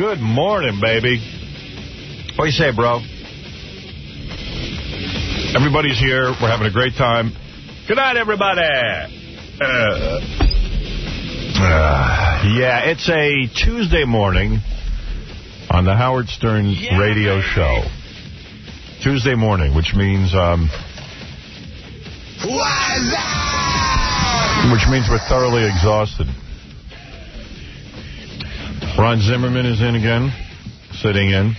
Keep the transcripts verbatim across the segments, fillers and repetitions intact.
Good morning, baby. What do you say, bro? Everybody's here. We're having a great time. Good night, everybody. Uh, uh, yeah, it's a Tuesday morning on the Howard Stern yeah, radio baby. show. Tuesday morning, which means... Um, which means we're thoroughly exhausted. Ron Zimmerman is in again, sitting in.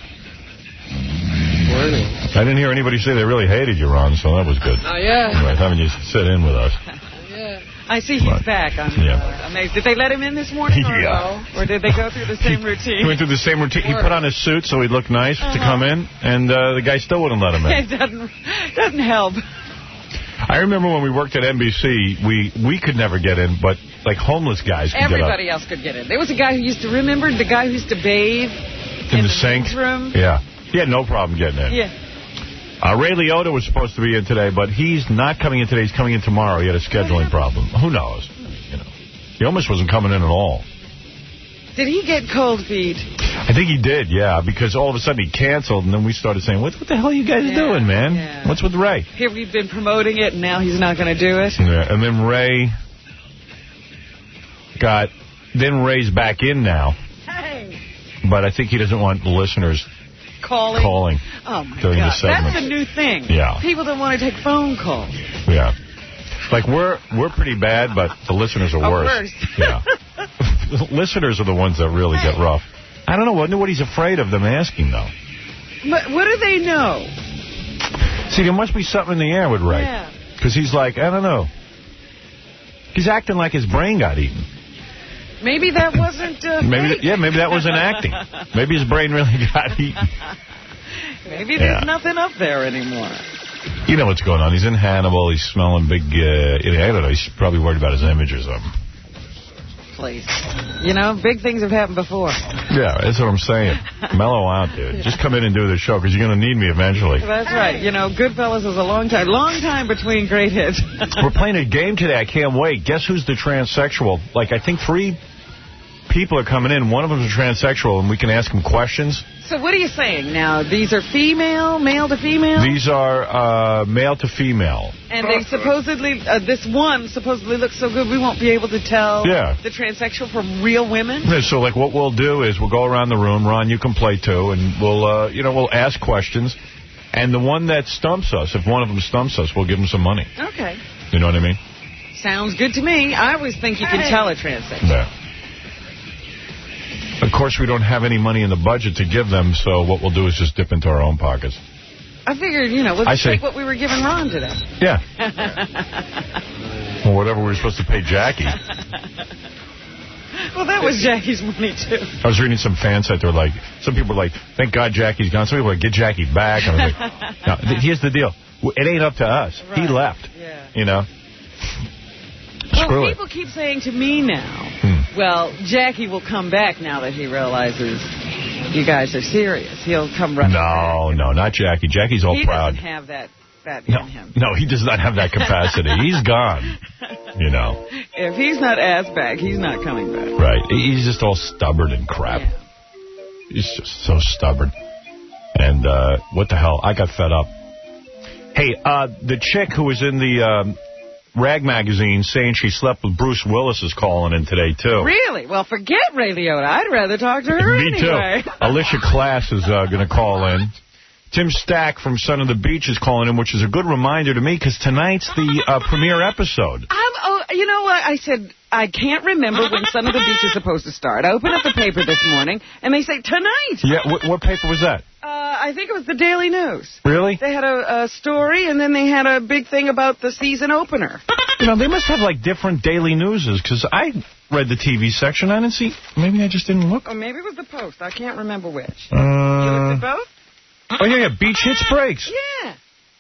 Morning. I didn't hear anybody say they really hated you, Ron, so that was good. Oh, yeah. Right, having you sit in with us. Yeah. I see he's but, back. I'm yeah. uh, amazed. Did they let him in this morning or yeah. no? Or did they go through the same he, routine? He went through the same routine. He put on his suit so he'd look nice uh -huh. to come in, and uh, the guy still wouldn't let him in. It doesn't, doesn't help. I remember when we worked at N B C, we we could never get in, but like homeless guys could Everybody get up. else could get in. There was a guy who used to, remember the guy who used to bathe in, in the, the sink room? Yeah. He had no problem getting in. Yeah. Uh, Ray Liotta was supposed to be in today, but he's not coming in today. He's coming in tomorrow. He had a scheduling problem. Who knows? You know, he almost wasn't coming in at all. Did he get cold feet? I think he did, yeah, because all of a sudden he canceled, and then we started saying, what, what the hell are you guys yeah, doing, man? Yeah. What's with Ray? Here we've been promoting it, and now he's not going to do it. Yeah, and then Ray got, then Ray's back in now. Hey. But I think he doesn't want the listeners calling. Calling. Oh, my during God. the segment. That's the new thing. Yeah. People don't want to take phone calls. Yeah. Like, we're we're pretty bad, but the listeners are oh, worse. worse. Yeah. The listeners are the ones that really hey. get rough. I don't know. I wonder what he's afraid of them asking, though. But what do they know? See, there must be something in the air with Ray. Yeah. Because he's like, I don't know. He's acting like his brain got eaten. Maybe that wasn't uh, maybe that, Yeah, maybe that wasn't acting. Maybe his brain really got eaten. Maybe there's yeah. nothing up there anymore. You know what's going on. He's in Hannibal. He's smelling big, uh, I don't know, he's probably worried about his image or something. Please. You know, big things have happened before. Yeah, that's what I'm saying. Mellow out, dude. Just come in and do the show, because you're going to need me eventually. That's right. You know, Goodfellas is a long time, long time between great hits. We're playing a game today. I can't wait. Guess who's the transsexual? Like, I think three people are coming in. One of them is a transsexual, and we can ask them questions. So what are you saying now? These are female, male to female? These are uh, male to female. And they supposedly, uh, this one supposedly looks so good, we won't be able to tell yeah. the transsexual from real women? Yeah, so, like, what we'll do is we'll go around the room. Ron, you can play, too, and we'll, uh, you know, we'll ask questions. And the one that stumps us, if one of them stumps us, we'll give them some money. Okay. You know what I mean? Sounds good to me. I always think you can hey. tell a transsexual. Yeah. Of course, we don't have any money in the budget to give them, so what we'll do is just dip into our own pockets. I figured, you know, let's I take say, what we were giving Ron today. Yeah. Well, whatever we were supposed to pay Jackie. Well, that was Jackie's money, too. I was reading some fan site. They're like, some people are like, thank God Jackie's gone. Some people are like, get Jackie back. And I was like, no, here's the deal. It ain't up to us. Right. He left. Yeah. You know? Well, Screw people it. keep saying to me now, hmm. well, Jackie will come back now that he realizes you guys are serious. He'll come running No, back. no, not Jackie. Jackie's all he proud. He doesn't have that, that no, in him. No, he does not have that capacity. He's gone, you know. If he's not asked back, he's not coming back. Right. He's just all stubborn and crap. Yeah. He's just so stubborn. And uh, what the hell? I got fed up. Hey, uh, the chick who was in the... Um, Rag magazine saying she slept with Bruce Willis is calling in today, too. Really? Well, forget Ray Liotta. I'd rather talk to her Me anyway. too. Alicia Klass is uh, going to call in. Tim Stack from Son of the Beach is calling in, which is a good reminder to me, because tonight's the uh, premiere episode. I'm, oh, you know what? I said, I can't remember when Son of the Beach is supposed to start. I opened up the paper this morning, and they say, tonight. Yeah, what, what paper was that? Uh, I think it was the Daily News. Really? They had a, a story, and then they had a big thing about the season opener. You know, they must have, like, different Daily Newses, because I read the T V section. I didn't see... Maybe I just didn't look. Or maybe it was the Post. I can't remember which. Uh, you looked at both? Oh, yeah, yeah. Beach Hits Breaks. Yeah.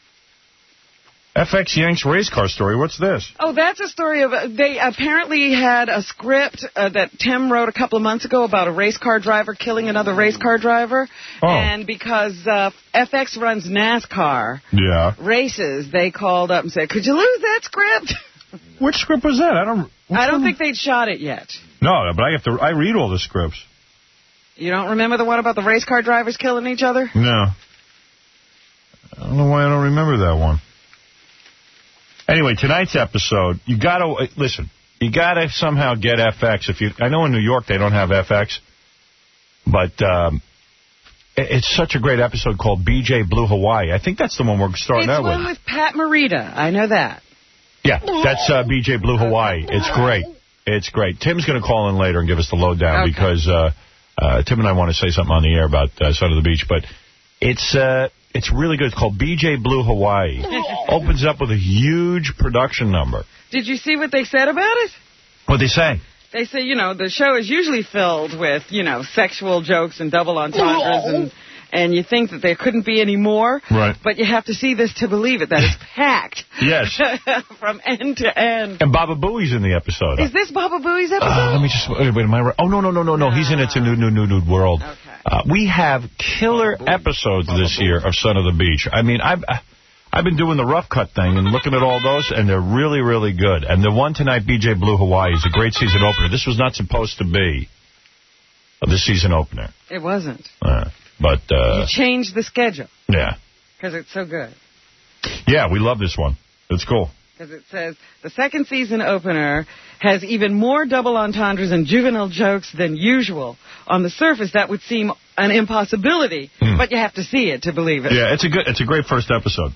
F X Yanks race car story. What's this? Oh, that's a story of... Uh, they apparently had a script uh, that Tim wrote a couple of months ago about a race car driver killing another race car driver. Oh. And because uh, F X runs NASCAR yeah. races, they called up and said, could you lose that script? Which script was that? I don't... I don't think they'd shot it yet. No, but I have to... I read all the scripts. You don't remember the one about the race car drivers killing each other? No. I don't know why I don't remember that one. Anyway, tonight's episode, you got to, listen, you got to somehow get F X. If you, I know in New York they don't have F X, but um, it's such a great episode called B J Blue Hawaii. I think that's the one we're starting it's out with. It's one with Pat Morita. I know that. Yeah, that's uh, B J Blue Hawaii. It's great. It's great. Tim's going to call in later and give us the lowdown okay. because uh, uh, Tim and I want to say something on the air about uh, Son of the Beach. But it's uh, it's really good. It's called B J Blue Hawaii. Opens up with a huge production number. Did you see what they said about it? What'd they say? They say, you know, the show is usually filled with, you know, sexual jokes and double entendres and... And you think that there couldn't be any more. Right. But you have to see this to believe it. That is packed. Yes. From end to end. And Baba Booey's in the episode. Is this Baba Booey's episode? Uh, let me just... Wait, am I right? Oh, no, no, no, no, no. He's in It's a New, New, New, New World. Okay. Uh, we have killer episodes Baba this Booey. year of Son of the Beach. I mean, I've... I've been doing the rough cut thing and looking at all those, and they're really, really good. And the one tonight, B J Blue Hawaii, is a great season opener. This was not supposed to be the season opener. It wasn't. Uh, but uh, you changed the schedule. Yeah. Because it's so good. Yeah, we love this one. It's cool. Because it says, the second season opener has even more double entendres and juvenile jokes than usual. On the surface, that would seem an impossibility, mm. but you have to see it to believe it. Yeah, it's a good, it's a great first episode.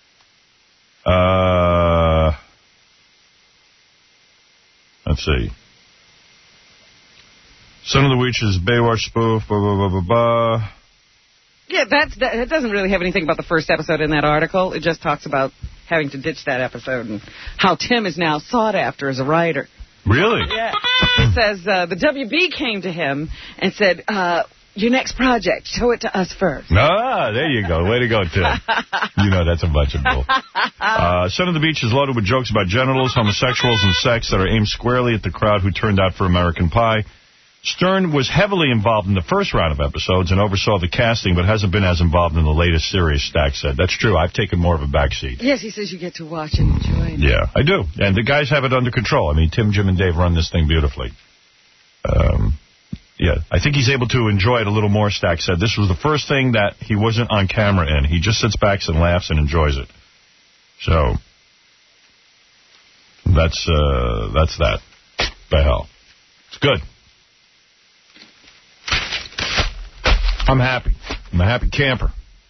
Uh, let's see. Son of the Beach is Baywatch spoof, blah, blah, blah, blah, blah. Yeah, that's, that, it doesn't really have anything about the first episode in that article. It just talks about having to ditch that episode and how Tim is now sought after as a writer. Really? Yeah. It says uh, the W B came to him and said, uh, your next project, show it to us first. Ah, there you go. Way to go, Tim. You know that's a bunch of bull. Uh, Son of the Beach is loaded with jokes about genitals, homosexuals, and sex that are aimed squarely at the crowd who turned out for American Pie. Stern was heavily involved in the first round of episodes and oversaw the casting, but hasn't been as involved in the latest series, Stack said. That's true. I've taken more of a backseat. Yes, he says you get to watch and enjoy it. Yeah, I do. And the guys have it under control. I mean, Tim, Jim, and Dave run this thing beautifully. Um... Yeah, I think he's able to enjoy it a little more, Stack said. This was the first thing that he wasn't on camera in. He just sits back and laughs and enjoys it. So, that's uh, that's that. The hell. It's good. I'm happy. I'm a happy camper.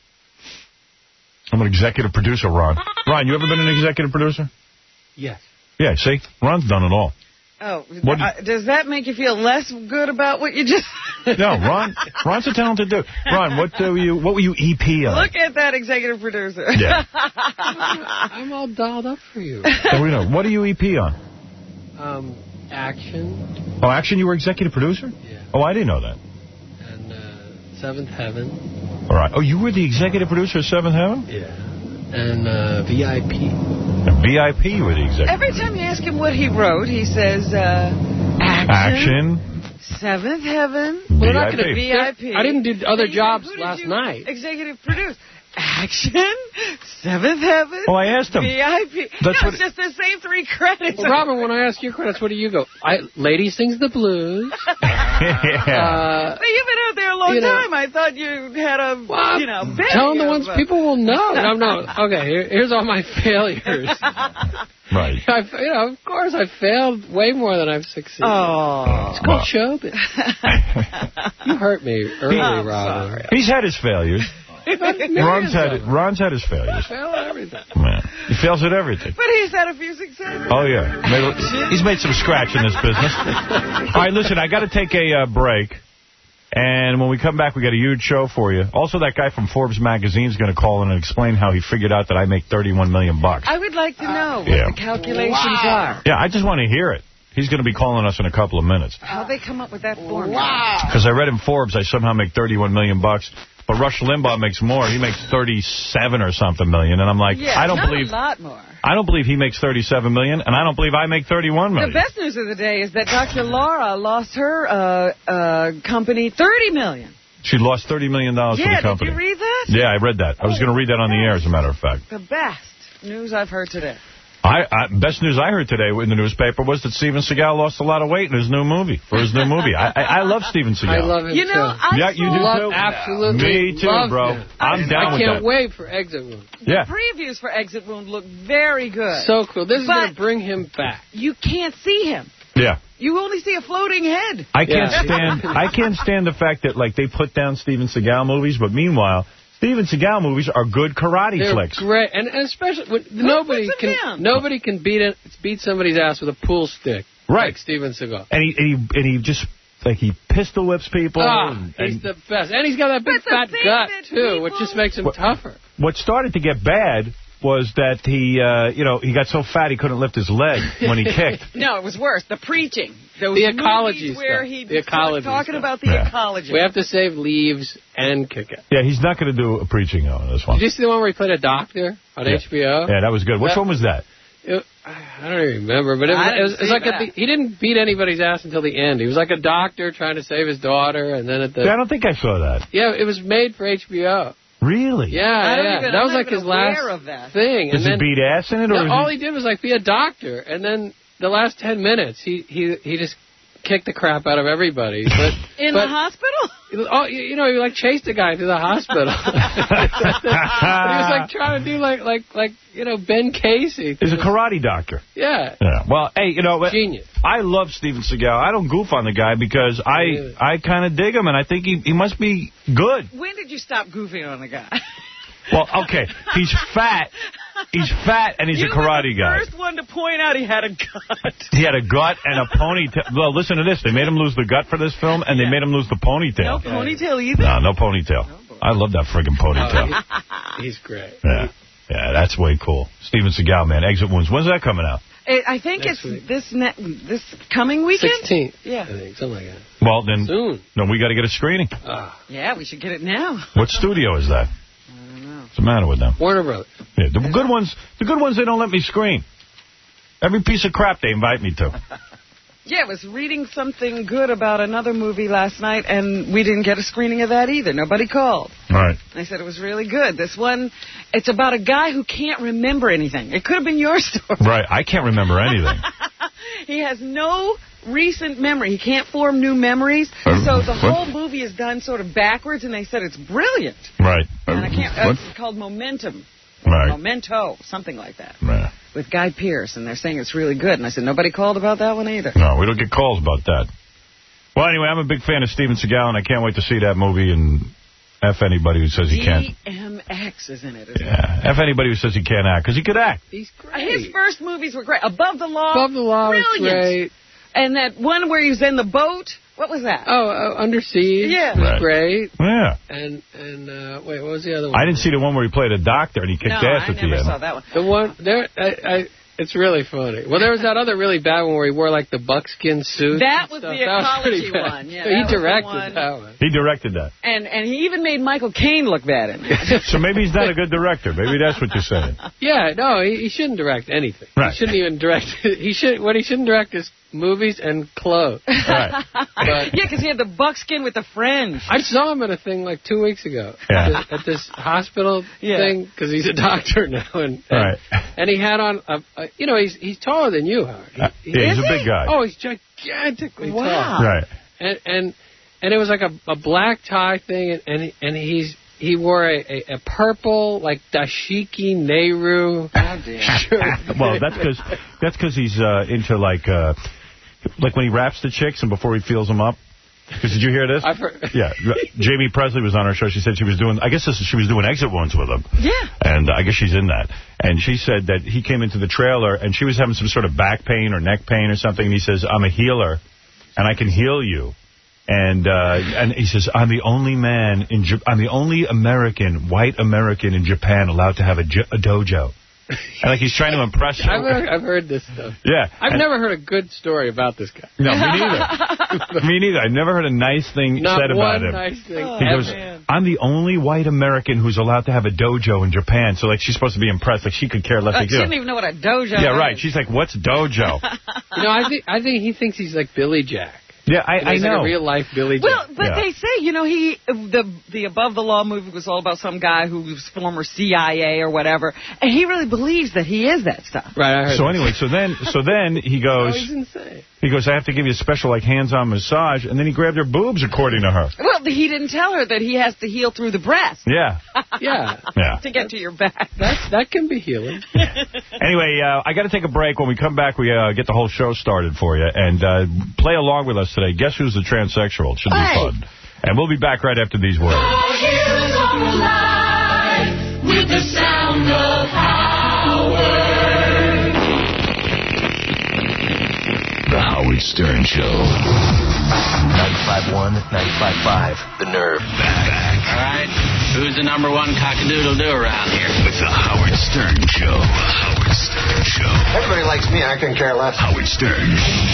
I'm an executive producer, Ron. Ron, you ever been an executive producer? Yes. Yeah, see? Ron's done it all. Oh, what uh, does that make you feel less good about what you just... No, Ron. Ron's a talented dude. Ron, what do you? What were you E P on? Look at that executive producer. Yeah. I'm all dialed up for you. So we know. What are you E P on? Um, Action. Oh, Action. You were executive producer? Yeah. Oh, I didn't know that. And uh, Seventh Heaven. All right. Oh, you were the executive producer of Seventh Heaven? Yeah. And uh, V I P. V I P were the executive. Every time you ask him what he wrote, he says, uh, Action, Action, Seventh Heaven, well, not gonna V I P. I didn't do other jobs said, last night. Executive produce. Action, Seventh Heaven, Oh, I asked him. V I P. That's no, what it's just the same three credits. Well, Robin, when I ask you credits, what do you go? I, Lady Sings the Blues. Yeah. Uh, You've been out there a long you know, time. I thought you had a, well, you know, tell them the of, ones uh, people will know. No, no. Okay, here, here's all my failures. Right. I, you know, of course, I failed way more than I've succeeded. Oh. It's called showbiz. You hurt me early, I'm Robin. sorry. He's had his failures. Ron's had Ron's had his failures. I fail at everything. Man, he fails at everything. But he's had a few successes. Oh, yeah. Made, he's made some scratch in this business. All right, listen, I got to take a uh, break. And when we come back, we got a huge show for you. Also, that guy from Forbes magazine is going to call in and explain how he figured out that I make thirty-one million bucks. I would like to know what yeah. the calculations wow. are. Yeah, I just want to hear it. He's going to be calling us in a couple of minutes. How they come up with that formula? Wow. Because I read in Forbes I somehow make thirty-one million bucks. But Rush Limbaugh makes more. He makes thirty-seven or something million. And I'm like, yeah, I don't not believe a lot more. I don't believe he makes thirty-seven million, and I don't believe I make thirty-one million. The best news of the day is that Doctor Laura lost her uh, uh, company thirty million dollars. She lost thirty million dollars yeah, to the company. Did you read that? Yeah, I read that. I was going to read that on the air, as a matter of fact. The best news I've heard today. I, I Best news I heard today in the newspaper was that Steven Seagal lost a lot of weight in his new movie, for his new movie. I, I, I love Steven Seagal. I love him, You know, too. I Yeah, you do love, too? Absolutely. Me too, love bro. him. I'm down I with can't that. wait for Exit Wound. Yeah. Previews for Exit Wound look very good. So cool. This is But- going to bring him back. You can't see him. Yeah. You only see a floating head. I can't Yeah. stand I can't stand the fact that like they put down Steven Seagal movies, but meanwhile, Steven Seagal movies are good karate They're flicks. great, and, and especially when nobody puts can him down? nobody can beat it beat somebody's ass with a pool stick. Right. Like Steven Seagal. And he and he and he just like he pistol whips people. Ah, and, he's and the best, and he's got that big But the fat thing gut that too, which people- just makes him What- tougher. what started to get bad was that he, uh, you know, he got so fat he couldn't lift his leg when he kicked. No, it was worse. The preaching. Those The ecology movies where stuff. he The ecology talking stuff. about the Yeah. ecology. We have to save leaves and kick it. Yeah, he's not going to do a preaching on this one. Did you see the one where he played a doctor on Yeah. H B O? Yeah, that was good. Which That- one was that? It, I don't even remember, but it was, I didn't it was, it was see like at that. the, he didn't beat anybody's ass until the end. He was like a doctor trying to save his daughter, and then at the Yeah, I don't think I saw that. yeah, it was made for H B O. Really? Yeah, I don't yeah, even- that I'm was not like even his aware last of that. thing. Does and he then beat ass in it? Or no, is all he... he did was like be a doctor, and then the last ten minutes he he he just kicked the crap out of everybody. But In but, the hospital? Oh, you you know, he like chased a guy through the hospital. He was like trying to do like like like you know Ben Casey. He's a karate doctor. Yeah. Yeah. Well, hey, you know, Genius. I love Steven Seagal. I don't goof on the guy because I Really? I kind of dig him, and I think he, he must be good. When did you stop goofing on the guy? Well, okay, he's fat. He's fat, and he's you a karate were the guy. first one to point out he had a gut. He had a gut and a ponytail. Well, listen to this. They made him lose the gut for this film, and they Yeah. made him lose the No ponytail. ponytail either? No, no ponytail. I love that friggin' ponytail. Oh, he- he's great. Yeah, yeah, that's way cool. Steven Seagal, man. Exit Wounds. When's that coming out? I I think Next it's week. this ne- this coming weekend. Sixteenth. Yeah. I think something like that. Well, then, Soon. no, we got to get a screening. Ah, Yeah, we should get it now. What studio is that? I don't know. What's the matter with them? Warner Brothers. Yeah, the good ones, the good ones, they don't let me screen. Every piece of crap they invite me to. Yeah, I was reading something good about another movie last night, and we didn't get a screening of that either. Nobody called. Right. I said it was really good. This one, it's about a guy who can't remember anything. It could have been your story. Right. I can't remember anything. He has no recent memory. He can't form new memories. Uh, So the what? whole movie is done sort of backwards, and they said it's brilliant. Right. And I can't. What? It's called Momentum. Right. Memento, something like that. Right. With Guy Pearce, and they're saying it's really good. And I said, nobody called about that one either. No, we don't get calls about that. Well, anyway, I'm a big fan of Steven Seagal, and I can't wait to see that movie and F anybody who says he can't. D M X is in it. Isn't Yeah, F anybody who says he can't act, because he could act. He's it? great. His first movies were great. Above the Law. Above the Law was brilliant. great. And that one where he was in the boat. What was that? Oh, uh, Under Siege Yeah. was Right. great. Yeah. And, and uh, wait, what was the other one? I didn't see the one where he played a doctor and he kicked no, ass I at the never end. saw that one. The one, there, I, I, it's really funny. Well, there was that other really bad one where he wore, like, the buckskin suit. That and was stuff. the That was pretty ecology bad. one. Yeah, he that was the directed one. that one. He directed that. And and he even made Michael Caine look bad in it. So maybe he's not a good director. Maybe that's what you're saying. Yeah, no, he, he shouldn't direct anything. Right. He shouldn't even direct. He should. What he shouldn't direct is movies and clothes. Right. But Yeah, because he had the buckskin with the fringe. I saw him at a thing like two weeks ago. Yeah. At, at this hospital Yeah. thing, because he's a doctor now, and and, Right. and he had on a, a, you know, he's he's taller than you, Howard. He, Uh, he- yeah, he's Is a big he? guy. oh, he's gigantically Wow. tall. Right. And and and it was like a, a black tie thing, and and, he, and he's he wore a, a, a purple like dashiki Nehru Oh, dear. shirt. Well, that's because that's because he's uh, into like uh, like when he raps the chicks and before he feels them up. Because did you hear this? I've heard. Yeah, Jamie Presley was on our show. She said she was doing, I guess this, she was doing Exit Wounds with him. Yeah. And I guess she's in that. And she said that he came into the trailer and she was having some sort of back pain or neck pain or something. And he says, I'm a healer and I can heal you. And uh, and he says, I'm the only man in, J- I'm the only American, white American in Japan allowed to have a, j- a dojo. And like he's trying to impress her. I've heard, I've heard this stuff. Yeah. I've and, never heard a good story about this guy. No, me neither. me neither. I never heard a nice thing Not said about one him. nice thing. Oh, He ever. goes, man. I'm the only white American who's allowed to have a dojo in Japan. So, like, she's supposed to be impressed. Like, she could care less. Uh, Like, she you didn't know. even know what a dojo Yeah, is. right. She's like, what's dojo? You know, I think I think he thinks he's like Billy Jack. Yeah, I, I know. Like a real-life Billy Joe. Well, but Yeah. they say, you know, he the the Above the Law movie was all about some guy who was former C I A or whatever, and he really believes that he is that stuff. Right, I heard So that. anyway, so then so then he Oh, goes, he's insane. he goes, I have to give you a special, like, hands-on massage, and then he grabbed her boobs, according to her. Well, he didn't tell her that he has to heal through the breast. Yeah. Yeah. Yeah. To get to your back. That, that can be healing. Anyway, uh, I got to take a break. When we come back, we uh, get the whole show started for you. And uh, play along with us today. Guess who's the transsexual? It should be Hey. fun. And we'll be back right after these words. Heroes on the line with the sound of Howard. The Howard Stern Show. ninety-five point one, ninety-five point five. The Nerve. Back. All right. Who's the number one cock-a-doodle-doo around here? With the Howard Stern Show. The Howard Stern Show. Everybody likes me. I couldn't care less. Howard Stern.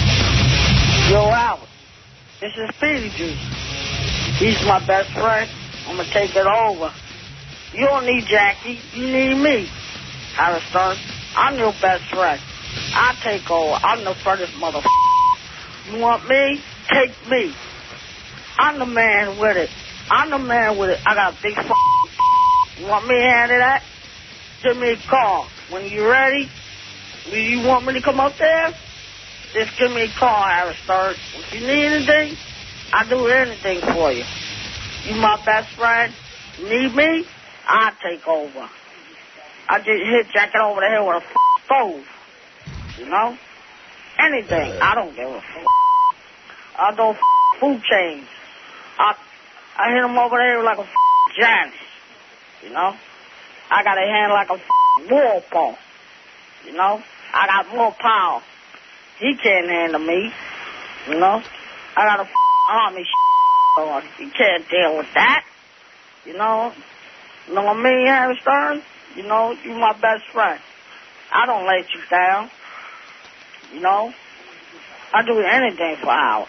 Yo, Albert, this is Beetlejuice. He's my best friend. I'm going to take it over. You don't need Jackie. You need me. Howard Stern, I'm your best friend. I take over. I'm the first motherfucker. You want me? Take me. I'm the man with it. I'm the man with it. I got a big f***. You want me to handle that? Give me a call. When you ready, do you want me to come up there? Just give me a call, Harris Stern. If you need anything, I'll do anything for you. You my best friend. You need me? I'll take over. I just hit Jacket over the head with a f*** stove. You know? Anything. I don't give a f***. I do f*** food chains. I, I hit him over there like a f*** Janice. You know? I got a hand like a f*** wall ball. You know? I got more power. He can't handle me. You know? I got a f*** army on. He can't deal with that. You know? You know what I mean, Harry Stern? You know, you my best friend. I don't let you down. You know? I do anything for Howard.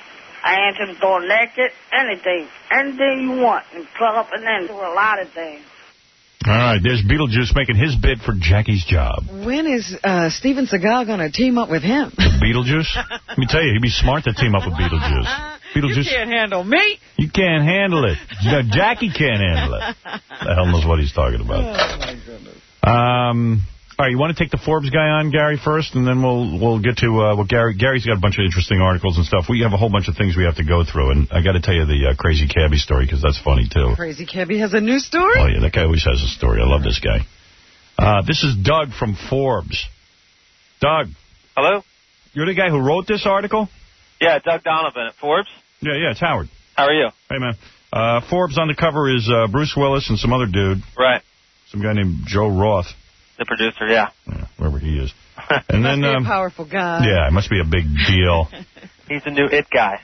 I answer the door naked, anything. Anything you want. And plug up and then do a lot of things. All right, there's Beetlejuice making his bid for Jackie's job. When is uh, Steven Seagal going to team up with him? Beetlejuice? Let me tell you, he'd be smart to team up with Beetlejuice. Beetlejuice, You can't handle me. you can't handle it. You know, Jackie can't handle it. The hell knows what he's talking about. Oh, my goodness. Um, all right, you want to take the Forbes guy on, Gary, first, and then we'll we'll get to uh, well, Gary. Gary's got a bunch of interesting articles and stuff. We have a whole bunch of things we have to go through, and I got to tell you the uh, crazy cabbie story because that's funny too. Crazy Kebby has a new story? Oh yeah, that guy always has a story. I love this guy. Uh, this is Doug from Forbes. Doug. Hello? You're the guy who wrote this article? Yeah, Doug Donovan at Forbes. Yeah, yeah, it's Howard. How are you? Hey, man. Uh, Forbes on the cover is uh, Bruce Willis and some other dude. Right. Some guy named Joe Roth. The producer, yeah. Yeah, wherever he is. And Must then, be um, a powerful guy. yeah, it must be a big deal. He's the new it guy.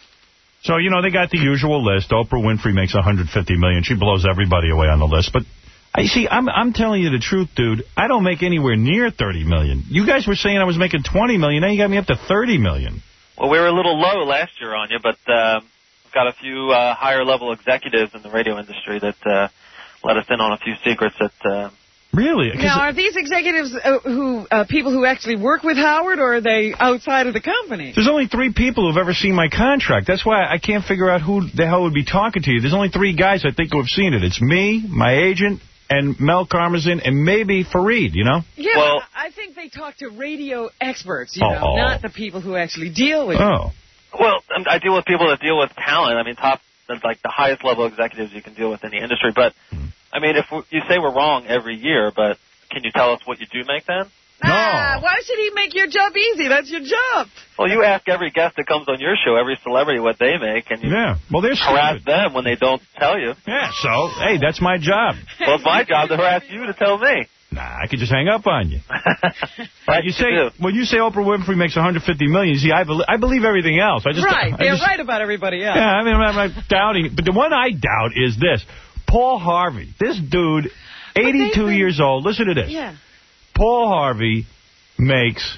So, you know, they got the usual list. Oprah Winfrey makes one hundred fifty million dollars. She blows everybody away on the list. But, I see, I'm I'm telling you the truth, dude. I don't make anywhere near thirty million dollars. You guys were saying I was making twenty million dollars. Now you got me up to thirty million dollars. Well, we were a little low last year on you, but uh, we've got a few uh, higher-level executives in the radio industry that uh, let us in on a few secrets that... Uh, Really? Now, are these executives uh, who uh, people who actually work with Howard, or are they outside of the company? There's only three people who've ever seen my contract. That's why I can't figure out who the hell would be talking to you. There's only three guys I think who have seen it. It's me, my agent, and Mel Karmazin, and maybe Fareed, you know? Yeah, well, I think they talk to radio experts, you oh, know, oh. not the people who actually deal with Oh. it. well, I deal with people that deal with talent. I mean, top, like the highest-level executives you can deal with in the industry. But, I mean, if we, you say we're wrong every year, but... Can you tell us what you do make then? No. Ah, why should he make your job easy? That's your job. Well, you ask every guest that comes on your show, every celebrity, what they make, and you Yeah. Well, they're harass stupid. them when they don't tell you. Yeah, so, hey, that's my job. Well, it's my job to harass you to tell me. Nah, I could just hang up on you. Right, you say do. when you say Oprah Winfrey makes one hundred fifty million dollars, you see, I, be I believe everything else. I just Right, I they're just, right about everybody else. Yeah, I mean, I'm not doubting it. But the one I doubt is this. Paul Harvey, this dude, eighty-two been- years old, listen to this. Yeah. Paul Harvey makes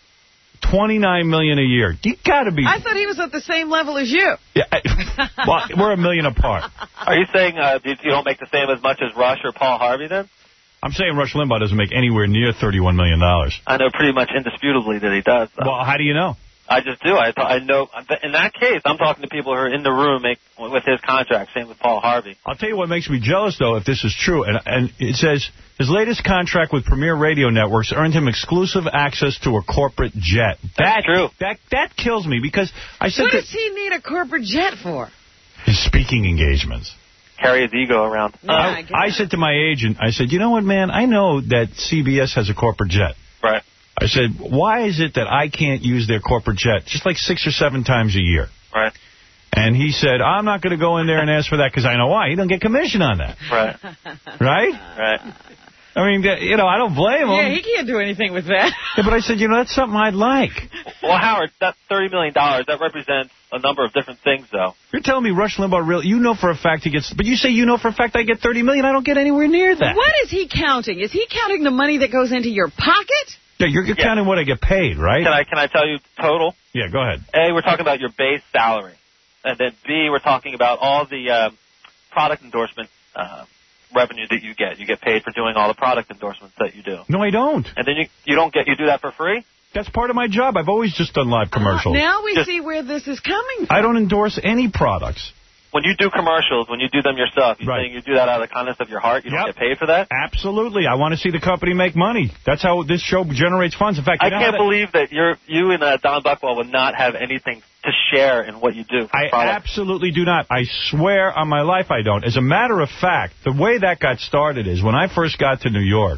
twenty-nine million dollars a year. You got to be... I thought he was at the same level as you. Yeah, I, well, we're a million apart. Are you saying uh, you you don't make the same as much as Rush or Paul Harvey then? I'm saying Rush Limbaugh doesn't make anywhere near thirty-one million dollars. I know pretty much indisputably that he does. Though. Well, how do you know? I just do. I, I know. In that case, I'm talking to people who are in the room make, with his contract. Same with Paul Harvey. I'll tell you what makes me jealous, though, if this is true. And, and it says his latest contract with Premier Radio Networks earned him exclusive access to a corporate jet. That's that, true. That that kills me because I said What that does he need a corporate jet for? his speaking engagements. Carry his ego around. Yeah, Uh, I, I said to my agent, I said, you know what, man? I know that C B S has a corporate jet. right. I said, why is it that I can't use their corporate jet just like six or seven times a year? Right. And he said, I'm not going to go in there and ask for that because I know why. He don't get commission on that. Right. Right? Right. I mean, you know, I don't blame him. yeah, he can't do anything with that. Yeah, but I said, you know, that's something I'd like. Well, Howard, that thirty million dollars, that represents a number of different things, though. You're telling me Rush Limbaugh really, you know for a fact he gets, but you say you know for a fact I get thirty million dollars. I don't get anywhere near that. What is he counting? Is he counting the money that goes into your pocket? Yeah, you're, you're Yeah. counting what I get paid, right? Can I can I tell you total? Yeah, go ahead. A, we're talking about your base salary. And then B, we're talking about all the uh, product endorsement uh, revenue that you get. You get paid for doing all the product endorsements that you do. No, I don't. And then you you don't get, you do that for free? That's part of my job. I've always just done live commercials. Now we Just- see where this is coming from. I don't endorse any products. When you do commercials, when you do them yourself, you're Right. saying you do that out of the kindness of your heart? You Yep. don't get paid for that? Absolutely. I want to see the company make money. That's how this show generates funds. In fact, you I know how can't that- believe that you're, you and uh, Don Buckwell would not have anything to share in what you do. for I product. absolutely do not. I swear on my life I don't. As a matter of fact, the way that got started is when I first got to New York,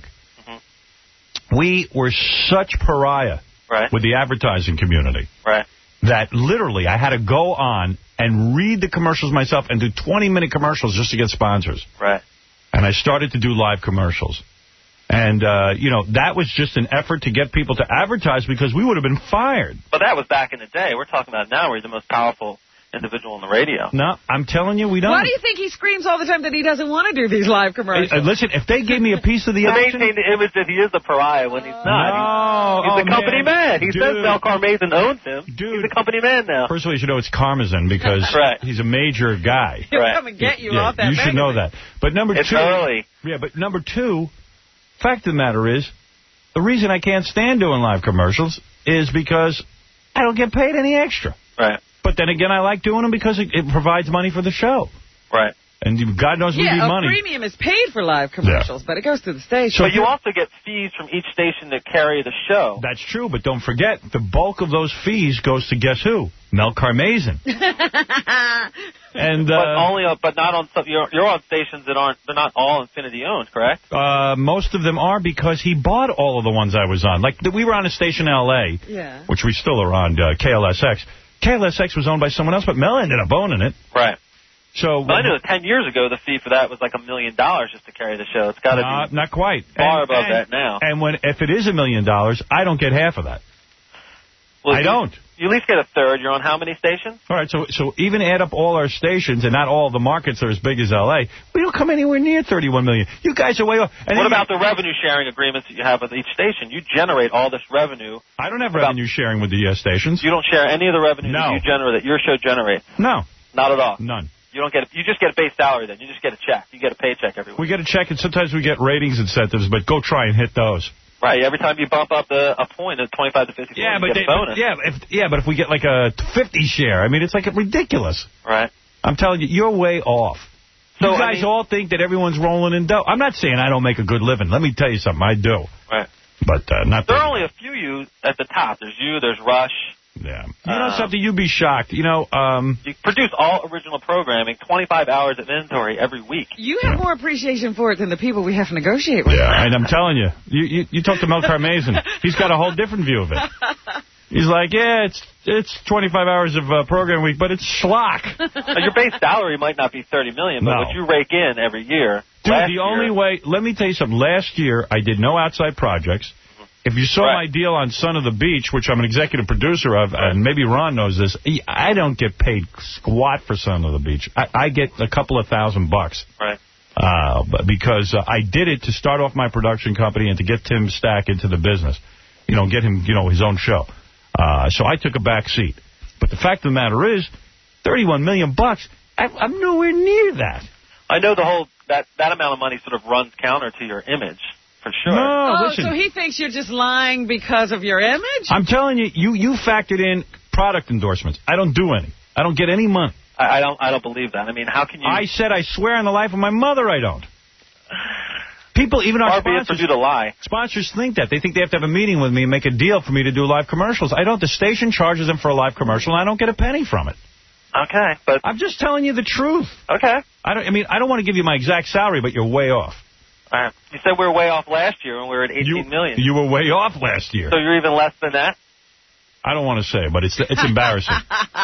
mm-hmm. we were such pariah right. with the advertising community Right. that literally I had to go on and read the commercials myself and do twenty-minute commercials just to get sponsors. Right. And I started to do live commercials. And, uh, you know, that was just an effort to get people to advertise because we would have been fired. But that was back in the day. We're talking about now where you're the most powerful individual on the radio. No, I'm telling you, we don't. Why do you think he screams all the time that he doesn't want to do these live commercials? Uh, listen, if they gave me a piece of the To action... maintain the image that he is the pariah when he's not. No, he's oh, the company man. man. He Dude. says Mel Carmason owns him. Dude. He's the company man now. First of all, you should know it's Karmazin because Right. he's a major guy. He'll Right. come and get you Yeah, off that you should know magazine. that. But number It's two... early. Yeah, but number two, fact of the matter is, the reason I can't stand doing live commercials is because I don't get paid any extra. Right. But then again, I like doing them because it, it provides money for the show. Right. And God knows we Yeah, need a money. premium is paid for live commercials, but it goes through the station. But you also get fees from each station that carry the show. That's true, but don't forget, the bulk of those fees goes to guess who? Mel Carmazin. and but uh, only, uh, but not on some. You're, you're on stations that aren't. They're not all Infinity owned, correct? uh, most of them are because he bought all of the ones I was on. Like, we were on a station in L A, Yeah. which we still are on, uh, K L S X. K L S X was owned by someone else, but Mel ended up owning it. Right. So But I knew that ten years ago the fee for that was like a million dollars just to carry the show. It's got to uh, be not quite. far And- above and- that now. And when if it is a million dollars, I don't get half of that. Well, I you- don't. You at least get a third. You're on how many stations? All right, so so even add up all our stations, and not all the markets are as big as L A, we don't come anywhere near thirty-one million. You guys are way off. And What then about you, the revenue sharing agreements that you have with each station? You generate all this revenue. I don't have about- revenue sharing with the uh, stations. You don't share any of the revenue No. that you generate, that your show generates. No, Not at all. none. You don't get. You just get a base salary then. You just get a check. You get a paycheck every week. We get a check, and sometimes we get ratings incentives, but go try and hit those. Right. Every time you bump up a, a point of twenty-five to fifty, Yeah, you but, get they, a bonus. but yeah, if yeah, but if we get like a fifty share, I mean, it's like ridiculous. Right. I'm telling you, you're way off. So, you I guys mean- all think that everyone's rolling in dough. I'm not saying I don't make a good living. Let me tell you something, I do. Right. But uh, not. There that- are only a few you at the top. There's you. There's Rush. Yeah. You know Uh, something? You'd be shocked. You know, um... You produce all original programming, twenty-five hours of inventory every week. You have more appreciation for it than the people we have to negotiate with. Yeah, and I'm telling you, you, you, you talk to Mel Carmazin, he's got a whole different view of it. He's like, yeah, it's it's twenty-five hours of uh, program week, but it's schlock. Now, your base salary might not be thirty million dollars, but No. what you rake in every year. Dude, last the year, only way, let me tell you something. Last year, I did no outside projects. If you saw Right. my deal on Son of the Beach, which I'm an executive producer of, and maybe Ron knows this, I don't get paid squat for Son of the Beach. I, I get a couple of thousand bucks. Right. Uh, but because uh, I did it to start off my production company and to get Tim Stack into the business. You know, get him, you know, his own show. Uh, so I took a back seat. But the fact of the matter is, thirty-one million bucks, I, I'm nowhere near that. I know the whole that that amount of money sort of runs counter to your image for sure. No, oh, listen. so he thinks you're just lying because of your image? I'm telling you, you, you factored in product endorsements. I don't do any. I don't get any money. I, I don't I don't believe that. I mean, how can you... I said I swear on the life of my mother I don't. People, even our Far be it sponsors, for you to lie. sponsors think that. They think they have to have a meeting with me and make a deal for me to do live commercials. I don't. The station charges them for a live commercial, and I don't get a penny from it. Okay, but... I'm just telling you the truth. Okay. I don't. I mean, I don't want to give you my exact salary, but you're way off. All right. You said we were way off last year when we were at eighteen million. You were way off last year. So you're even less than that? I don't want to say, but it's it's embarrassing.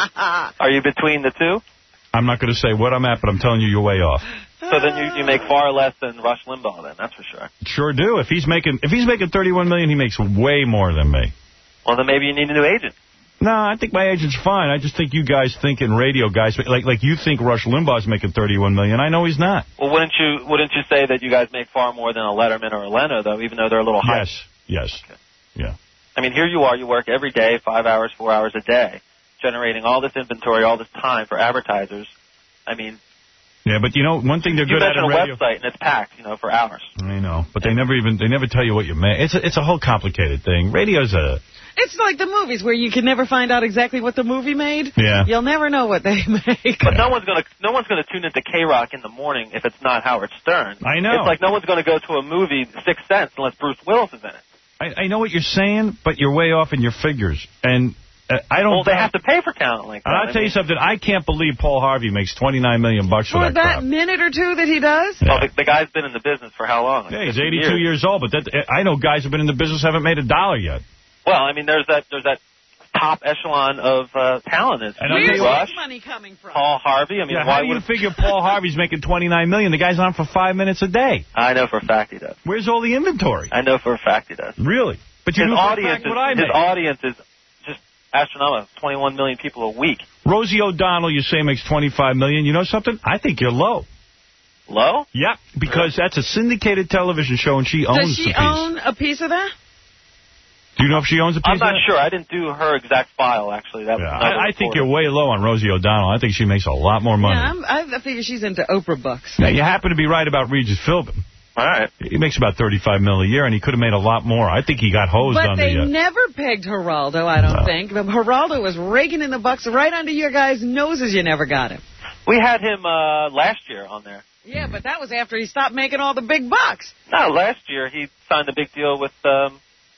Are you between the two? I'm not going to say what I'm at, but I'm telling you you're way off. So then you, you make far less than Rush Limbaugh, then, that's for sure. Sure do. If he's making if he's making thirty-one million dollars, he makes way more than me. Well, then maybe you need a new agent. No, I think my agent's fine. I just think you guys think in radio guys, like like you think Rush Limbaugh's making thirty-one million dollars. I know he's not. Well, wouldn't you wouldn't you say that you guys make far more than a Letterman or a Leno, though, even though they're a little high? Yes, yes, okay. yeah. I mean, here you are. You work every day, five hours, four hours a day, generating all this inventory, all this time for advertisers. I mean... Yeah, but you know, one thing they're you good at in radio... You mention a website, and it's packed, you know, for hours. I know, but they never even, they never tell you what you make. It's a, it's a whole complicated thing. Radio's a... It's like the movies where you can never find out exactly what the movie made. Yeah. You'll never know what they make. But no one's gonna no one's gonna tune into K-Rock in the morning if it's not Howard Stern. I know. It's like no one's gonna go to a movie, Sixth Sense, unless Bruce Willis is in it. I, I know what you're saying, but you're way off in your figures. And uh, I don't... Well, they have to pay for talent like that. I'll I tell mean, you something. I can't believe Paul Harvey makes twenty-nine million dollars bucks for, for that crap. that minute or two that he does? Yeah. Well, the, the guy's been in the business for how long? Like yeah, he's fifty eighty-two years. years old, but that, I know guys who've been in the business haven't made a dollar yet. Well, I mean, there's that there's that top echelon of uh, talent. Is Where's Rush, his money coming from? Paul Harvey. I mean, Yeah, why how do you would figure Paul Harvey's making twenty-nine million dollars? The guy's on for five minutes a day. I know for a fact he does. Where's all the inventory? I know for a fact he does. Really? But you his know for a audience fact is what I his make. audience is just astronomical. twenty-one million people a week. Rosie O'Donnell, you say, makes twenty-five million dollars. You know something? I think you're low. Low? Yeah, because that's a syndicated television show, and she owns Does she the piece. own a piece of that? Do you know if she owns a piece I'm of not that? sure. I didn't do her exact file, actually. That Yeah, was another I, I think reporter. you're way low on Rosie O'Donnell. I think she makes a lot more money. Yeah, I'm, I figure she's into Oprah bucks. Now, you happen to be right about Regis Philbin. All right. He makes about thirty-five mil a year, and he could have made a lot more. I think he got hosed But on they the... Uh, never pegged Geraldo, I don't No. think. Geraldo was raking in the bucks right under your guys' noses. You never got him. We had him uh, last year on there. Yeah, but that was after he stopped making all the big bucks. No, last year he signed a big deal with um,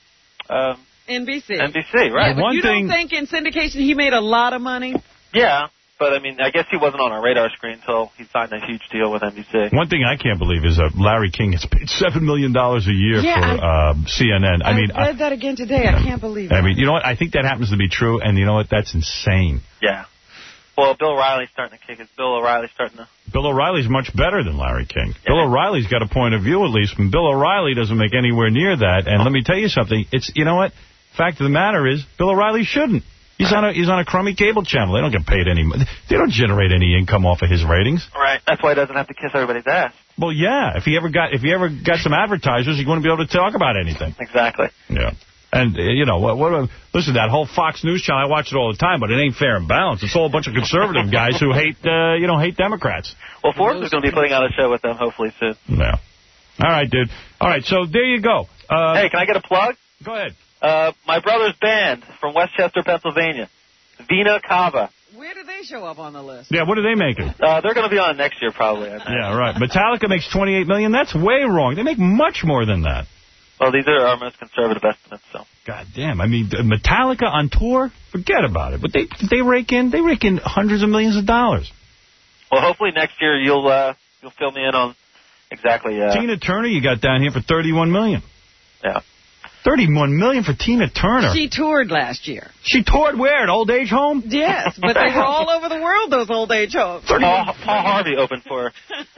um, N B C. N B C, right? Yeah, but One you thing- don't think in syndication he made a lot of money? Yeah, but I mean, I guess he wasn't on our radar screen until he signed a huge deal with N B C. One thing I can't believe is that Larry King gets paid seven million dollars a year Yeah, for uh, C N N. I, I mean, read that again today. I can't believe it. I mean, you know what? I think that happens to be true, and you know what? That's insane. Yeah. Well, Bill O'Reilly's starting to kick it. Bill O'Reilly's starting to... Bill O'Reilly's much better than Larry King. Yeah. Bill O'Reilly's got a point of view, at least, and Bill O'Reilly doesn't make anywhere near that. And let me tell you something. It's, you know what? Fact of the matter is, Bill O'Reilly shouldn't. He's on a he's on a crummy cable channel. They don't get paid any money. They don't generate any income off of his ratings. Right. That's why he doesn't have to kiss everybody's ass. Well, yeah. If he ever got if he ever got some advertisers, he wouldn't be able to talk about anything. Exactly. Yeah. And, uh, you know, what, what, listen, that whole Fox News channel, I watch it all the time, but it ain't fair and balanced. It's all a bunch of conservative guys who hate, uh, you know, hate Democrats. Well, Forbes is going to be putting out a show with them hopefully soon. Yeah. All right, dude. All right, so there you go. Uh, Hey, can I get a plug? Go ahead. Uh, my brother's band from Westchester, Pennsylvania, Vina Cava. Where do they show up on the list? Yeah, what are they making? Uh, they're going to be on next year probably. I think. Yeah, right. Metallica makes twenty-eight million dollars. That's way wrong. They make much more than that. Well, these are our most conservative estimates, so. God damn. I mean, Metallica on tour? Forget about it. But they they rake in they rake in hundreds of millions of dollars. Well, hopefully next year you'll uh, you'll fill me in on exactly. Uh, Tina Turner you got down here for thirty-one million dollars. Yeah. thirty-one million dollars for Tina Turner. She toured last year. She toured where? At Old Age Home? Yes, but they were all over the world, those old age homes. Paul, Paul Harvey opened for her.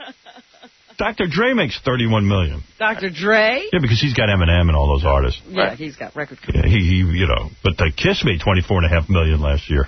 Doctor Dre makes thirty-one million dollars. Doctor Dre? Yeah, because he's got Eminem and all those artists. Yeah, Right. he's got record Yeah, he, he, you know, but the Kiss made twenty-four and a half million dollars last year.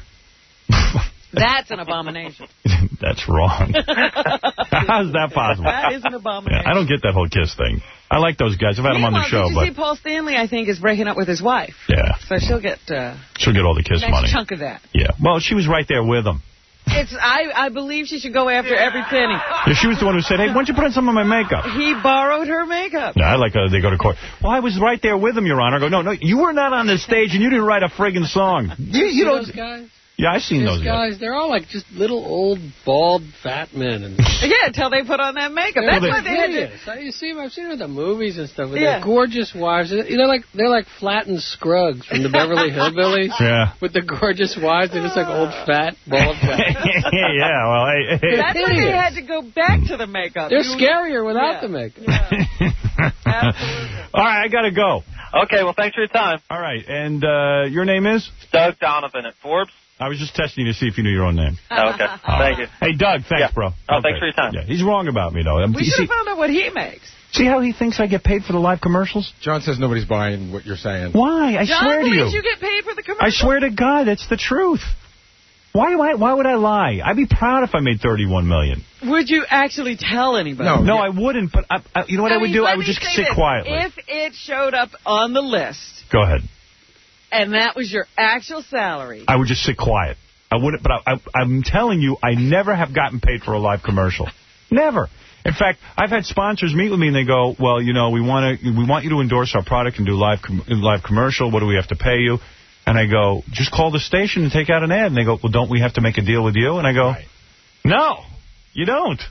That's an abomination. That's wrong. How's that possible? That is an abomination. Yeah, I don't get that whole Kiss thing. I like those guys. I've had them on the Meanwhile, show, did you but see Paul Stanley, I think, is breaking up with his wife. yeah, So she'll get uh, she'll get all the Kiss next money. chunk of that. Yeah, well, she was right there with him. It's I, I believe she should go after every penny. Yeah, she was the one who said, hey, why don't you put on some of my makeup? He borrowed her makeup. Yeah, I like uh, they go to court. Well, I was right there with him, Your Honor. I go, no, no, you were not on the stage and you didn't write a friggin' song. You, you don't. Those guys? Yeah, I've seen Those those guys. guys. They're all like just little old, bald, fat men. And yeah, until they put on that makeup. That's they're what they had to... So you see them, I've seen them in the movies and stuff. With Yeah. their gorgeous wives. They're like they're like flattened Scruggs from the Beverly Hillbillies. Yeah. With the gorgeous wives. They're just like old, fat, bald guys. Yeah, well, hey, hey. That's why they had to go back to the makeup. They're You- scarier without yeah. the makeup. Absolutely. All right, I got to go. Okay, well, thanks for your time. All right, and uh, your name is? Doug Donovan at Forbes. I was just testing you to see if you knew your own name. Oh, okay, thank you. Hey, Doug, thanks, Yeah. bro. Oh, Okay. thanks for your time. Yeah, he's wrong about me, though. Um, We you should see, have found out what he makes. see how he thinks I get paid for the live commercials? John says nobody's buying what you're saying. Why? I John swear to believes you. you get paid for the commercial. I swear to God, that's the truth. Why, why, why would I lie? I'd be proud if I made thirty-one million dollars. Would you actually tell anybody? No. No, yeah. I wouldn't, but I, I, you know what I, would mean, do? let I would me just say sit this. quietly. If it showed up on the list Go ahead. and that was your actual salary, I would just sit quiet. I wouldn't, but I, I, I'm telling you, I never have gotten paid for a live commercial. Never. In fact, I've had sponsors meet with me and they go, well, you know, we want to, we want you to endorse our product and do live, com live commercial. What do we have to pay you? And I go, just call the station and take out an ad. And they go, well, don't we have to make a deal with you? And I go, right. No, you don't.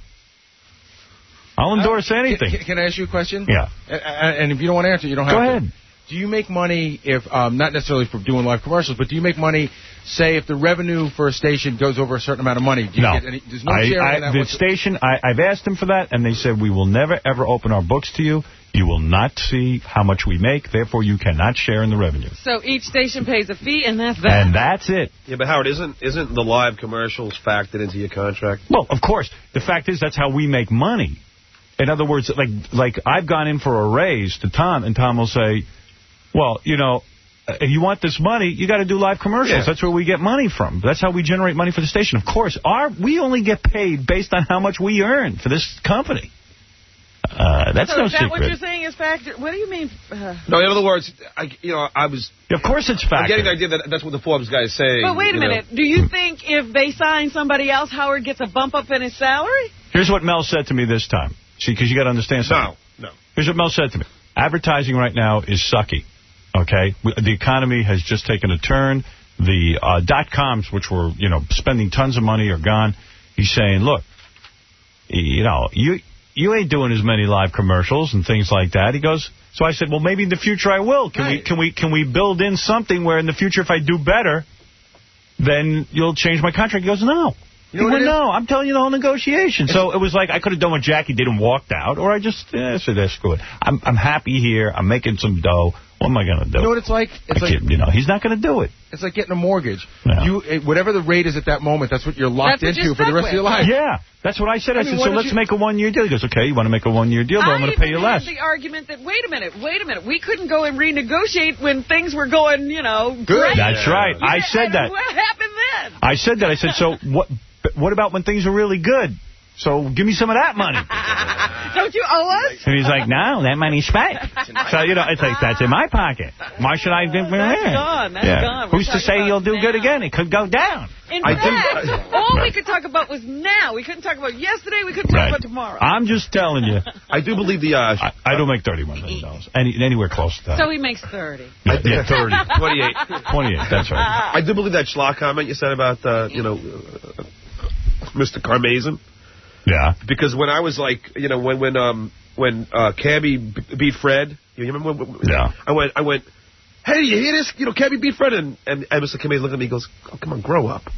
I'll endorse uh, anything. Can, can I ask you a question? Yeah. And, and if you don't want to answer, you don't have Go to. ahead. Do you make money if, um, not necessarily for doing live commercials, but do you make money, say, if the revenue for a station goes over a certain amount of money? Do you No. Get any, there's no I, share I, in that the whatsoever? station, I, I've asked them for that, and they said, we will never, ever open our books to you. You will not see how much we make. Therefore, you cannot share in the revenue. so each station pays a fee, and that's that. And that's it. Yeah, but Howard, isn't isn't the live commercials factored into your contract? Well, of course. The fact is, that's how we make money. In other words, like like I've gone in for a raise to Tom, and Tom will say, well, you know, if you want this money, you got to do live commercials. Yeah. That's where we get money from. That's how we generate money for the station. Of course, our we only get paid based on how much we earn for this company. Uh, that's so no is that secret. what you're saying is factor? What do you mean? Uh, No, in other words, I, you know, I was... Of course it's factored. I'm getting the idea that that's what the Forbes guy is saying. but wait a minute. Know. Do you think if they sign somebody else, Howard gets a bump up in his salary? Here's what Mel said to me this time. See, because you got to understand something. No, no. Here's what Mel said to me. Advertising right now is sucky. Okay? The economy has just taken a turn. The uh, dot-coms, which were, you know, spending tons of money, are gone. He's saying, look, you know, you you ain't doing as many live commercials and things like that. He goes, so I said, well, maybe in the future I will. Can right. we can we can we build in something where in the future if I do better, then you'll change my contract? He goes, no. You know well, no, I'm telling you the whole negotiation. So it was like I could have done what Jackie did and walked out, or I just eh, said, "That's good. I'm I'm happy here. I'm making some dough. What am I going to do?" You know what it's like? It's like kid, you know, he's not going to do it. It's like getting a mortgage. No. You whatever the rate is at that moment, that's what you're locked that's into for the rest with. of your life. Yeah, that's what I said. I, I mean, said, so let's you... make a one-year deal. He goes, okay, you want to make a one-year deal, but I'm going to pay you less. I even had the argument that, wait a minute, wait a minute, we couldn't go and renegotiate when things were going, you know, good. Great. That's right. Yeah, I said that. What happened then? I said that. I said, so what? What about when things are really good? So give me some of that money. Don't you owe us? And he's like, no, that money's spent. So, you know, it's like, that's in my pocket. Why should I give it? That's gone. That's yeah. gone. Who's to say you'll do now. good again? It could go down. In I fact, think, all right. we could talk about was now. We couldn't talk about yesterday. We couldn't talk right. about tomorrow. I'm just telling you. I do believe the... Uh, I, I don't make thirty-one million dollars. Any, anywhere close to that. So he makes thirty. Yeah, yeah thirty. twenty-eight. twenty-eight, that's right. I do believe that schlock comment you said about, uh, you know, uh, Mister Carmazin. Yeah. Because when I was like, you know, when when um when uh, Cabby b- beat Fred, you remember? When, when, yeah. I went, I went, hey, you hear this? You know, Cabby beat Fred, and and, and Mister Carmazin looked at me and goes, oh, come on, grow up.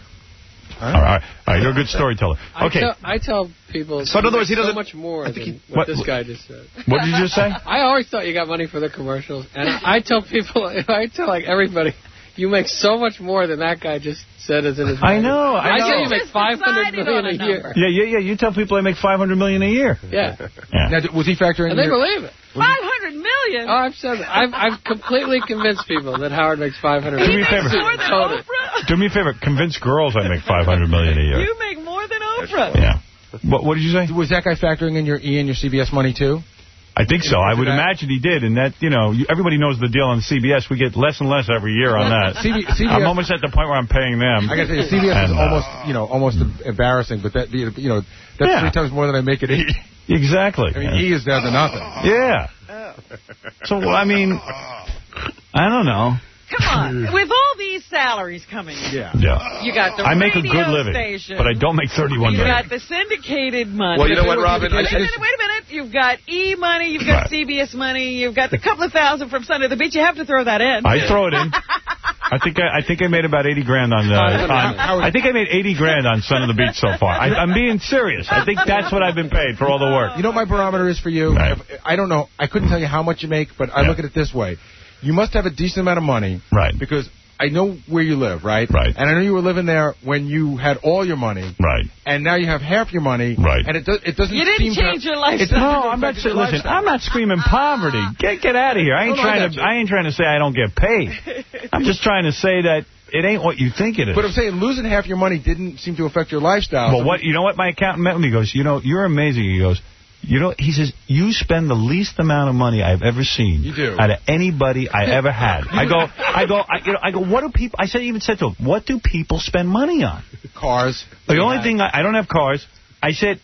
All right. All right, all right. You're a good storyteller. Okay. I tell, I tell people so, in other words, he doesn't, so much more than he, what, what this guy just said. What did you just say? I always thought you got money for the commercials, and I tell people, I tell like everybody, you make so much more than that guy just said as in his I know. I, I know. say you make five hundred million a year. Yeah, yeah, yeah. You tell people I make five hundred million a year. Yeah. yeah. Now, was he factoring? And they your... believe it. Five hundred million. Oh, I've said that. I've I've completely convinced people that Howard makes five hundred. Do me a favor. More than Oprah. Do me a favor. Convince girls I make five hundred million a year. You make more than Oprah. Yeah. What What did you say? Was that guy factoring in your E and your C B S money too? I think so. I would imagine he did, and that, you know, you, everybody knows the deal on C B S. We get less and less every year on that. C B S, I'm almost at the point where I'm paying them. I got to say, C B S and, is almost, uh, you know, almost embarrassing, but that, you know, that's yeah. three times more than I make at E! Exactly. I mean, E! is down to nothing. Yeah. So, I mean, I don't know. Come on. With all these salaries coming in. Yeah. yeah. You got the I make radio a good living, station. but I don't make thirty-one You million. got the syndicated money. Well, you know what, Robin? Wait a minute, wait a minute. You've got E! money, you've got right. C B S money, you've got the couple of thousand from Sunday at the Beach. You have to throw that in. I throw it in. I think I, I think I made about eighty grand on, uh, on I think I made eighty grand on Son of the Beach so far. I, I'm being serious. I think that's what I've been paid for all the work. You know what my barometer is for you? Right. I don't know. I couldn't tell you how much you make, but I yeah. look at it this way. You must have a decent amount of money. Right. Because I know where you live, right? Right. And I know you were living there when you had all your money. Right. And now you have half your money. Right. And it, do, it doesn't You didn't seem change to, your lifestyle. No, I'm not. Listen, lifestyle. I'm not screaming poverty. Get get out of here. I ain't no, no, trying I to. I ain't trying to say I don't get paid. I'm just trying to say that it ain't what you think it is. But I'm saying losing half your money didn't seem to affect your lifestyle. Well, what you know what my accountant met with me. He goes, you know, you're amazing. He goes, you know, he says, you spend the least amount of money I've ever seen you do. out of anybody I ever had. I go, I go, I, you know, I go, what do people, I said, even said to him, what do people spend money on? Cars. The only thing, I, I don't have cars. I said,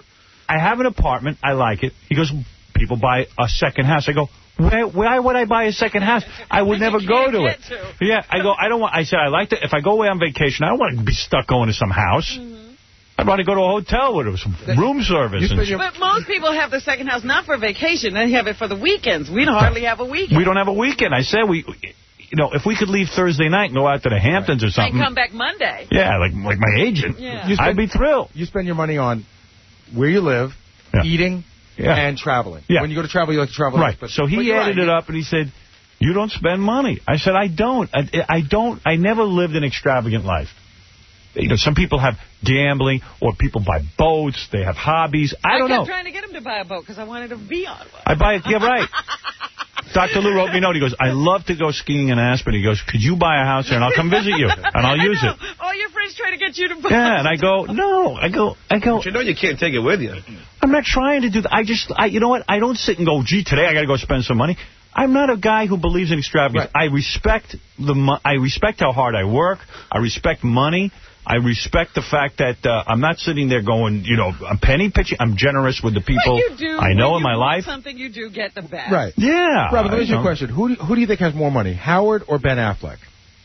I have an apartment. I like it. He goes, people buy a second house. I go, why, why would I buy a second house? I would never go to it. To. Yeah, I go, I don't want, I said, I like to, if I go away on vacation, I don't want to be stuck going to some house. Mm-hmm. I'd rather go to a hotel with some room service. And but most people have the second house not for vacation. They have it for the weekends. We don't hardly have a weekend. We don't have a weekend. I said we, you know, if we could leave Thursday night and go out to the Hamptons right. or something. And come back Monday. Yeah, like like my agent. Yeah. You spend, I'd be thrilled. You spend your money on where you live, yeah. eating, yeah. and traveling. Yeah. When you go to travel, you like to travel. Right. But, so he but added right. it up and he said, you don't spend money. I said, I don't. I, I don't. I never lived an extravagant life. You know, some people have gambling, or people buy boats. They have hobbies. I don't know. I kept trying to get him to buy a boat because I wanted to be on one. I buy it. Yeah, right. Doctor Lou wrote me a note. He goes, I love to go skiing in Aspen. He goes, could you buy a house here and I'll come visit you and I'll use it. All your friends try to get you to buy. Yeah, and I go, no. I go, I go. But you know you can't take it with you. I'm not trying to do that. I just, I, you know what? I don't sit and go, gee, today I got to go spend some money. I'm not a guy who believes in extravagance. Right. I respect the. I respect how hard I work. I respect money. I respect the fact that uh, I'm not sitting there going, you know, I'm penny pitching. I'm generous with the people you do, I know when in my you life. Something you do get the best. Right. Yeah. Robin, let me ask you a question. Who do, who do you think has more money, Howard or Ben Affleck?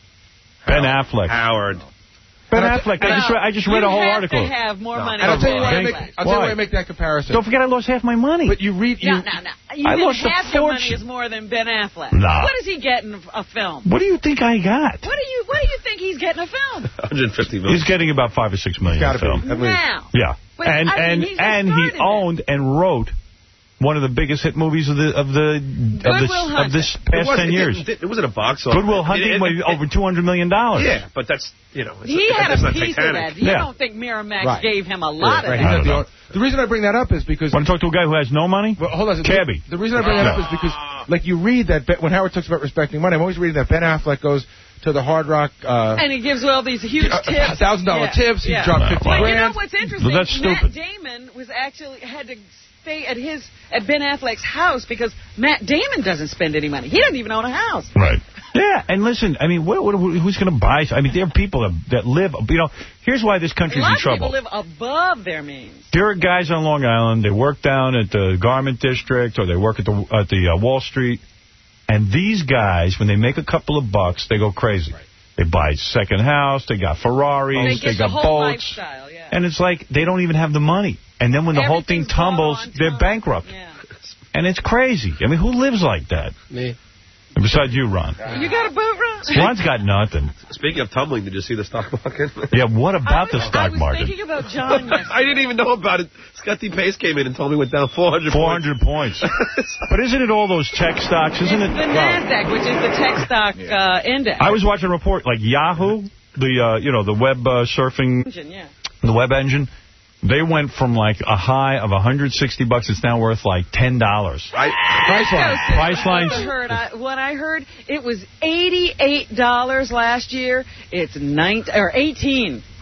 Ben Affleck. Howard. Ben Affleck. I just read, I just read a whole article. You have to have more no. money. And I'll tell you why I make, make, I'll tell you why I make that comparison. Don't forget I lost half my money. But you read... You, no, no, no. You I think lost half a your money fortune. is more than Ben Affleck. Nah. What does he get in a film? What do you think I got? What do you What do you think he's getting a film? one hundred fifty million. He's getting about five or six million in a film. At least. Now. Yeah. But, and I mean, and and he owned it. and wrote one of the biggest hit movies of the of the of this of this past ten it years. It, it was at a box office. Goodwill Hunting made over two hundred million dollars. Yeah, but that's you know. It's he a, had it's a not piece Titanic. of that. You yeah. don't think Miramax right. gave him a lot yeah, right. of that? The, the reason I bring that up is because want to talk to a guy who has no money? Well, hold on. Cabby. The, the reason I bring that up is because, like, you read that Ben, when Howard talks about respecting money, I'm always reading that Ben Affleck goes to the Hard Rock. Uh, and he gives all these huge uh, tips. one thousand dollar yeah. tips. He yeah. dropped fifty But grand. you know what's interesting? Well, that's Matt stupid. Damon was actually had to stay at his at Ben Affleck's house because Matt Damon doesn't spend any money. He doesn't even own a house. Right. Yeah, and listen, I mean, what, what, who's going to buy? I mean, there are people that, that live, you know, here's why this country's in trouble. A lot of people live above their means. There are guys on Long Island, they work down at the Garment District or they work at the at the uh, Wall Street, and these guys, when they make a couple of bucks, they go crazy. Right. They buy second house, they got Ferraris, they, they got the whole boats, lifestyle, yeah. and it's like they don't even have the money. And then when the whole thing tumbles, they're bankrupt. Yeah. And it's crazy. I mean, who lives like that? Me. Besides you, Ron. You got a boat, Ron? Ron's got nothing. Speaking of tumbling, did you see the stock market? Yeah, what about was, the stock I was market? thinking about John yesterday. I didn't even know about it. Scotty Pace came in and told me it went down four hundred four hundred points. But isn't it all those tech stocks? Isn't it's it? the NASDAQ, which is the tech stock uh, index. I was watching a report like Yahoo, the uh, you know the web uh, surfing, engine, yeah. the web engine. They went from like a high of one hundred sixty bucks. It's now worth like ten dollars. Right. Priceline. Priceline's. I heard, I, what I heard, it was eighty-eight dollars last year. It's nine or eighteen.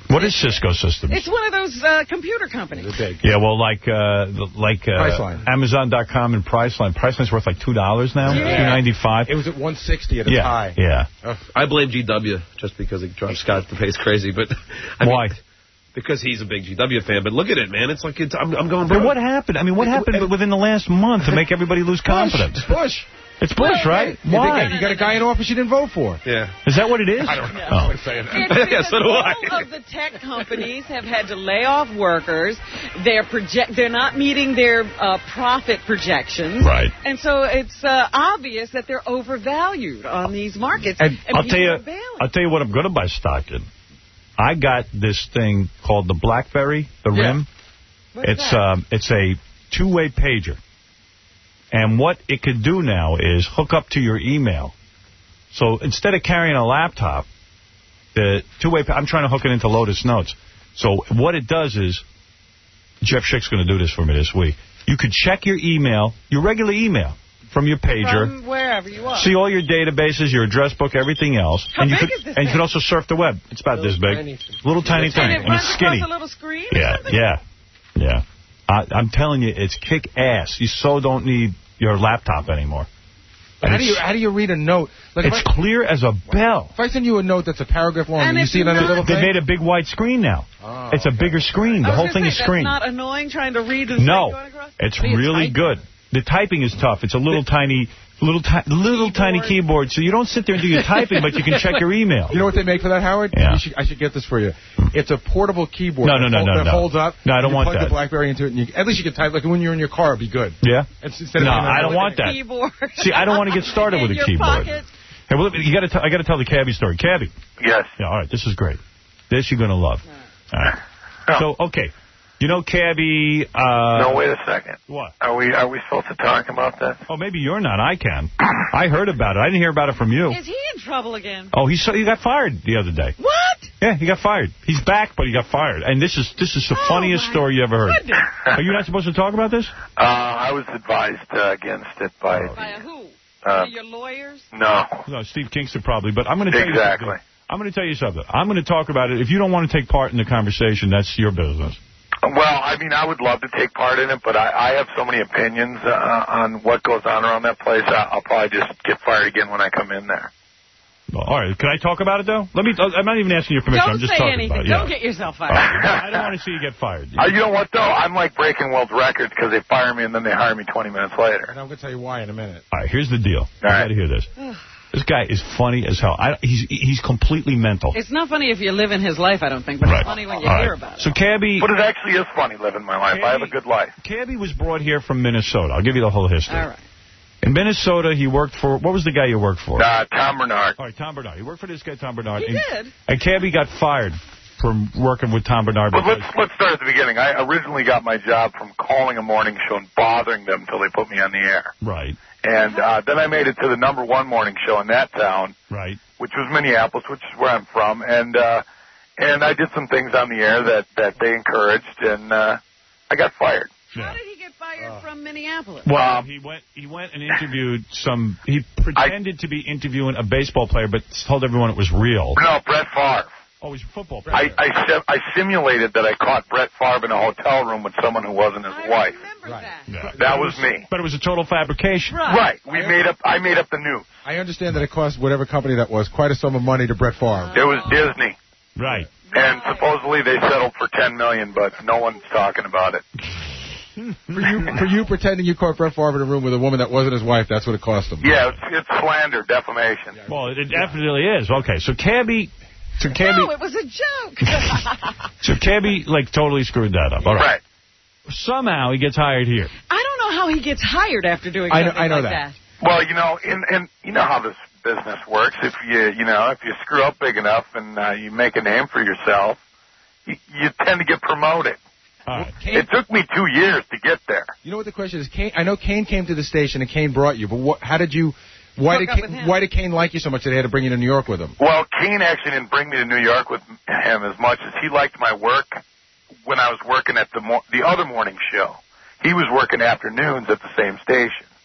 What is Cisco Systems? It's one of those uh, computer companies. They're big. Yeah, well, like uh, like uh, Priceline. Amazon dot com and Priceline. Priceline's worth like two dollars now, Yeah. two ninety-five. It was at one sixty at its Yeah, high. yeah. Ugh. I blame G W just because it drives Scott the pace crazy. But I Why? Mean, because he's a big G W fan. But look at it, man. It's like it's, I'm, I'm going But broke. what happened? I mean, what happened within the last month to make everybody lose confidence? Bush. It's Bush, right? You Why? got, you got a guy in office you didn't vote for. Yeah. Is that what it is? I don't know. Oh. I'm saying that. It's because Yeah, so do I. all of the tech companies have had to lay off workers. They're project. They're not meeting their uh, profit projections. Right. And so it's uh, obvious that they're overvalued on these markets. And, and I'll tell people you, are bailing. I'll tell you what I'm going to buy stock in. I got this thing called the BlackBerry, the Yeah. RIM. What's It's that? um, it's a two-way pager. And what it could do now is hook up to your email. So instead of carrying a laptop, the two-way, I'm trying to hook it into Lotus Notes. So what it does is, Jeff Schick's going to do this for me this week. You could check your email, your regular email, from your pager. From wherever you are. See all your databases, your address book, everything else. How and you big could, is this And you thing? could also surf the web. It's about Little this big. tiny thing. Little tiny And thing. it And runs it's skinny. across a little screen or Yeah, something? yeah, yeah. I, I'm telling you, it's kick-ass. You so don't need your laptop anymore. And How do you it's- how do you read a note? Like if It's I, clear as a bell. if I send you a note that's a paragraph long, And and you it's see it on a not- little They thing. made a big white screen now. Oh, It's a okay. bigger screen. The I was whole gonna thing say, is screen. That's not annoying trying to read the No, thing going across? it's How do you really type good. The typing is tough. It's a little tiny, little ti little tiny keyboard, so you don't sit there and do your typing, but you can check your email. You know what they make for that, Howard? Yeah. You should, I should get this for you. It's a portable keyboard. No, no, that no, fol- no, that no. folds up. No, I don't you want plug that. the BlackBerry into it, and you, at least you can type like when you're in your car. It'd be good. Yeah? It's, instead No, of I don't want that. Keyboard. See, I don't want to get started In with a your keyboard. pocket. Hey, well, you got to. I got to tell the cabbie story. Cabbie. Yes. Yeah. All right. This is great. This you're going to love. All right. So, okay. You know, cabbie. Uh, No, wait a second. What? Are we are we supposed to talk about this? Oh, maybe you're not. I can. I heard about it. I didn't hear about it from you. Is he in trouble again? Oh, he so he got fired the other day. What? Yeah, he got fired. He's back, but he got fired. And this is this is the Oh, funniest my story you ever heard. goodness. Are you not supposed to talk about this? Uh, I was advised uh, against it by. By a who? Uh, One of your lawyers? no. No, Steve Kingston probably. But I'm going to tell Exactly. you something. I'm going to tell you something. I'm going to talk about it. If you don't want to take part in the conversation, that's your business. Well, I mean, I would love to take part in it, but I, I have so many opinions uh, on what goes on around that place. I, I'll probably just get fired again when I come in there. Well, all right. Can I talk about it, though? Let me. I'm not even asking your permission. Don't I'm just say talking anything. about it. Don't Yeah. get yourself All fired. right. I don't want to see you get fired. Uh, you know what, though? I'm like breaking world records because they fire me and then they hire me twenty minutes later. And I'm going to tell you why in a minute. All right. Here's the deal. You right. got to hear this. This guy is funny as hell. I, he's he's completely mental. It's not funny if you live in his life, I don't think, but Right. it's funny when you All hear right. about it. So, Cabbie, But it actually is funny living my life. I have a good life. Cabbie was brought here from Minnesota. I'll give you the whole history. All right. In Minnesota, he worked for, what was the guy you worked for? Uh, Tom Bernard. All right, Tom Bernard. He worked for this guy, Tom Bernard. He and, did. And Cabbie got fired from working with Tom Bernard. But because- let's let's start at the beginning. I originally got my job from calling a morning show and bothering them until they put me on the air. Right, And uh, then I made it to the number one morning show in that town, right. which was Minneapolis, which is where I'm from. And uh, and I did some things on the air that, that they encouraged, and uh, I got fired. Yeah. How did he get fired from Minneapolis? Well, Um, he went he went and interviewed some, he pretended to be interviewing a baseball player, but told everyone it was real. No, Brett Favre. Oh, he's a football I player. I, sim- I simulated that I caught Brett Favre in a hotel room with someone who wasn't his I wife. remember Right. that. Yeah. That But it was me. But it was a total fabrication. Right. Right. We made up. I made up the news. I understand that it cost whatever company that was quite a sum of money to Brett Favre. It was Disney, Right. and supposedly they settled for ten million, but no one's talking about it. For you, for you pretending you caught Brett Favre in a room with a woman that wasn't his wife, that's what it cost him. Yeah, it's, it's slander, defamation. Well, it definitely is. Okay, so Cabbie, so Cabbie, No, it was a joke. so Cabbie, like, totally screwed that up. All right. Right. Somehow he gets hired here. I don't know how he gets hired after doing I know- something I know like that. that. Well, you know, and and you know how this business works. If you you know if you screw up big enough and uh, you make a name for yourself, you, you tend to get promoted. All right. It took me two years to get there. You know what the question is? Kane, I know Kane came to the station and Kane brought you, but what, how did you? Why Hook did up Kane, with him. why did Kane like you so much that he had to bring you to New York with him? Well, Kane actually didn't bring me to New York with him as much as he liked my work when I was working at the mo- the other morning show. He was working afternoons at the same station.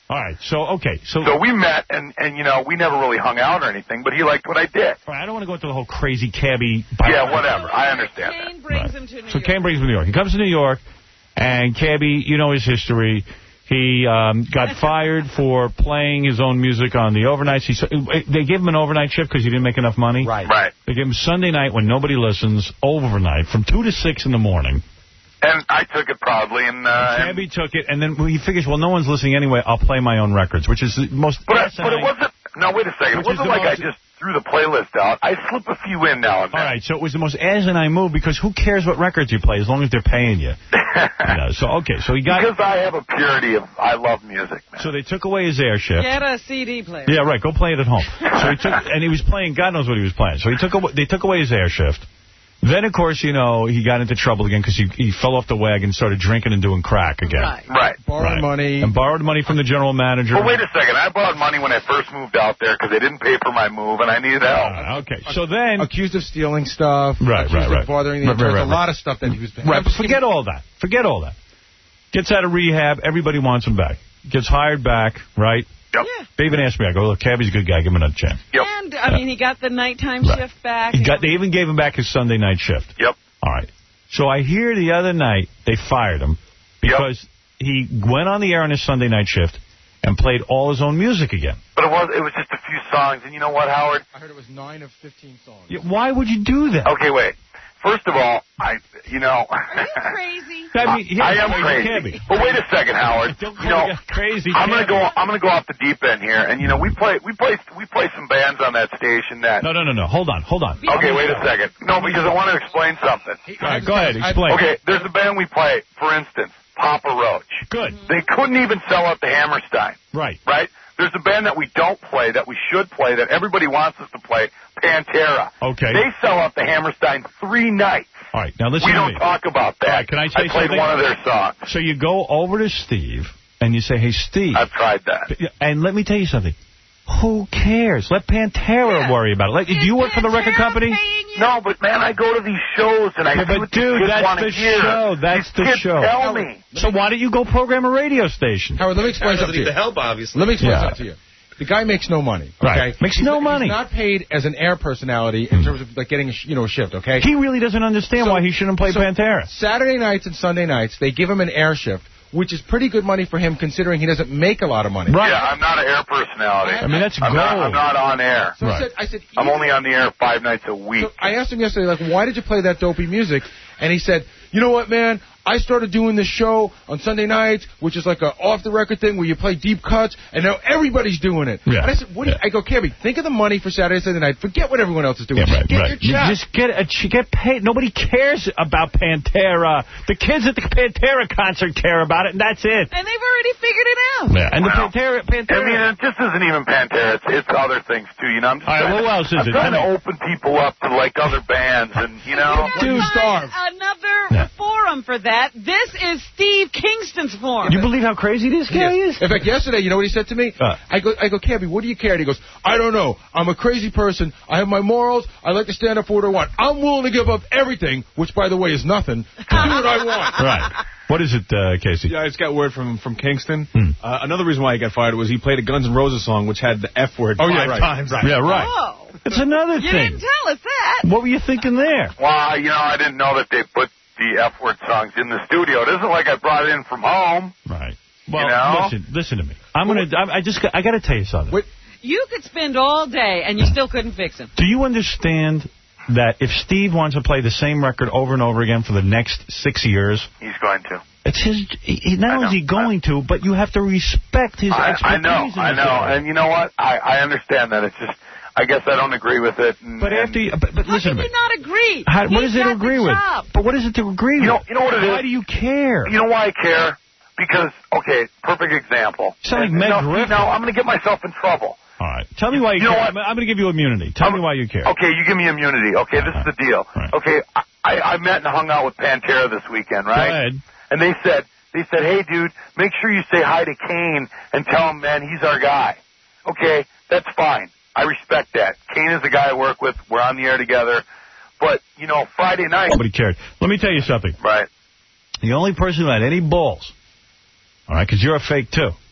All right, so, okay. So so we met, and, and, you know, we never really hung out or anything, but he liked what I did. All right, I don't want to go into the whole crazy cabbie... Yeah, whatever. I understand Kane that. brings Right. him to New So York. Kane brings him to New York. He comes to New York, and Cabby, you know his history. He um, got fired for playing his own music on the overnights. He, they gave him an overnight shift because he didn't make enough money. Right. Right. They gave him Sunday night when nobody listens, overnight, from two to six in the morning. And I took it proudly, and... Uh, and Cabby took it, and then he figures, well, no one's listening anyway, I'll play my own records, which is the most... But, I, but it wasn't... No, wait a second. It Which is wasn't the like most- I just threw the playlist out. I slip a few in now and then. All right, so it was the most asinine move because who cares what records you play as long as they're paying you? You know, so, okay, so he got... Because I have a purity of... I love music, man. So they took away his air shift. Get a C D player. Yeah, right. Go play it at home. So he took, and he was playing. God knows what he was playing. So he took. Away, they took away his air shift. Then, of course, you know, he got into trouble again because he he fell off the wagon and started drinking and doing crack again. Right. Right. Borrowed Right. money. And borrowed money from the general manager. Well, wait a second. I borrowed money when I first moved out there because they didn't pay for my move, and I needed help. Uh, okay. So then, accused of stealing stuff. Right, accused right, right. of bothering the Right, right, interns. right, A right. lot of stuff that he was... right, but forget all that. Forget all that. Gets out of rehab. Everybody wants him back. Gets hired back. Right. Yep. Yeah. They even asked me. I go, look, Cabby's a good guy. Give him another chance. Yep. And, I mean, he got the nighttime Right. shift back. He got. They even gave him back his Sunday night shift. Yep. All right. So I hear the other night they fired him because yep. he went on the air on his Sunday night shift and played all his own music again. But it was it was just a few songs, and you know what, Howard? I heard it was nine of fifteen songs. Yeah, why would you do that? Okay, wait. First of all, I, you know... Are you crazy? I, mean, yeah, I am crazy. But wait a second, Howard. Don't you know, crazy. I'm gonna go. I'm gonna go off the deep end here, and you know, we play, we play, we play some bands on that station that. No, no, no, no. Hold on, hold on. Okay, wait a second. No, because I want to explain something. All right, go ahead, explain. Okay, there's a band we play, for instance, Papa Roach. Good. They couldn't even sell out the Hammerstein. Right. Right. There's a band that we don't play that we should play that everybody wants us to play, Pantera. Okay. They sell out the Hammerstein three nights. All right, now listen we to don't me. talk about that. All right, can I say I played something? one of their songs. So you go over to Steve and you say, hey, Steve. I've tried that. And let me tell you something. Who cares? Let Pantera yeah. worry about it. Like, do you work Pantera for the record company? No, but man, I go to these shows and I yeah, see but dude, that's the hear. show. That's these the kids show. Tell me. So why don't you go program a radio station? Howard, let me explain something to you. The help, obviously. Let me explain yeah. something to you. The guy makes no money. Okay? Right. Makes he's no not, money. He's not paid as an air personality in terms of like getting a sh- you know a shift. Okay. He really doesn't understand so, why he shouldn't play so Pantera. Saturday nights and Sunday nights they give him an air shift, which is pretty good money for him considering he doesn't make a lot of money. Right. Yeah, I'm not an air personality. I mean, that's I'm gold. not, I'm not on air. So right. I said, I said, I'm only on the air five nights a week. So I asked him yesterday, like, why did you play that dopey music? And he said, you know what, man? I started doing this show on Sunday nights, which is like a off-the-record thing where you play deep cuts, and now everybody's doing it. Yeah. And I said, what do you, I go, Cabby, think of the money for Saturday, Sunday night. Forget what everyone else is doing. Yeah, right, just get right. your check. Just get a, get paid. Nobody cares about Pantera. The kids at the Pantera concert care about it, and that's it. And they've already figured it out. Yeah. And Wow. the Pantera, Pantera. I mean, it just isn't even Pantera. It's, it's other things, too. You know, I'm just All right, trying, well, what else is I'm it? trying Tell to me. open people up to, like, other bands, and, you know. Dude, starve. Another Yeah. forum for that. This is Steve Kingston's forum. You believe how crazy this guy is? In fact, yesterday, you know what he said to me? Uh. I go, I go, Cabby, what do you care? And he goes, I don't know. I'm a crazy person. I have my morals. I like to stand up for what I want. I'm willing to give up everything, which, by the way, is nothing, to do what I want. Right. What is it, uh, Casey? Yeah, I just got word from, from Kingston. Hmm. Uh, another reason why he got fired was he played a Guns N' Roses song which had the F word Oh, five yeah, right. times. Right. Yeah, right. Oh. That's another You thing. didn't tell us that. What were you thinking there? Well, you know, I didn't know that they put the F-word songs in the studio. It isn't like I brought it in from home. Right. Well, you know? listen, listen to me. I'm gonna. I, I just. I got to tell you something. Wait. You could spend all day and you still couldn't fix him. Do you understand that if Steve wants to play the same record over and over again for the next six years, He's going to. it's his. He, not I only is know. he going to, but you have to respect his I, I expertise. know, in I this know. area. And you know what? I, I understand that. It's just, I guess I don't agree with it. And, But after, you, but, but How listen can to you me. not agree? How, what He's is it to got agree the with? job. But what is it to agree You know, with? you know what it is? Why do you care? You know why I care? Because, okay, perfect example. You sound like And- Meg no, Griffin. no, I'm going to get myself in trouble. All right. Tell me why you, You know care. what? I'm, I'm going to give you immunity. Tell I'm- me why you care. Okay, you give me immunity. Okay, this is the deal. Right. Okay, I, I met and hung out with Pantera this weekend, right? Go ahead. And they said, they said, hey, dude, make sure you say hi to Kane and tell him, man, he's our guy. Okay, that's fine. I respect that. Kane is the guy I work with. We're on the air together. But, you know, Friday night. Nobody cared. Let me tell you something. Right. The only person who had any balls, all right, because you're a fake too,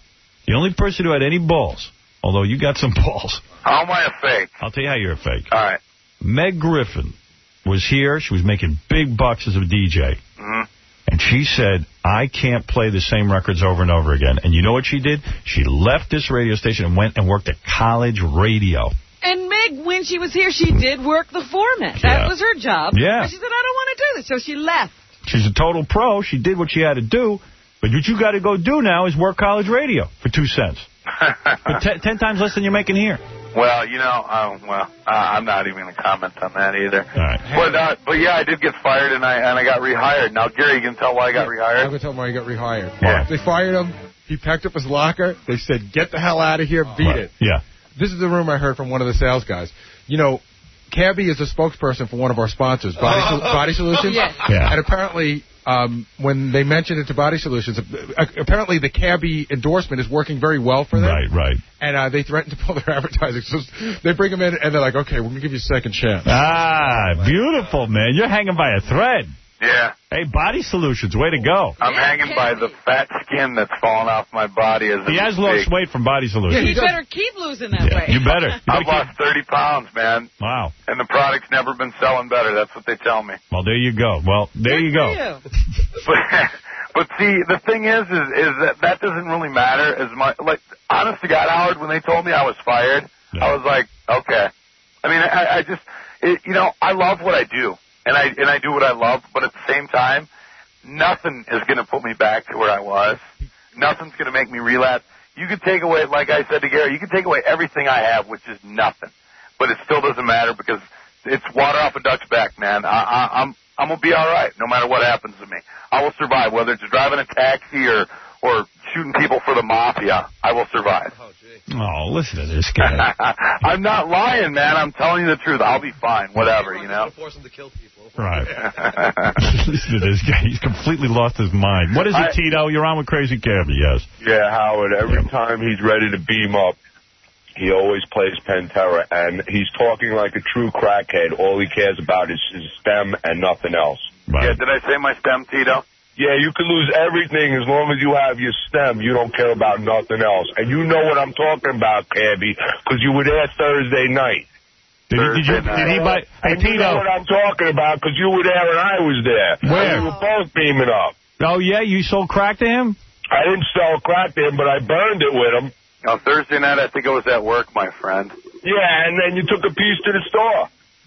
The only person who had any balls, although you got some balls. How am I a fake? I'll tell you how you're a fake. All right. Meg Griffin was here. She was making big bucks as a D J. Mm-hmm. And she said, I can't play the same records over and over again. And you know what she did? She left this radio station and went and worked at college radio. And Meg, when she was here, she did work the format. Yeah. That was her job. Yeah. But she said, I don't want to do this. So she left. She's a total pro. She did what she had to do. But what you got to go do now is work college radio for two cents. for ten, ten times less than you're making here. Well, you know, uh, well, uh, I'm not even going to comment on that either. All right. But, uh, but yeah, I did get fired, and I and I got rehired. Now, Gary, you can tell why I got rehired? I'm going to tell him why he got rehired. Yeah. They fired him. He packed up his locker. They said, get the hell out of here. Beat Right. it. Yeah. This is the rumor I heard from one of the sales guys. You know, Cabby is a spokesperson for one of our sponsors, Body, Sol- Body Solutions. Yeah. Yeah. And apparently, um, when they mentioned it to Body Solutions, uh, apparently the Cabby endorsement is working very well for them. Right, right. And uh, they threatened to pull their advertising. So they bring them in, and they're like, okay, we're going to give you a second chance. Ah, beautiful, man. You're hanging by a thread. Yeah. Hey, Body Solutions, way to go. I'm Yeah, hanging by the fat skin that's falling off my body as He a has mistake. lost weight from Body Solutions. You better keep losing that Yeah, weight. you better. You better I've lost thirty pounds, man. keep... Wow. And the product's never been selling better. That's what they tell me. Well, there you go. Well, there Good you for go. you. But, but see, the thing is, is, is that that doesn't really matter as much. Like, honest to God, Howard, when they told me I was fired, Yeah. I was like, okay. I mean, I, I just, it, you know, I love what I do, and I and I do what I love. But at the same time, nothing is going to put me back to where I was. Nothing's going to make me relapse. You could take away, like I said to Gary, you could take away everything I have, which is nothing, but it still doesn't matter because it's water off a duck's back, man. I, I, I'm I'm gonna be all right, no matter what happens to me. I will survive, whether it's driving a taxi or or shooting people for the mafia. I will survive. Oh, listen to this guy. I'm not lying, man. I'm telling you the truth. I'll be fine. Whatever, you know. Force him to kill people. Right. Listen to this guy. He's completely lost his mind. What is it, I, Tito? You're on with Crazy Cabby, yes. Yeah, Howard, every time he's ready to beam up, he always plays Pantera, and he's talking like a true crackhead. All he cares about is his stem and nothing else. Right. Yeah, did I say my stem, Tito? Yeah, you can lose everything as long as you have your stem. You don't care about nothing else. And you know what I'm talking about, Cabby, because you were there Thursday night. Did, he, did, you, did he buy... Hey, and you know Tito. what I'm talking about, because you were there and I was there. Where? And we were both beaming up. Oh, yeah? You sold crack to him? I didn't sell crack to him, but I burned it with him. On Thursday night, I think I was at work, my friend. Yeah, and then you took a piece to the store.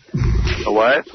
The what?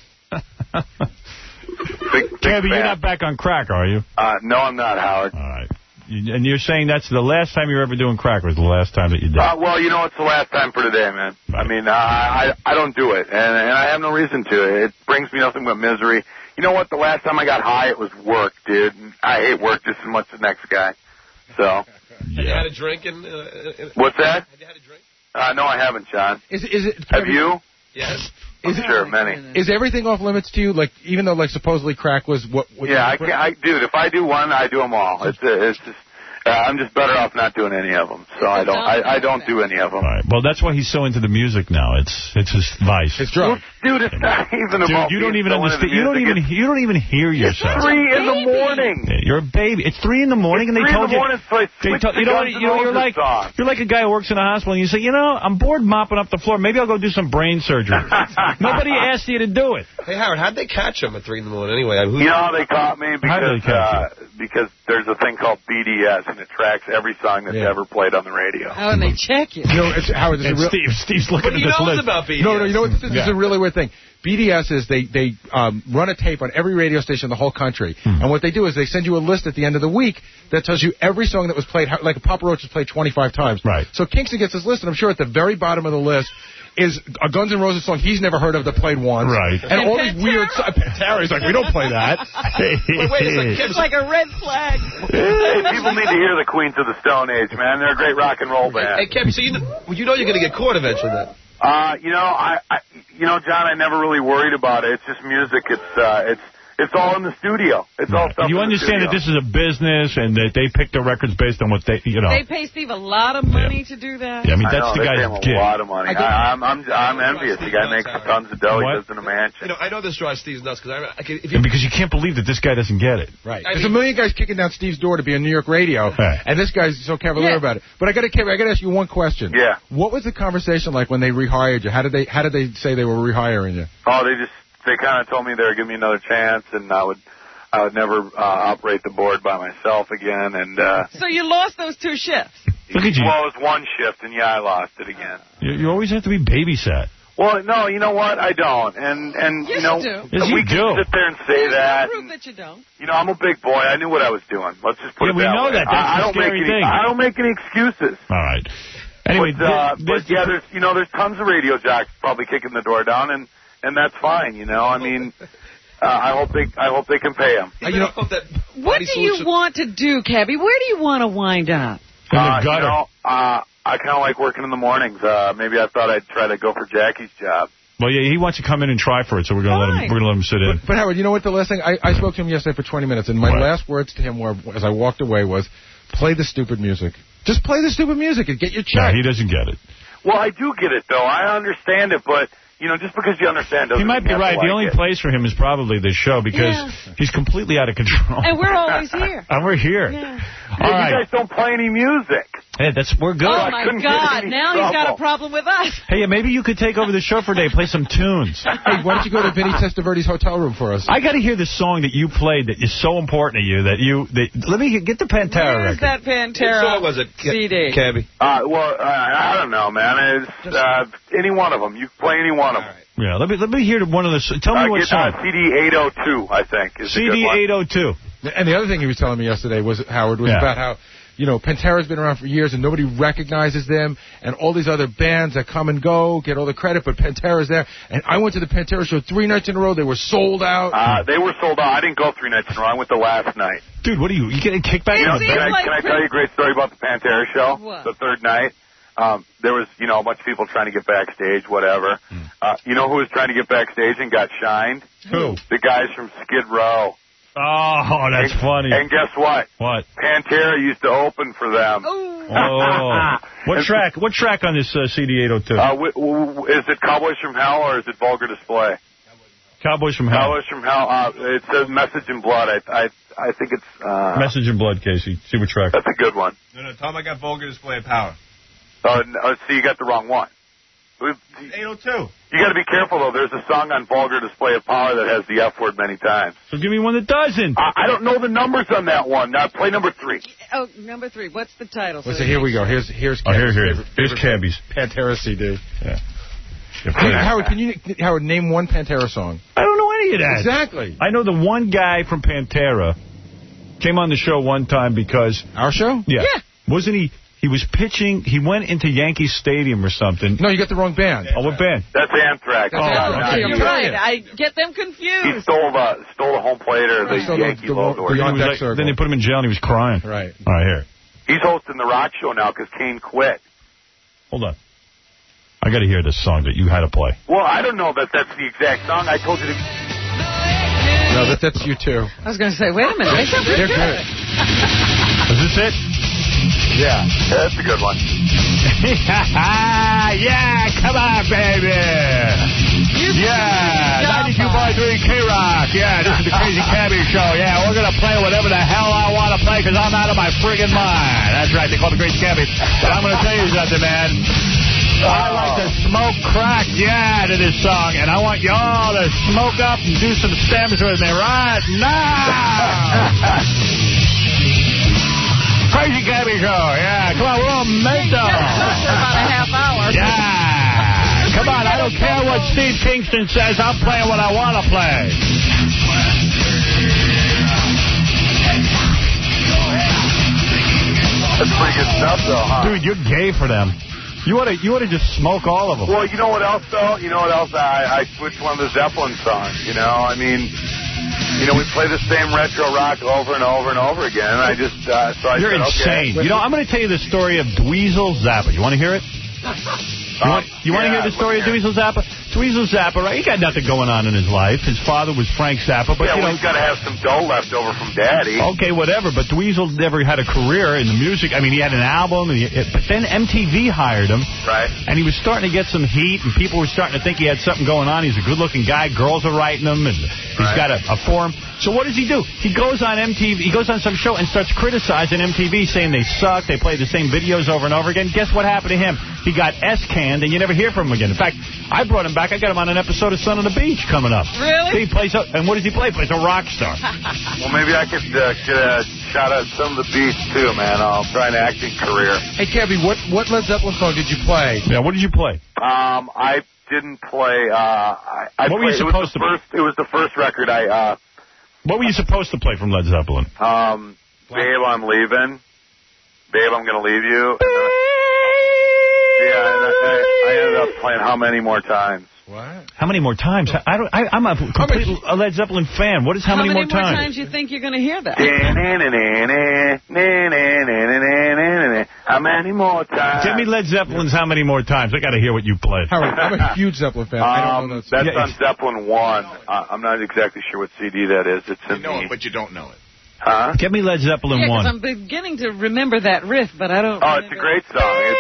big, big Cabby, fan. you're not back on crack, are you? Uh, no, I'm not, Howard. All right. You, and you're saying that's the last time you're ever doing crack was the last time that you did? Uh, well, you know, it's the last time for today, man. I mean, uh, I I don't do it, and, and I have no reason to. It brings me nothing but misery. You know what? The last time I got high, it was work, dude. I hate work just as much as the next guy. So. Have you had a drink? In, uh, in, What's that? Have you had a drink? Uh, no, I haven't, John. Is, is it? Have you? Yes. Is it, sure, many. Is everything off limits to you? Like, even though, like, supposedly crack was what? what Yeah, I can't. I, dude, if I do one, I do them all. It's uh, it's just. Uh, I'm just better off not doing any of them, so I don't. I, I don't do any of them. Right. Well, that's why he's so into the music now. It's it's his vice. It's drug. Dude, it's not even Dude, about. you don't being even so into understand. the You don't music. even you don't even hear yourself. It's three in the morning. Yeah, you're a baby. It's three in the morning, It's and they three in told the you. morning, so I they switched told, the you know what? Guns N' You know, you're Roses like song. you're like a guy who works in a hospital, and you say, you know, I'm bored mopping up the floor. Maybe I'll go do some brain surgery. Nobody asked you to do it. Hey, Howard, how'd they catch him at three in the morning anyway? Who, You know how they caught me? How did they Because catch uh, because there's a thing called B D S, and it tracks every song that's Yeah. ever played on the radio. Oh, and they check you. You know, it's, Howard, this is And a real, Steve, Steve's looking What at he this knows list. about B D S? No, no, you know what? This, is- this Yeah. is a really weird thing. B D S is they they um, run a tape on every radio station in the whole country, Hmm. and what they do is they send you a list at the end of the week that tells you every song that was played, how- like Papa Roach was played twenty-five times. Right. So Kingston gets this list, and I'm sure at the very bottom of the list is a Guns N' Roses song he's never heard of that played once. Right. And all these weird... So- Terry's like, we don't play that. Wait, wait a second. It's like a red flag. Hey, people need to hear the Queens of the Stone Age, man. They're a great rock and roll band. Hey, Kevin, so you know, you know you're going to get caught eventually then. Uh, you know, I, I, you know, John, I never really worried about it. It's just music. It's, uh, it's, It's all in the studio. It's all stuff You in the understand studio. that this is a business and that they pick their records based on what they, you know. They pay Steve a lot of money to do that. Yeah, I mean, I that's know, the they guy's pay him gig. a lot of money. I, I'm, I'm, I'm envious. The guy makes tons of dough. He lives in a mansion. You know, I know this drives Steve's nuts because I, I can, if you, And because you can't believe that this guy doesn't get it. Right. There's a million guys kicking down Steve's door to be on New York radio, Right. and this guy's so cavalier Yeah. about it. But I got to, I got to ask you one question. Yeah. What was the conversation like when they rehired you? How did they, how did they say they were rehiring you? Oh, they just they kind of told me they were giving me another chance, and I would I would never uh, operate the board by myself again. And uh, So you lost those two shifts. Look at you. well, it was one shift, and yeah, I lost it again. You, you always have to be babysat. Well, no, you know what? I don't. And and Yes, you know, you do. Yes, you we can do. sit there and say that. Prove that you don't. You know, I'm a big boy. I knew what I was doing. Let's just put Yeah, it we that know way. that. That's I, I the don't make scary any. thing. I don't make any excuses. All right. Anyway, but, uh, this, but this, yeah, there's you know, there's tons of radio jocks probably kicking the door down, and and that's fine. You know, I mean, uh, I hope they I hope they can pay them. you know, hope that What do you want to do, Cabby? Where do you want to wind up? in the Uh, you gutter. know, uh, I kind of like working in the mornings. Uh, maybe I thought I'd try to go for Jackie's job. Well, yeah, he wants to come in and try for it, so we're gonna let him. Fine. We're gonna let him sit in. But, but Howard, you know what the last thing, I, I spoke to him yesterday for twenty minutes, and my What? last words to him were, as I walked away, was, play the stupid music. Just play the stupid music and get your No, check. he doesn't get it. Well, I do get it though. I understand it, but you know, just because you understand doesn't He might mean be you have right. to The like only it. place for him is probably this show because Yeah. he's completely out of control. And we're always here. And we're here. Yeah. All Hey, right. you guys don't play any music. Hey, that's we're good. Oh, my couldn't get God. any Now he's got a trouble. problem with us. Hey, yeah, maybe you could take over the show for a day, play some tunes. Hey, why don't you go to Vinny Testaverde's hotel room for us? I got to hear the song that you played that is so important to you that you. That, let me get the Pantera Where's record. that Pantera What song was it, C D? Cabby? Uh, well, uh, I don't know, man. It's uh, any one of them. You can play any one of them. Yeah, let me let me hear one of the. Tell me Uh, what get, song. uh, C D eight oh two, I think, is C a good D one. eight oh two. And the other thing he was telling me yesterday was, Howard, was Yeah. about how, you know, Pantera's been around for years and nobody recognizes them, and all these other bands that come and go get all the credit, but Pantera's there. And I went to the Pantera show three nights in a row. They were sold out. Uh, they were sold out. I didn't go three nights in a row. I went the last night. Dude, what are you? You getting kicked back It in the seems Can back? I, like can I Prin- tell you a great story about the Pantera show? What? The third night. Um, there was, you know, a bunch of people trying to get backstage, whatever. Hmm. Uh, you know who was trying to get backstage and got shined? Who? The guys from Skid Row. Oh, that's and, funny. And guess what? What? Pantera used to open for them. Oh. What track? What track on this uh, C D eight oh two? Uh, w- w- is it Cowboys from Hell or is it Vulgar Display? Cowboys from Hell. Cowboys from Hell. Uh, it says Message in Blood. I I I think it's. Uh, Message in Blood, Casey. See what track. That's a good one. No, no, Tom, I got Vulgar Display of Power. Uh, no, see, you got the wrong one. eight oh two. You got to be careful though. There's a song on Vulgar Display of Power that has the F word many times. So give me one that doesn't. I, I don't know the numbers on that one. Now play number three. Oh, number three. What's the title? Let's see, here we go. Here's here's Oh, here, here. favorite- Here's favorite Cabby's. Pantera C D. Yeah. Hey, Howard, can you Howard name one Pantera song? I don't know any of that. Exactly. I know the one guy from Pantera came on the show one time because... Our show? Yeah. yeah. Wasn't he... He was pitching... He went into Yankee Stadium or something. No, you got the wrong band. Oh, what band? That's Anthrax. That's oh, Anthrax. not You're you. right. I get them He confused. stole the stole the home plate or the He stole the- Yankee the- logo. the- He was Deck like- Circle. then they put him in jail and he was crying. Right. All right, here. He's hosting the rock show now because Kane quit. Hold on. I got to hear this song that you had to play. Well, I don't know that that's the exact song. I told you to. No, that, that's you too. I was going to say, wait a minute. They sound pretty They're good. Is this it? Yeah, that's a good one. Yeah, come on, baby. Yeah, ninety-two point three K-Rock. Yeah, this is the Crazy Cabby Show. Yeah, we're going to play whatever the hell I want to play because I'm out of my friggin' mind. That's right, they call it the Crazy Cabby. But I'm going to tell you something, man. I like to smoke crack, yeah, to this song, and I want y'all to smoke up and do some stems with me right now. Crazy Cabby Show, yeah. Come on, we're on Mento. for about a half hour. Yeah. Come on, I don't care what Steve Kingston says. I'm playing what I want to play. That's pretty good stuff, though, huh? Dude, you're gay for them. You ought to you ought to just smoke all of them. Well, you know what else, though? You know what else? I, I switched one of the Zeppelin songs, you know? I mean, you know, we play the same retro rock over and over and over again. And I just, uh, so I You're said, insane. okay. You know, I'm going to tell you the story of Dweezil Zappa. You want to hear it? You want, you want to hear yeah, the story of let me Dweezil Zappa? Dweezil Zappa, right? He got nothing going on in his life. His father was Frank Zappa. But, yeah, you well, know, he's got to have some dough left over from Daddy. Okay, whatever. But Dweezil never had a career in the music. I mean, he had an album. And he, but then M T V hired him. Right. And he was starting to get some heat, and people were starting to think he had something going on. He's a good-looking guy. Girls are writing him, and he's right. got a, a forum. So what does he do? He goes on M T V. He goes on some show and starts criticizing M T V, saying they suck. They play the same videos over and over again. Guess what happened to him? He got S-canned, and you never hear from him again. In fact, I brought him back. I got him on an episode of Son on the Beach coming up. Really? He plays, a, and what does he play? He plays a rock star. Well, maybe I could uh, get a shot at Son of the Beach, too, man. I'll try an acting career. Hey, Kevin, what, what Led Zeppelin song did you play? Yeah, what did you play? Um, I didn't play. Uh, I, I what were you played, supposed it was the to first, It was the first record I... Uh, what were you supposed to play from Led Zeppelin? Um, Babe, I'm leaving. Babe, I'm going to leave you. Yeah, and I, I ended up playing How Many More Times. What? How many more times? I don't. I, I'm a complete a Led Zeppelin fan. What is how, how many, many more times? How many more times do you think you're going to hear that? How many more times? Give me Led Zeppelin's How Many More Times. I got to hear what you played. Howard, I'm a huge Zeppelin fan. Um, I don't know that that's yeah, on Zeppelin one. Uh, I'm not exactly sure what C D that is. It's in You know the... it, but you don't know it. Huh? Give me Led Zeppelin Yeah, because one. I'm beginning to remember that riff, but I don't... Oh, it's a great song. It's,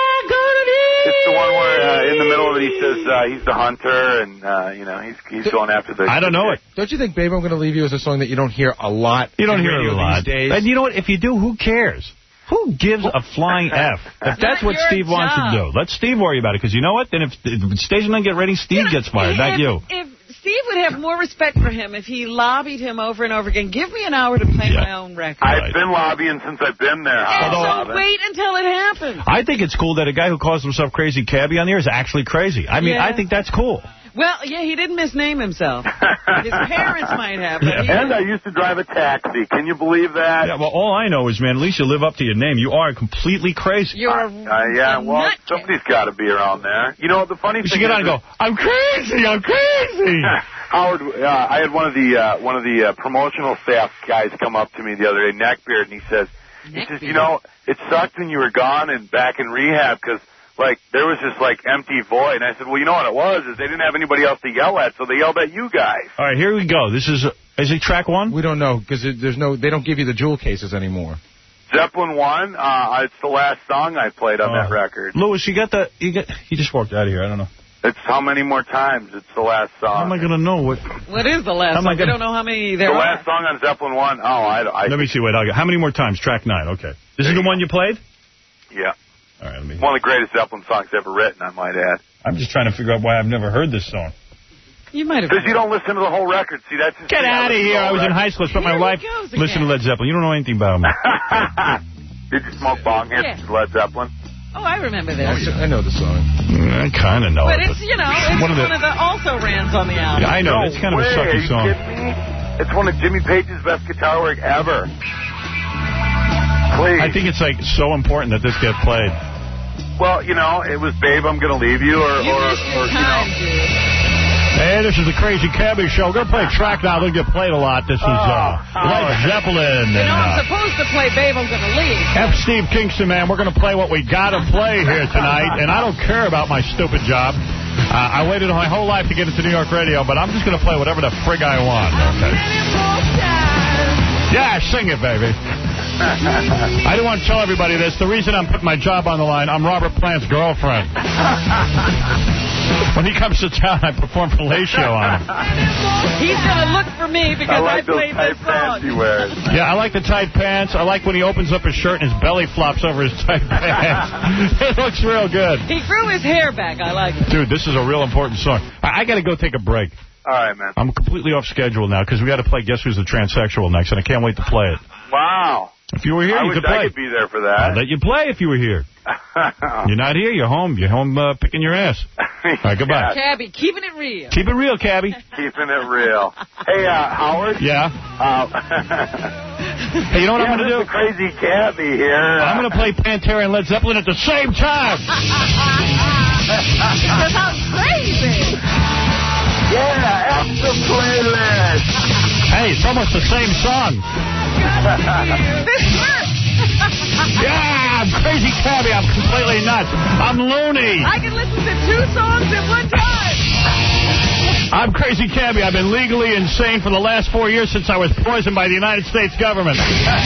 it's the one where uh, in the middle of it he says uh, he's the hunter, and, uh, you know, he's he's going after the... I don't know it. Don't you think Babe, I'm Going to Leave You is a song that you don't hear a lot? You don't in hear it radio a lot. these days? And you know what? If you do, who cares? Who gives a flying F? If that's what your Steve wants to job. do, let Steve worry about it. Because you know what? Then if, if the station doesn't get ready, Steve You know, gets fired, if, not you. If Steve would have more respect for him if he lobbied him over and over again, give me an hour to play Yeah. my own record. I've Right. been lobbying since I've been there. And Although, so wait until it happens. I think it's cool that a guy who calls himself Crazy Cabbie on the air is actually crazy. I mean, Yeah. I think that's cool. Well, yeah, he didn't misname himself. His parents might have. But he and I used to drive a taxi. Can you believe that? Yeah, well, all I know is, man, at least you live up to your name. You are completely crazy. You're a, Uh, yeah, a well, nut somebody's got to be around there. You know, the funny You thing should get is... on and go, I'm crazy, I'm crazy. Howard, uh, I had one of the uh, one of the uh, promotional staff guys come up to me the other day, Neckbeard, and he says, he says, you know, it sucked when you were gone and back in rehab because, like, there was this, like, empty void. And I said, well, you know what it was is they didn't have anybody else to yell at, so they yelled at you guys. All right, here we go. This is, uh, is it track one? We don't know, because there's no, they don't give you the jewel cases anymore. Zeppelin one, uh, it's the last song I played on Oh. that record. Louis, you got the, you got, he just walked out of here. I don't know. It's How Many More Times. It's the last song. How am I going to know what? What is the last How am I one? We gonna- don't know how many there the are. last song on Zeppelin one, oh, I... I Let me see. Wait, I'll get. How many more times? Track nine. Okay. This is the one you played? Yeah. All right, let me. One of the greatest Zeppelin songs ever written, I might add. I'm just trying to figure out why I've never heard this song. You might have. Because you don't listen to the whole record. See, that's just Get me. I out of listen to here. the I whole was in record. high school. I spent my Here life he goes listening to again. Led Zeppelin. You don't know anything about me. Did you smoke bong hits Yeah. with Led Zeppelin? Oh, I remember this. I know the song. I kind of know But it. it's, you know, it's one one of of the- the, also rans on the album. Yeah, I know. No It's kind of a way. sucky Are you song. kidding me? It's one of Jimmy Page's best guitar work ever. Please. I think it's like so important that this get played. Well, you know, it was Babe, I'm Gonna Leave You, or, You or, missed or your you time, know. dude. Hey, this is the Crazy Cabbie Show. We're going to play a track now. They'll get played a lot. This is uh, Led Zeppelin. You and, know, I'm uh, supposed to play Babe, I'm Gonna Leave. F. Steve Kingston, man. We're going to play what we got to play here tonight, and I don't care about my stupid job. Uh, I waited my whole life to get into New York radio, but I'm just going to play whatever the frig I want. Okay. Yeah, sing it, baby. I didn't want to tell everybody this. The reason I'm putting my job on the line, I'm Robert Plant's girlfriend. When he comes to town, I perform fellatio on him. He's going to look for me because I I, like those played tight this pants he song. wears. Yeah, I like the tight pants. I like when he opens up his shirt and his belly flops over his tight pants. It looks real good. He grew his hair back. I like it. Dude, this is a real important song. I, I got to go take a break. All right, man. I'm completely off schedule now because we got to play Guess Who's the Transsexual next, and I can't wait to play it. Wow. If you were here, I you wish could play. I could be there for I'd that. let you play if you were here. You're not here. You're home. You're home uh, picking your ass. All right, goodbye. Cabby, keeping it real. Keep it real, Cabby. Keeping it real. Hey, uh, Howard? Yeah. Uh, Hey, you know what yeah, I'm going to do? this is a crazy cabbie here. I'm going to play Pantera and Led Zeppelin at the same time. Because I'm crazy. Yeah, F the playlist. Hey, it's almost the same song. This works. Yeah, I'm Crazy Cabbie. I'm completely nuts. I'm loony. I can listen to two songs at one time. I'm Crazy Cabby. I've been legally insane for the last four years since I was poisoned by the United States government.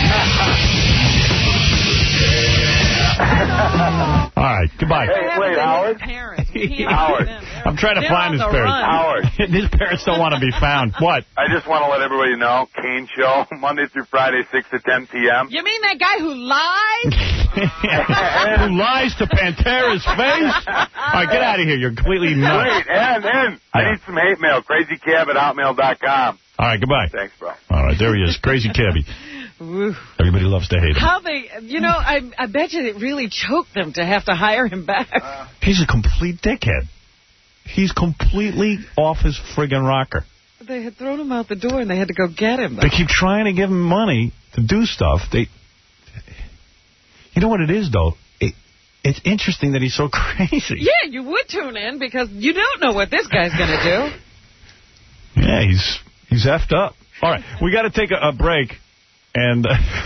All right, goodbye. Hey, wait, Howard? Howard. I'm trying to They're find on his the parents. run. Howard. His parents don't want to be found. What? I just want to let everybody know, Kane Show, Monday through Friday, six to ten p.m. You mean that guy who lies? Who lies to Pantera's face? All right, get out of here. You're completely nuts. Wait, and, and, Yeah. I need some hate mail. crazycab at hotmail dot com. All right, goodbye. Thanks, bro. All right, there he is. Crazy Cabby. Everybody loves to hate him. How they, you know, I I bet you it really choked them to have to hire him back. Uh, He's a complete dickhead. He's completely off his friggin' rocker. they had thrown him out the door and they had to go get him. They keep trying to give him money to do stuff. They, you know what it is, though? It, it's interesting that he's so crazy. Yeah, you would tune in because you don't know what this guy's going to do. Yeah, he's he's effed up. All right, we got to take a, a break. And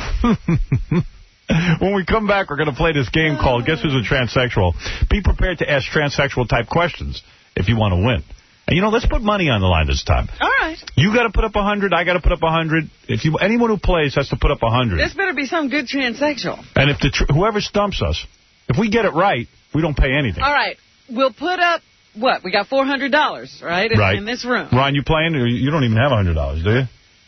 when we come back, we're going to play this game called Guess Who's a Transsexual. Be prepared to ask transsexual-type questions if you want to win. And, you know, let's put money on the line this time. All right. You got to put up one hundred. I got to put up one hundred. If you, anyone who plays has to put up one hundred. This better be some good transsexual. And if the tr whoever stumps us, if we get it right, we don't pay anything. All right. We'll put up, what, we got four hundred dollars, right, in, right. in this room. Ron, you playing? You don't even have one hundred dollars, do you?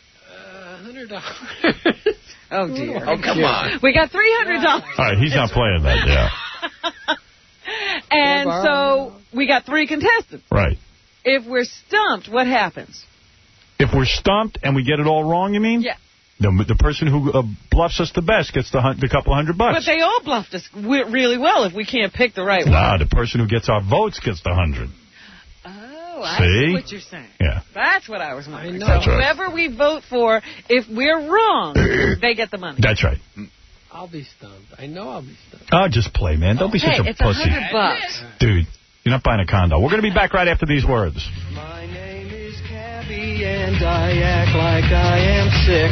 Oh, dear. Oh, come on. We got three hundred dollars. All right, he's not playing that, yeah. And so we got three contestants. Right. If we're stumped, what happens? If we're stumped and we get it all wrong, you mean? Yeah. The, the person who uh, bluffs us the best gets the, hun the couple hundred bucks. But they all bluffed us w really well if we can't pick the right Nah, one. the person who gets our votes gets the hundred. Oh, I See? see what you're saying. Yeah. That's what I was wondering. So That's right. whoever we vote for, if we're wrong, they get the money. That's right. I'll be stumped. I know I'll be stumped. Oh, just play, man. Don't be hey, such a it's a pussy. hundred bucks. Dude, you're not buying a condo. We're going to be back right after these words. My name is Cabby and I act like I am six.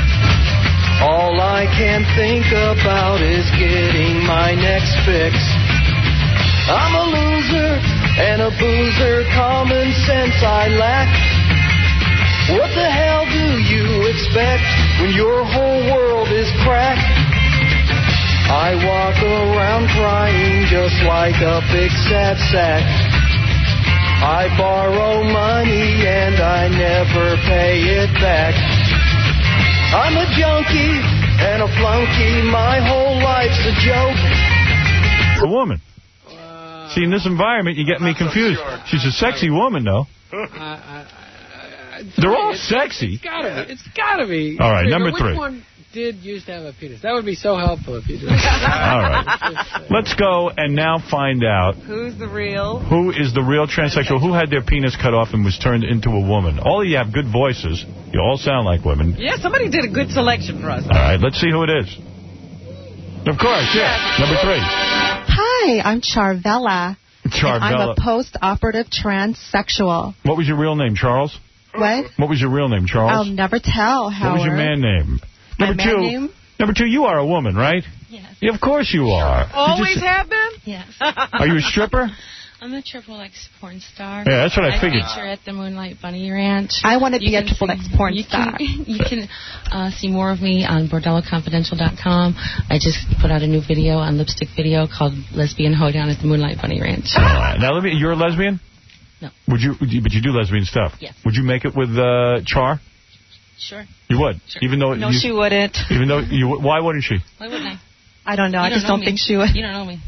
All I can think about is getting my next fix. I'm a loser and a boozer, common sense I lack. What the hell do you expect when your whole world is cracked? I walk around crying just like a big sad sack. I borrow money and I never pay it back. I'm a junkie and a flunky, my whole life's a joke. A woman. Uh, See, in this environment, you get me confused. She's a sexy woman, though. I, I, I, They're all it's, sexy. It's gotta be. It's gotta be. All right, Figure, number which three. One did used to have a penis? That would be so helpful if you did. All right. Let's go and now find out Who's the real? who is the real transsexual, who had their penis cut off and was turned into a woman. All of you have good voices. You all sound like women. Yeah, somebody did a good selection for us. All right, let's see who it is. Of course, yeah. Number three. Hi, I'm Charvella. Charvella. I'm a post-operative transsexual. What was your real name, Charles? What? What was your real name, Charles? I'll never tell, Howard. What was your man name? My Number man two. name? Number two, you are a woman, right? Yes. Yeah, of course you are. Always just, have been? Yes. Are you a stripper? I'm a triple X porn star. Yeah, that's what I figured. I feature at the Moonlight Bunny Ranch. I want to be You a can triple see- X porn you star. Can, you can uh, see more of me on bordello confidential dot com. I just put out a new video on Lipstick Video called Lesbian Hoedown at the Moonlight Bunny Ranch. All right. Now, let me, you're a lesbian? No. Would you? Would you- But you do lesbian stuff? Yes. Would you make it with uh, Char? Sure. You would? Sure. Even though No, you, she wouldn't. Even though you, why wouldn't she? Why wouldn't I? I don't know. You I don't just know don't me. think she would. You don't know me.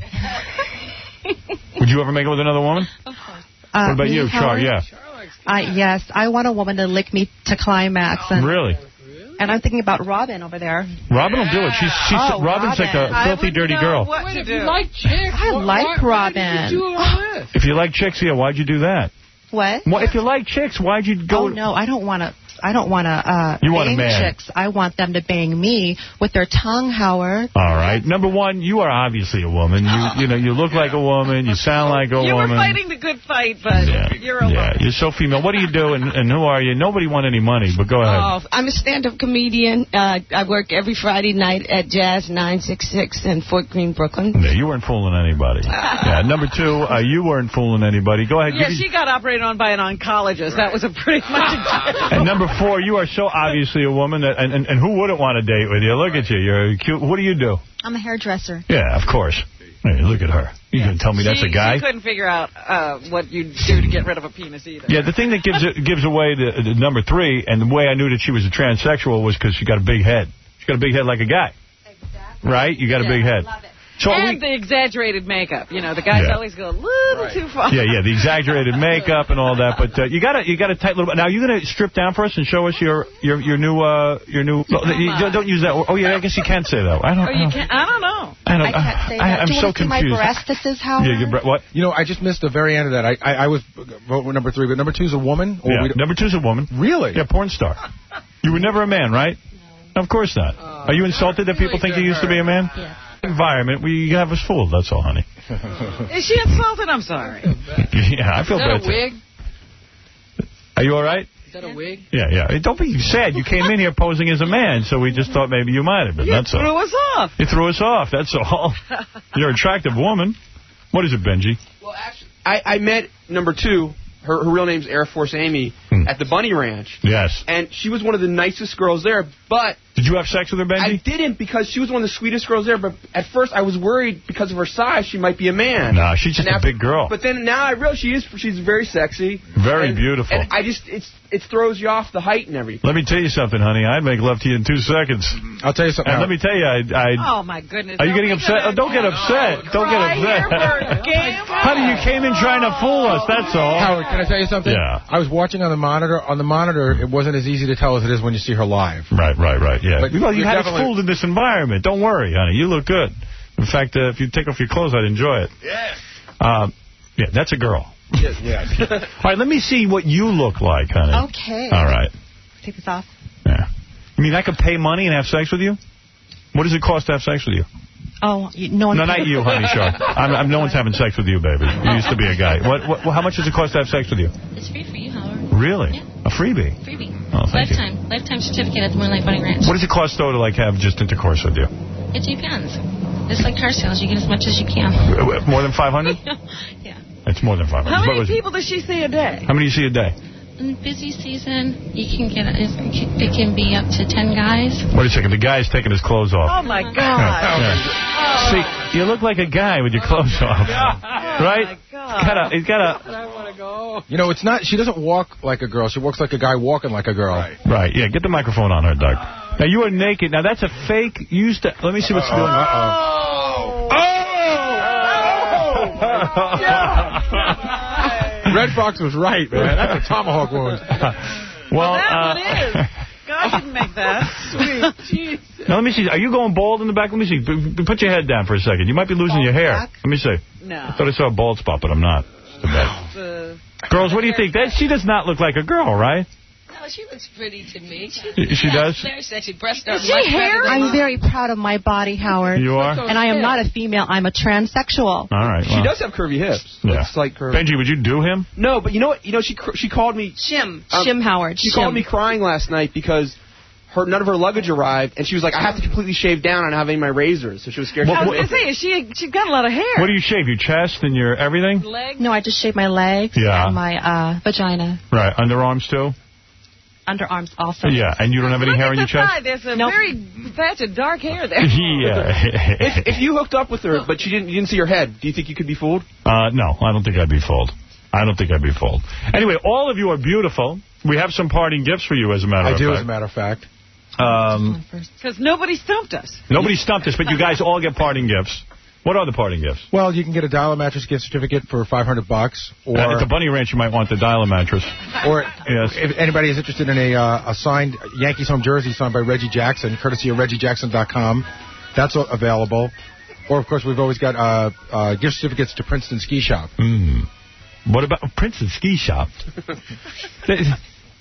Would you ever make it with another woman? Of course. Uh, what about me, you, Char? Howard? Yeah. I, yes, I want a woman to lick me to climax. And, Really? And I'm thinking about Robin over there. Robin will do it. She's she's Oh, Robin's like Robin. a filthy, dirty girl. What Wait, to if do? you like chicks, I why, like why, Robin. Why did you do all this? If you like chicks, yeah, why'd you do that? What? Well, if you like chicks, why'd you go? Oh, no, I don't want to. I don't want to uh, You bang want a man. chicks. I want them to bang me with their tongue, Howard. All right. Number one, you are obviously a woman. You, you know, you look like a woman. You sound like a you woman. were fighting the good fight, but Yeah. you're a Yeah, woman. you're so female. What do you do, and, and who are you? Nobody won any money, but go ahead. Oh, I'm a stand-up comedian. Uh, I work every Friday night at Jazz nine six six in Fort Greene, Brooklyn. Yeah, you weren't fooling anybody. Yeah. Number two, uh, you weren't fooling anybody. Go ahead. Yeah, give me- she got operated on by an oncologist. That was a pretty much a And number four, you are so obviously a woman, that, and, and, and who wouldn't want to date with you? Look at you. You're cute. What do you do? I'm a hairdresser. Yeah, of course. Hey, look at her. You can tell me that's she, a guy? She couldn't figure out uh, what you'd do to get rid of a penis either. Yeah, the thing that gives it, gives away the, the number three, and the way I knew that she was a transsexual was because she got a big head. She got a big head like a guy. Exactly. Right? You got a big head. Love it. So and we, the exaggerated makeup. You know, the guys Yeah. always go a little Right. too far. yeah, yeah, the exaggerated makeup and all that, but uh, you got a you got a tight little. Now, are you going to strip down for us and show us your your your new uh your new? Oh, you, don't, don't use that. Oh yeah, I guess you can't say that. I don't. Or you can't, I don't know. I don't. I can't say I, that. I'm Do you so want to see my confused. breastises, Howard? Yeah, your bre- what? You know, I just missed the very end of that. I I, I was vote with number three, but number two's a woman. Or Yeah, we number two's a woman. Really? Yeah, porn star. You were never a man, right? No. Of course not. Uh, Are you insulted that people think you used to be a man? Yeah. Environment, we have us fooled. That's all, honey. Is she insulted? I'm sorry. Yeah, I feel Is that bad. a wig? Are you all right? Is that a wig? Yeah, yeah. Hey, don't be sad. You came in here posing as a man, so we just thought maybe you might have been. You That's threw all. us off. You threw us off. That's all. You're an attractive woman. What is it, Benji? Well, actually, I, I met number two. Her, her real name's Air Force Amy Hmm. at the Bunny Ranch. Yes. And she was one of the nicest girls there, but... Did you have sex with her, Benji? I didn't, because she was one of the sweetest girls there, but at first I was worried because of her size she might be a man. Nah, she's just And a after- big girl. But then now I realize she is, she's very sexy. Very and, beautiful. And I just, it's, it throws you off the height and everything. Let me tell you something, honey. I'd make love to you in two seconds. I'll tell you something. And let me tell you, I... I Oh, my goodness. Are you Don't getting be upset? gonna- Oh, don't get upset. Don't get Cry here for upset. a game. Honey, you came in trying to fool us. That's all. Howard, can I tell you something? Yeah. I was watching on the monitor. On the monitor, it wasn't as easy to tell as it is when you see her live. Right, right, right, yeah. But well, you you're had us definitely- fooled in this environment. Don't worry, honey. You look good. In fact, uh, if you take off your clothes, I'd enjoy it. Yeah. Um, yeah, that's a girl. Yes. Yeah. All right, let me see what you look like, honey. Okay. All right. Take this off. Yeah. You mean I could pay money and have sex with you? What does it cost to have sex with you? Oh, you, no one. No, not you, honey, sure. I'm, I'm, no one's having sex with you, baby. You used to be a guy. What, what? How much does it cost to have sex with you? It's free for you, Howard. Really? Yeah. A freebie? Freebie. Oh, thank you. Lifetime. Lifetime certificate at the Moonlight Bunny Ranch. What does it cost, though, to, like, have just intercourse with you? It depends. It's like car sales. You get as much as you can. More than five hundred? Yeah. It's more than five hundred. How What many was it? people does she see a day? How many do you see a day? In busy season, you can get it can be up to ten guys. Wait a second. The guy's taking his clothes off. Oh, my God. Yeah. Oh. See, you look like a guy with your clothes off. Right? Oh, my God. Gotta, he's got a... I want to go. You know, it's not. She doesn't walk like a girl. She walks like a guy walking like a girl. Right. Right, yeah, get the microphone on her, Doug. Now, you are naked. Now, that's a fake... You used to... Let me see what's going on. Uh-oh. Oh! Red Fox was right, man. That's a tomahawk wound. Well, that uh, one is. God didn't make that. Sweet. Jesus. Now, let me see. Are you going bald in the back? Let me see. P- p- Put your head down for a second. You might be losing your hair. back? Let me see. No. I thought I saw a bald spot, but I'm not. It's too bad. Uh, Girls, what do you think? That She does not look like a girl, right? No, she looks pretty to me. She, she does? Very sexy. Breasts are Is she much better hairy? than I'm mine. very proud of my body, Howard. You are? And I am not a female. I'm a transsexual. All right. She well. does have curvy hips. Yeah. It's like her... Benji, would you do him? No, but you know what? You know, she cr- she called me... Shim. Um, Shim Howard. She Shim. called me crying last night because her none of her luggage arrived, and she was like, I have to completely shave down and not have any of my razors. So she was scared. What- I she was going to say, is she, she's got a lot of hair. What do you shave? Your chest and your everything? Legs? No, I just shaved my legs Yeah. and my uh, vagina. Right. Underarms, too? Underarms also. Yeah. And you don't have any Look hair at on your the chest? side. There's a Nope. very patch of dark hair there. Yeah. if, if you hooked up with her, but she didn't, you didn't see her head, do you think you could be fooled? Uh, no, I don't think I'd be fooled. I don't think I'd be fooled. Anyway, all of you are beautiful. We have some parting gifts for you, as a matter I of do, fact. as a matter of fact. Um, Because nobody stumped us. nobody stumped us, but you guys all get parting gifts. What are the parting gifts? Well, you can get a Dial a Mattress gift certificate for five hundred bucks, or Uh, at the Bunny Ranch, you might want the Dial a mattress. or Yes. if anybody is interested in a uh, a signed Yankees home jersey signed by Reggie Jackson, courtesy of Reggie Jackson dot com, that's a- available. Or of course, we've always got uh, uh, gift certificates to Princeton Ski Shop. Mm. What about Princeton Ski Shop? You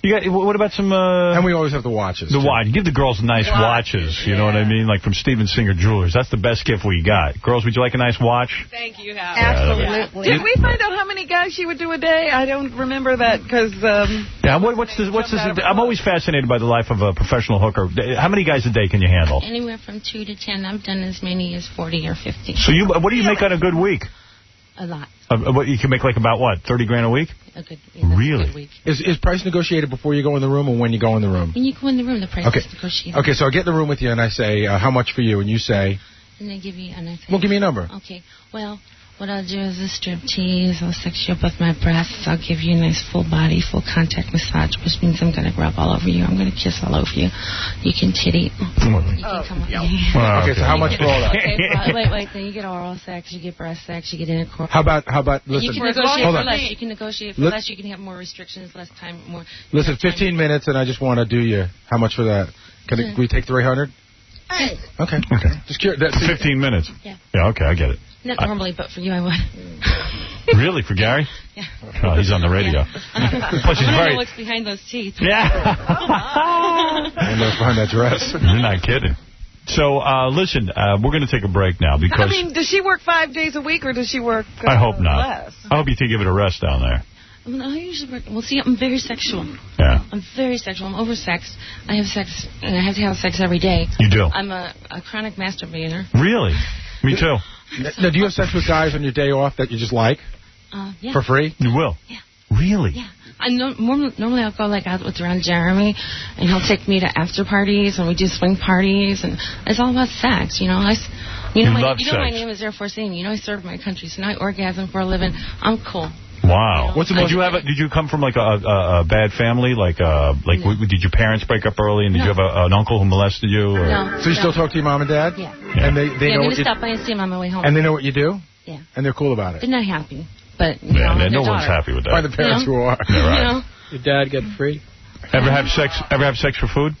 You got. What about some... Uh, and we always have the watches. The watch. Give the girls nice watches, you yeah. know what I mean? Like from Steven Singer Jewelers. That's the best gift we got. Girls, would you like a nice watch? Thank you, Howard. Absolutely. Did we find out how many guys she would do a day? I don't remember that because... Um, yeah, what, what's this? What's this? I'm always fascinated by the life of a professional hooker. How many guys a day can you handle? Anywhere from two to ten. I've done as many as forty or fifty. So you, what do you make on a good week? A lot. Uh, what you can make like about what, thirty grand a week? A good, yeah, really? A good week. Is is price negotiated before you go in the room or when you go in the room? When you go in the room, the price okay. is negotiated. Okay, so I get in the room with you and I say, uh, how much for you? And you say... And they give you... And I say, well, give me a number. Okay, well... What I'll do is a strip tease. I'll sex you up with my breasts. I'll give you a nice full body, full contact massage, which means I'm going to rub all over you. I'm going to kiss all over you. You can titty. You can oh, come yeah. on. Okay, so how much for all that? Okay, well, wait, wait. Then you get oral sex, you get breast sex, you get intercourse. How about, how about, listen. You can negotiate hold for on. less. You can negotiate for Let, less. You can have more restrictions, less time, more. Listen, fifteen minutes, and I just want to do you. How much for that? Can it, we take three hundred? Hey. Okay. Okay. Just curious. That's fifteen minutes. Yeah. Yeah. Okay, I get it. Not normally, but for you, I would. Really, for Gary? Yeah. Oh, he's on the radio. Yeah. Plus, he's I very. know what's behind those teeth. Yeah. I know what's behind that dress. You're not kidding. So, uh, listen, uh, we're going to take a break now because... I mean, does she work five days a week or does she work uh, I hope not. less? I hope you take give it a rest down there. I, mean, I usually work... Well, see, I'm very sexual. Yeah. I'm very sexual. I'm over-sexed. I have sex, and I have to have sex every day. You do? I'm a, a chronic masturbator. Really? Me too. Now, do you have sex with guys on your day off that you just like? Uh, yeah. For free? You will? Yeah. Really? Yeah. I know, normally, normally I'll go like out with around Jeremy, and he'll take me to after parties, and we do swing parties, and it's all about sex, you know. I, you know, you my, love you know sex. my name is Air Force Amy. You know I serve my country, so now I orgasm for a living. I'm cool. Wow. What's the most did you have? A, did you come from like a, a, a bad family? Like, uh, like, no. w did your parents break up early, and did no. you have a, an uncle who molested you? Or? No. So you no. still talk to your mom and dad? Yeah. And they they yeah, know I'm what gonna you, stop by and see them on my way home. And they know what you do? Yeah. And they're cool about it. They're not happy, but you yeah, know, no daughter. one's happy with that. By the parents you know? who are. Yeah, right. You know? Your dad get free? Ever have sex? Ever have sex for food?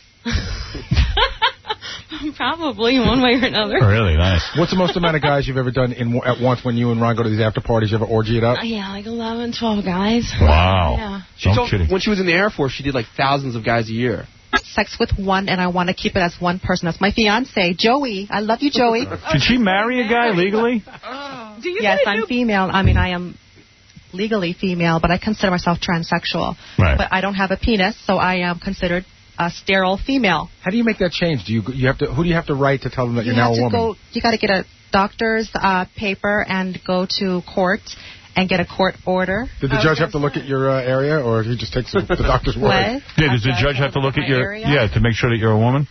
Probably one way or another. Really nice. What's the most amount of guys you've ever done in at once when you and Ron go to these after parties? You ever orgy it up? Uh, yeah, like eleven, twelve guys. Wow. Yeah. She No told, kidding. when she was in the Air Force, she did like thousands of guys a year. Sex with one, and I want to keep it as one person. That's my fiance, Joey. I love you, Joey. Did she marry a guy legally? Oh. Do you Yes, I'm do female. I mean, I am legally female, but I consider myself transsexual. Right. But I don't have a penis, so I am considered a sterile female. How do you make that change? Do you you have to? Who do you have to write to tell them that You you're now have a to woman? go. You got to get a doctor's uh, paper and go to court and get a court order. Did the judge have to look at your uh, area, or he just takes the, the doctor's word? What? Yeah, does the judge have to look at your... area? Yeah, to make sure that you're a woman?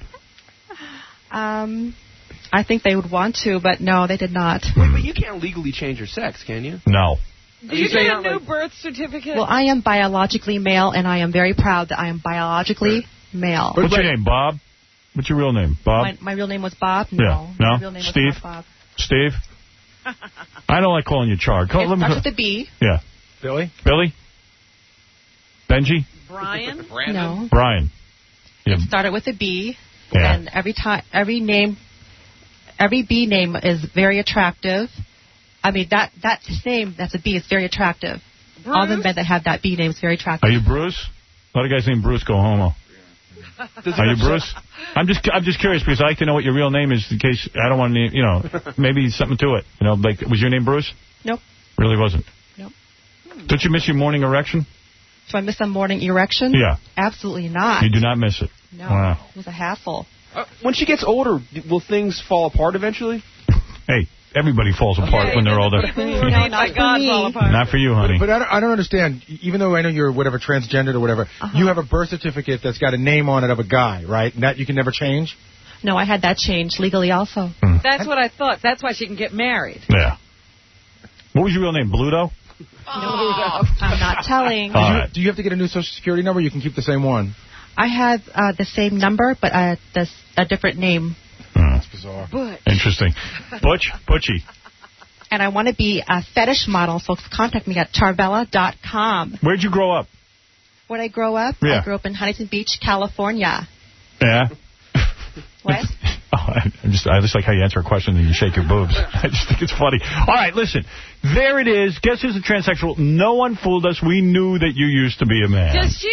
Um, I think they would want to, but no, they did not. Wait, but you can't legally change your sex, can you? No. Do you get a new birth certificate? Well, I am biologically male, and I am very proud that I am biologically male. What's your name, Bob? What's your real name, Bob? My, my real name was Bob? No. Yeah. No? My real name Steve? was not Bob. Steve? I don't like calling you Chard. Call, It let me starts call- with a B. Yeah. Billy? Billy? Benji? Brian? No. Brian? Yeah. It started with a B, Yeah. and every time, every name, every B name is very attractive. I mean, that that name that's a B is very attractive. Bruce? All the men that have that B name is very attractive. Are you Bruce? A lot of guys named Bruce go homo. Are you Bruce? I'm just I'm just curious because I like to know what your real name is in case I don't want to, you know, maybe something to it. You know, like, was your name Bruce? Nope. Really wasn't? Nope. Don't you miss your morning erection? Do I miss a morning erection? Yeah. Absolutely not. You do not miss it? No. Wow. It was a hassle. Uh, when she gets older, will things fall apart eventually? Hey, everybody falls apart Yeah, when they're older. No, not God fall apart. Not for you, honey. But, but I, don't, I don't understand. Even though I know you're whatever transgendered or whatever, Uh-huh. you have a birth certificate that's got a name on it of a guy, right? And that you can never change. No, I had that changed legally also. That's what I thought. That's why she can get married. Yeah. What was your real name? Bluto? No, I'm not telling. Do you, right. do you have to get a new social security number? Or you can keep the same one. I had uh, the same number, but uh, this, a different name. That's bizarre. Butch. Interesting. Butch? Butchie. And I want to be a fetish model, so contact me at charvella dot com. Where'd you grow up? Where did I grow up? Yeah. I grew up in Huntington Beach, California. Yeah. What? Oh, I just I just like how you answer a question and you shake your boobs. I just think it's funny. All right, listen. There it is. Guess who's a transsexual? No one fooled us. We knew that you used to be a man. Does she think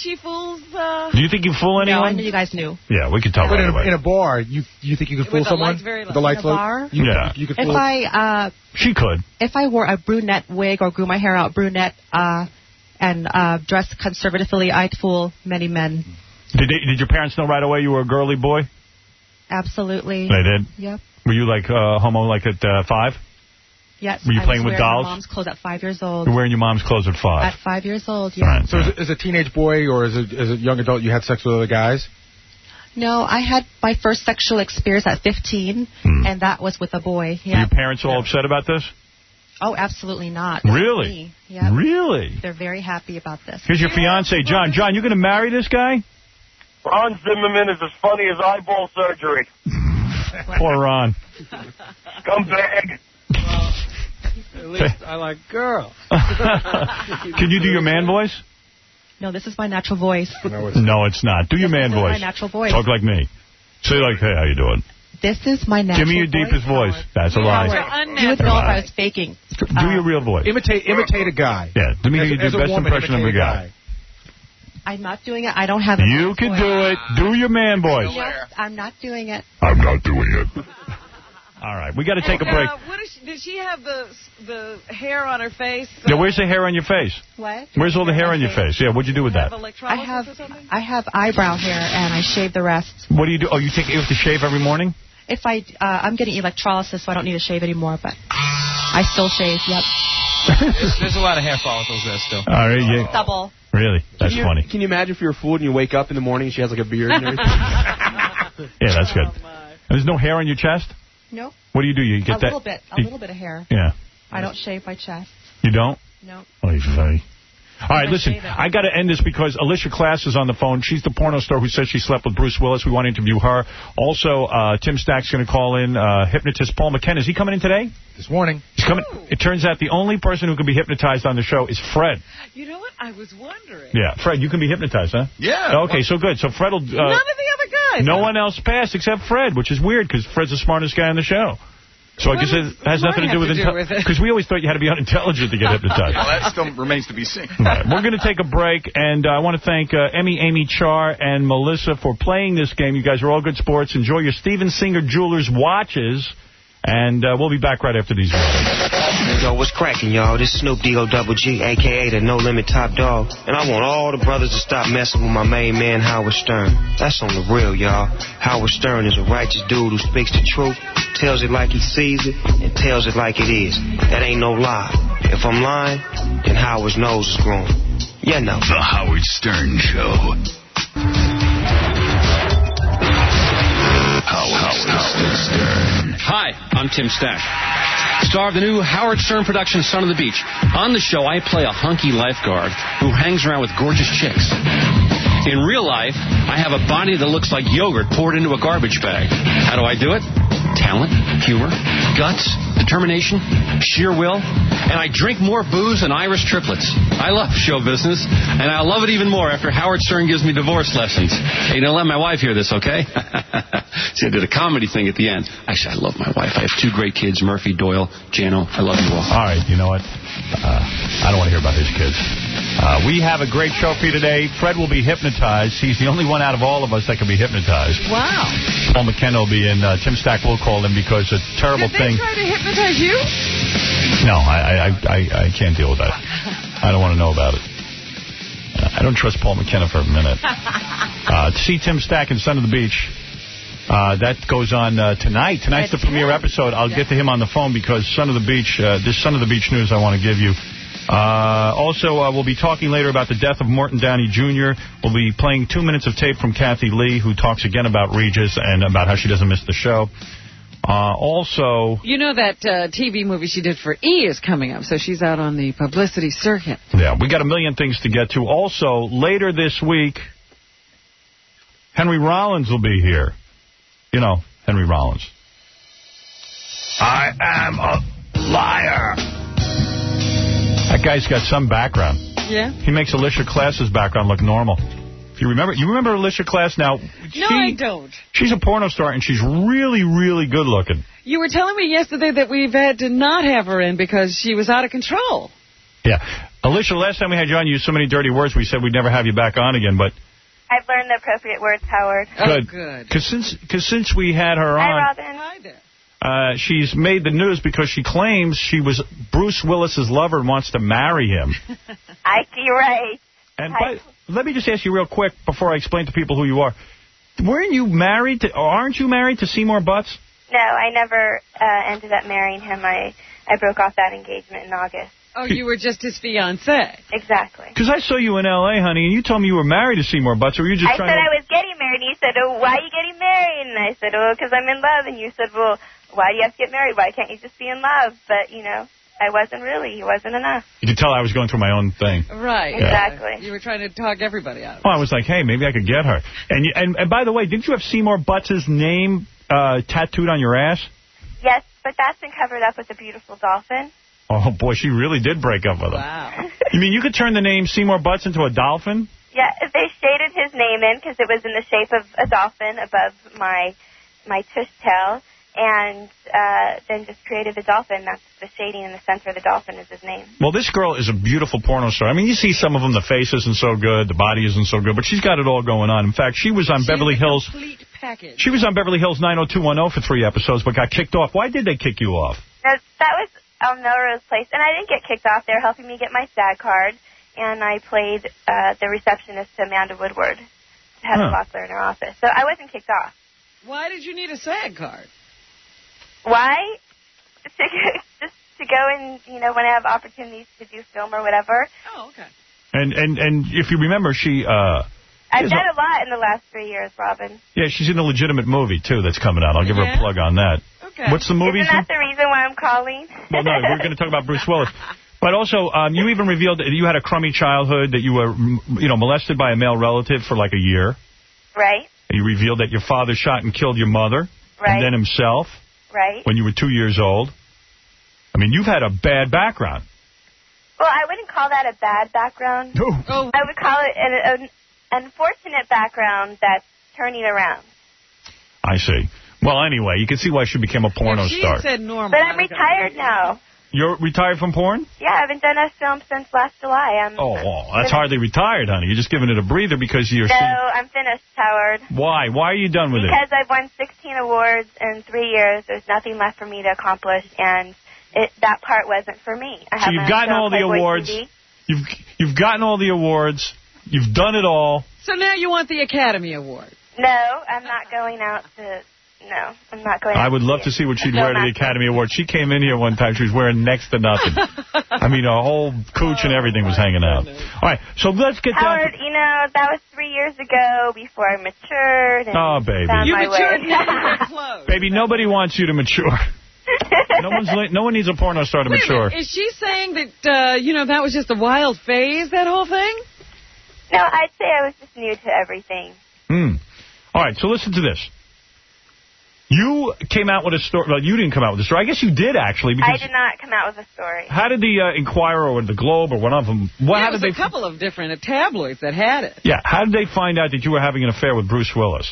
she fools... Uh... Do you think you fool anyone? No, I knew you guys knew. Yeah, we could tell But right in, away. in a bar, you you think you could fool With the someone? lights very low. With the lights In a low? bar? You, Yeah. You could If fool I uh, She could. if I wore a brunette wig or grew my hair out brunette uh, and uh, dressed conservatively, I'd fool many men. Did they, did your parents know right away you were a girly boy? Absolutely. They did? Yep. Were you like uh, homo like at uh, five? Yes. Were you I playing was with wearing dolls? My mom's clothes at five years old. You were wearing your mom's clothes at five. At five years old, All yeah. right, So as a, as a teenage boy or as a, as a young adult, you had sex with other guys? No, I had my first sexual experience at fifteen, Hmm. and that was with a boy. Were Yeah. your parents all upset about this? Oh, absolutely not. This is Really? me. Yep. Really? They're very happy about this. Here's your fiance, John. John, you going to marry this guy? Ron Zimmerman is as funny as eyeball surgery. Poor Ron. Scumbag. At least I like girls. Can you do your man voice? No, this is my natural voice. No, it's not. Do your This man is my voice. natural voice. Talk like me. Say like, hey, how you doing? This is my natural Give me your voice. deepest voice. That's a lie. You would know if I was faking. Do your real voice. Imitate imitate a guy. Yeah, do me As a- your as a best woman, impression of a imitate a guy. guy. I'm not doing it. I don't have a You voice. can do it. Do your man voice. Nope, I'm not doing it. I'm not doing it. All right, we got to take a And, break. Uh, what is she, did she have the the hair on her face? Yeah, where's the hair on your face? What? Where's all the hair on your face? Yeah, what'd you do with that? I have I have eyebrow hair and I shave the rest. What do you do? Oh, you think you have to shave every morning? If I uh, I'm getting electrolysis, so I don't need to shave anymore. But I still shave. Yep. there's, there's a lot of hair follicles there still. All right, yeah. Double. Really? That's can you, funny. Can you imagine if you're fooled and you wake up in the morning and she has like a beard and everything? Yeah, that's good. There's no hair on your chest? No. What do you do? You get a that? little bit. A you- little bit of hair. Yeah. I don't shave my chest. You don't? No. Oh, you're funny. All right, I listen, shave it. I got to end this because Alicia Klass is on the phone. She's the porno star who says she slept with Bruce Willis. We want to interview her. Also, uh, Tim Stack's going to call in uh, hypnotist Paul McKenna. Is he coming in today? This morning. He's coming. It turns out the only person who can be hypnotized on the show is Fred. You know what? I was wondering. Yeah, Fred, you can be hypnotized, huh? Yeah. Okay, so good. So Fred will... Uh, None of the other guys. no one else passed except Fred, which is weird because Fred's the smartest guy on the show. So I What guess does it has nothing to do with mine have to do with it? because we always thought you had to be unintelligent to get hypnotized. Well, that still remains to be seen. Right. We're going to take a break, and uh, I want to thank uh, Emmy, Amy Char, and Melissa for playing this game. You guys are all good sports. Enjoy your Steven Singer Jewelers watches, and uh, we'll be back right after these words. Yo, what's cracking, y'all? This Snoop D-O double G, a k a the No Limit Top Dog. And I want all the brothers to stop messing with my main man, Howard Stern. That's on the real, y'all. Howard Stern is a righteous dude who speaks the truth, tells it like he sees it, and tells it like it is. That ain't no lie. If I'm lying, then Howard's nose is growing. Yeah, no. The Howard Stern Show. Howard, Howard Stern. Hi, I'm Tim Stack, star of the new Howard Stern production, Son of the Beach. On the show, I play a hunky lifeguard who hangs around with gorgeous chicks. In real life, I have a body that looks like yogurt poured into a garbage bag. How do I do it? Talent, humor, guts, determination, sheer will, and I drink more booze than Irish triplets. I love show business, and I'll love it even more after Howard Stern gives me divorce lessons. Hey, don't let my wife hear this, okay? See, I did a comedy thing at the end. Actually, I love my wife. I have two great kids, Murphy, Doyle, Jano. I love you all. All right, you know what? Uh, I don't want to hear about his kids. Uh, we have a great show for you today. Fred will be hypnotized. He's the only one out of all of us that can be hypnotized. Wow. Paul McKenna will be in. Uh, Tim Stack will call him because a terrible Did thing. they try to hypnotize you? No, I, I, I, I can't deal with that. I don't want to know about it. Uh, I don't trust Paul McKenna for a minute. Uh, to see Tim Stack in Son of the Beach, uh, that goes on uh, tonight. Tonight's the premiere episode. I'll get to him on the phone because Son of the Beach, uh, this Son of the Beach news I want to give you. Uh, also, uh, we'll be talking later about the death of Morton Downey Junior We'll be playing two minutes of tape from Kathy Lee, who talks again about Regis and about how she doesn't miss the show. Uh, also... You know that uh, T V movie she did for E! is coming up, so she's out on the publicity circuit. Yeah, we got a million things to get to. Also, later this week, Henry Rollins will be here. You know, Henry Rollins. I am a liar. That guy's got some background. Yeah? He makes Alicia Klass's background look normal. If you remember, you remember Alicia Klass now? No, she, I don't. She's a porno star, and she's really, really good looking. You were telling me yesterday that we've had to not have her in because she was out of control. Yeah. Alicia, last time we had you on, you used so many dirty words, we said we'd never have you back on again, but... I've learned the appropriate words, Howard. Good. Oh, good. Because since, cause since we had her Hi, on... Robin. Hi there. Uh, she's made the news because she claims she was Bruce Willis's lover and wants to marry him. I see right. And by, let me just ask you real quick before I explain to people who you are. Weren't you married to, or aren't you married to Seymour Butts? No, I never uh, ended up marrying him. I, I broke off that engagement in August. Oh, you were just his fiancé. Exactly. Because I saw you in L A, honey, and you told me you were married to Seymour Butts, or were you just I trying said to... I was getting married, and you said, oh, why are you getting married? And I said, oh, because I'm in love. And you said, well, why do you have to get married? Why can't you just be in love? But, you know, I wasn't really. He wasn't enough. You could tell I was going through my own thing. Right. Yeah. Exactly. You were trying to talk everybody out of it. Well, I was like, hey, maybe I could get her. And, you, and, and by the way, didn't you have Seymour Butts' name uh, tattooed on your ass? Yes, but that's been covered up with a beautiful dolphin. Oh, boy, she really did break up with him. Wow. You mean you could turn the name Seymour Butts into a dolphin? Yeah, they shaded his name in because it was in the shape of a dolphin above my my tush tail, and uh, then just created the dolphin. That's the shading in the center of the dolphin is his name. Well, this girl is a beautiful porno star. I mean, you see some of them, the face isn't so good, the body isn't so good, but she's got it all going on. In fact, she was on She's Beverly a Hills. complete package. She was on Beverly Hills nine oh two one oh for three episodes, but got kicked off. Why did they kick you off? Now, that was on Melrose Place, and I didn't get kicked off. They were helping me get my SAG card, and I played uh, the receptionist to Amanda Woodward, Heather Huh. Locklear in her office. So I wasn't kicked off. Why did you need a SAG card? Why? To, just to go and, you know, when I have opportunities to do film or whatever. Oh, okay. And and and if you remember, she... Uh, I've is done a- a lot in the last three years, Robin. Yeah, she's in a legitimate movie, too, that's coming out. I'll give her Yeah? a plug on that. Okay. What's the movie? Isn't that the reason why I'm calling? Well, no, we're going to talk about Bruce Willis. But also, um, you even revealed that you had a crummy childhood, that you were, mm, you know, molested by a male relative for like a year. Right, And you revealed that your father shot and killed your mother. Right. And then himself. right. When you were two years old. I mean, you've had a bad background. Well, I wouldn't call that a bad background. No. I would call it an, an unfortunate background that's turning around. I see. Well, anyway, you can see why she became a porno If she star. said normal. But I'm retired now. You're retired from porn? Yeah, I haven't done a film since last July. I'm Oh, well, that's hardly retired, honey. You're just giving it a breather because you're... No, seeing- I'm finished, Howard. Why? Why are you done with Because I've won sixteen awards in three years. There's nothing left for me to accomplish, and it, that part wasn't for me. I it? So have you've my gotten show on all the Playboy awards. T V. You've You've gotten all the awards. You've done it all. So now you want the Academy Award. No, I'm not going out to... No, I'm not going out I would to love see to it. see what she'd No, wear to the not- Academy Awards. She came in here one time. She was wearing next to nothing. I mean, a whole cooch and everything was hanging out. All right, so let's get down Howard, you know, that was three years ago before I matured. And Oh, baby. found You my matured way. to... Baby, nobody wants you to mature. No one's li- no one needs a porno star to Wait a mature. minute, is she saying that, uh, you know, that was just a wild phase, that whole thing? No, I'd say I was just new to everything. Hmm. All right, so listen to this. You came out with a story. Well, you didn't come out with a story. I guess you did, actually. I Because did not come out with a story. how did the uh, Inquirer or the Globe or one of them... What, yeah, how it was did a they? couple of different uh, tabloids that had it. Yeah, how did they find out that you were having an affair with Bruce Willis?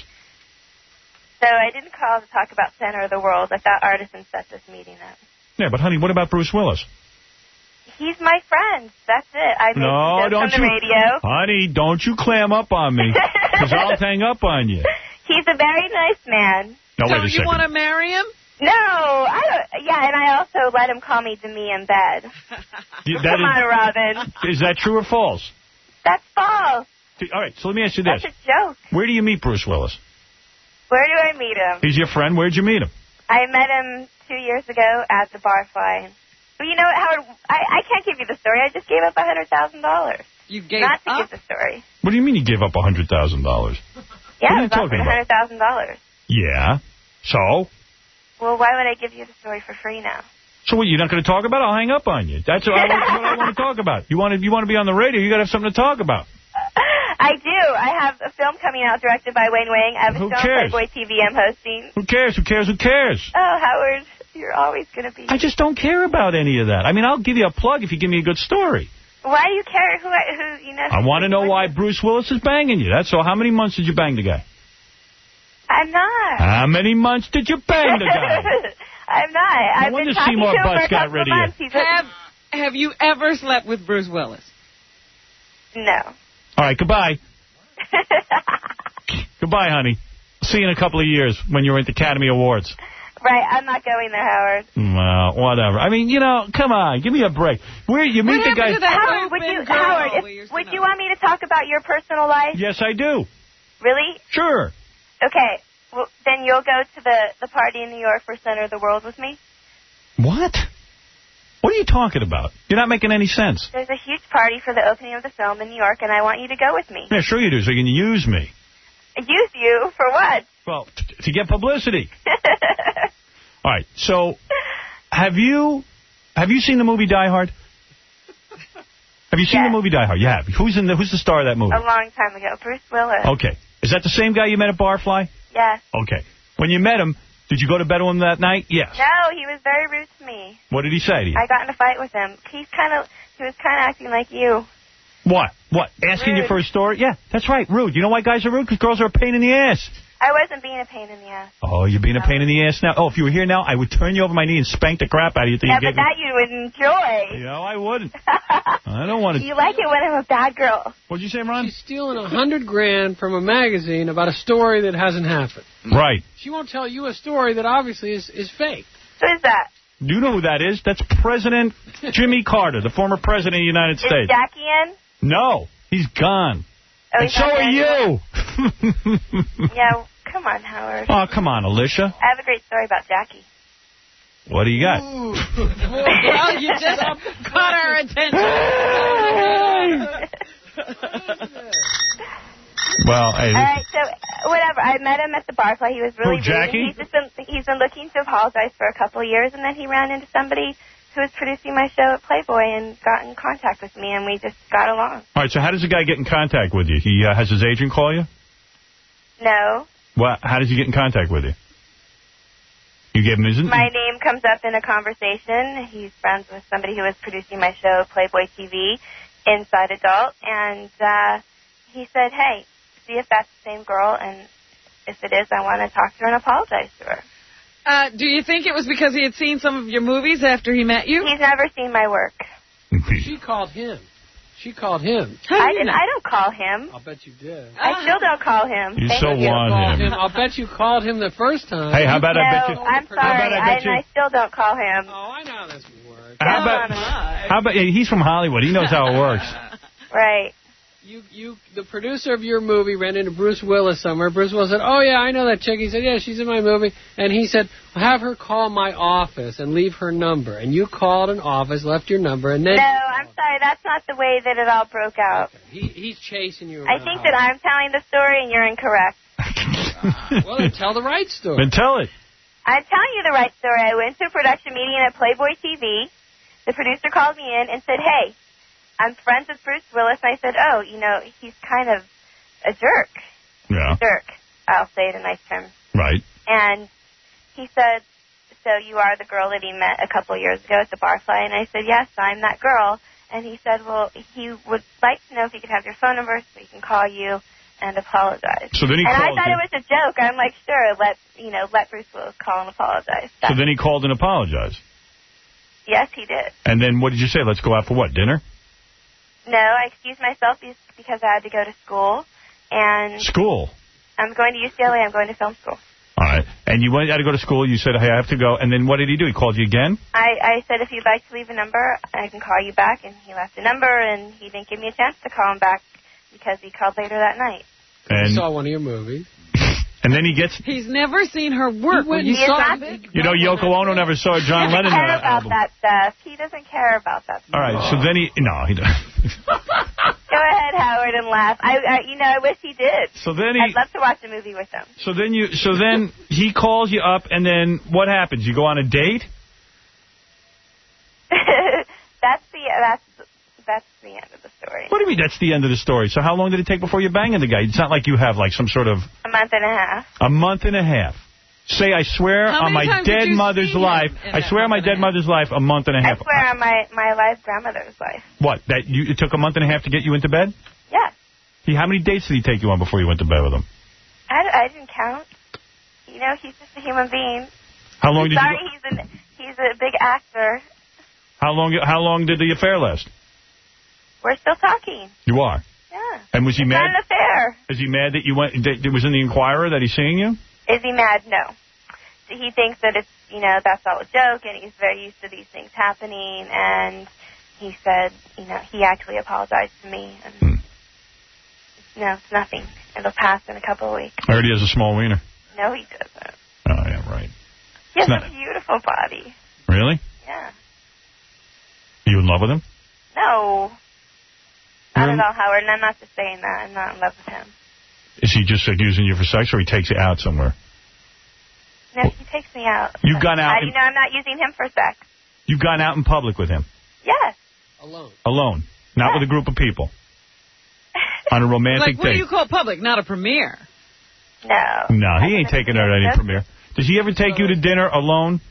So I didn't call to talk about Center of the World. I thought Artisan set this meeting up. Yeah, but honey, what about Bruce Willis? He's my friend. That's it. I make No, jokes don't on the you, radio. honey, don't you clam up on me, because I'll hang up on you. He's a very nice man. No, wait a Don't you second. want to marry him? No, I don't. Yeah, and I also let him call me Demi in bed. You- that Come on, is- Robin. Is that true or false? That's false. All right, so let me ask you this. That's a joke. Where do you meet Bruce Willis? Where do I meet him? He's your friend. Where'd you meet him? I met him two years ago at the Barfly. Well, you know what, Howard? I, I can't give you the story. I just gave up one hundred thousand dollars. You gave Not to up? give the story. What do you mean you gave up one hundred thousand dollars? Yeah, What are I you was talking offered about? one hundred thousand dollars. Yeah. So? Well, why would I give you the story for free now? So what, you're not going to talk about it? I'll hang up on you. That's what I, want, what I want to talk about. You want to you want to be on the radio, you got to have something to talk about. I do. I have a film coming out directed by Wayne Wang. I have a Who show on cares? Playboy T V I'm hosting. Who cares? Who cares? Who cares? Oh, Howard, you're always going to be... I just don't care about any of that. I mean, I'll give you a plug if you give me a good story. Why do you care who, I- who you know... I want to know why Bruce Willis is banging you. That's all. How many months did you bang the guy? I'm not. How many months did you bang the guy? I'm not. I've wonder been talking Seymour to him Butts for a got couple rid of of you. months. He's a, Have, Have you ever slept with Bruce Willis? No. All right, goodbye. Goodbye, honey. See you in a couple of years when you're at the Academy Awards. Right, I'm not going there, Howard. Well, whatever. I mean, you know, come on, give me a break. Where you meet the guy? Howard, would you, Howard, if, would you want me to talk about your personal life? Yes, I do. Really? Sure. Okay, well, then you'll go to the, the party in New York for Center of the World with me? What? What are you talking about? You're not making any sense. There's a huge party for the opening of the film in New York, and I want you to go with me. Yeah, sure you do, so you can use me. Use you? For what? Well, t- to get publicity. All right, so have you have you seen the movie Die Hard? Have you seen yes. the movie Die Hard? You have. Who's in the Who's the star of that movie? A long time ago. Bruce Willis. Okay. Is that the same guy you met at Barfly? Yes. Okay. When you met him, did you go to bed with him that night? Yes. No, he was very rude to me. What did he say to you? I got in a fight with him. He's kind of, he was kind of acting like you. What? What? Asking Rude. you for a story? Yeah, that's right. Rude. You know why guys are rude? Because girls are a pain in the ass. I wasn't being a pain in the ass. Oh, you're being a pain in the ass now? Oh, if you were here now, I would turn you over my knee and spank the crap out of you. Till Yeah, you but get that you would enjoy. me. No, I wouldn't. I don't want to. You like it when I'm a bad girl. What'd you say, Ron? She's stealing a hundred grand from a magazine about a story that hasn't happened. Right. She won't tell you a story that obviously is, is fake. Who is that? Do you know who that is? That's President Jimmy Carter, the former president of the United Is States. Jackie in? No, he's gone. Oh, and he's so not are there you. Yeah, come on, Howard. Oh, come on, Alicia. I have a great story about Jackie. What do you got? Well, you just caught our attention. Well, hey, All right, so whatever. I met him at the Barfly. He was really Who, Jackie? rude. He's just been, he's been looking to apologize for a couple of years, and then he ran into somebody who was producing my show at Playboy and got in contact with me, and we just got along. all right, so how does the guy get in contact with you? He uh, has his agent call you? No. Well, how does he get in contact with you? You gave him his... My name comes up in a conversation. He's friends with somebody who was producing my show, Playboy T V, Inside Adult, and uh, he said, hey, see if that's the same girl, and if it is, I want to talk to her and apologize to her. Uh, do you think it was because he had seen some of your movies after he met you? He's never seen my work. She called him. She called him. I didn't. I don't call him. I'll bet you did. I still don't call him. You Thank so you. want Called him. him. I'll bet you called him the first time. Hey, how about no, I bet you... I'm How sorry. about I I, bet you... I still don't call him. Oh, I know how this works. How about... How about... He's from Hollywood. He knows how it works. Right. You, you, the producer of your movie ran into Bruce Willis somewhere. Bruce Willis said, oh, yeah, I know that chick. He said, yeah, she's in my movie. And he said, have her call my office and leave her number. And you called an office, left your number, and then... No, I'm sorry. That's not the way that it all broke out. He, he's chasing you I around. think that I'm telling the story and you're incorrect. Well, then tell the right story. Then tell it. I'm telling you the right story. I went to a production meeting at Playboy T V. The producer called me in and said, hey, I'm friends with Bruce Willis. And I said, oh, you know, he's kind of a jerk. Yeah. A jerk. I'll say it in nice terms. Right. And he said, so you are the girl that he met a couple of years ago at the Barfly? And I said, yes, I'm that girl. And he said, well, he would like to know if he could have your phone number so he can call you and apologize. So then he and I called thought you. it was a joke. I'm like, sure, let you know, let Bruce Willis call and apologize. So then he called and apologized. Yes, he did. And then what did you say? Let's go out for what, dinner? No, I excused myself be- because I had to go to school. And School? I'm going to U C L A. I'm going to film school. All right. And you went, had to go to school. You said, hey, I have to go. And then what did he do? He called you again? I, I said, if you'd like to leave a number, I can call you back. And he left a number, and he didn't give me a chance to call him back because he called later that night. I And, saw one of your movies. and then he gets... He's never seen her work. You went- you he is saw not- it. You know, Yoko Ono never saw John He Lennon doesn't care uh, about album. that stuff. He doesn't care about that stuff. All right. So then he... No, he doesn't. Go ahead, Howard, and laugh. I, I, you know, I wish he did. So then he... I'd love to watch a movie with him. So then you, so then he calls you up, and then what happens? You go on a date? that's the that's that's the end of the story. What do you mean that's the end of the story? So how long did it take before you banging the guy? It's not like you have like some sort of A month and a half. a month and a half. Say I swear How on many my times did dead you mother's see him life. in I that swear on my dead mother's life, a month and a I half. swear on my my life grandmother's life. What? That you it took a month and a half to get you into bed? Yes. He, how many dates did he take you on before you went to bed with him? I, d- I didn't count. You know, he's just a human being. How long did Sorry, you? he's an he's a big actor. How long How long did the affair last? We're still talking. You are? Yeah. And was he it's mad? not an affair. Is he mad that you went, that it was in the Inquirer that he's seeing you? Is he mad? No. He thinks that it's, you know, that's all a joke, and he's very used to these things happening, and he said, you know, he actually apologized to me, and Hmm. no, it's nothing. It'll pass in a couple of weeks. I heard he has a small wiener. No, he doesn't. Oh, yeah, right. He has It's not- a beautiful body. Really? Yeah. Are you in love with him? No. Not You're in- at all, Howard, and I'm not just saying that. I'm not in love with him. Is he just like using you for sex, or he takes you out somewhere? No, he takes me out. You've gone out How do in- you know I'm not using him for sex? You've gone out in public with him? Yes. Alone. Alone? Not with a group of people? On a romantic Like, what date? do you call public? Not a premiere. No. No, he ain't taking her to any premiere. Does he ever take you to dinner alone?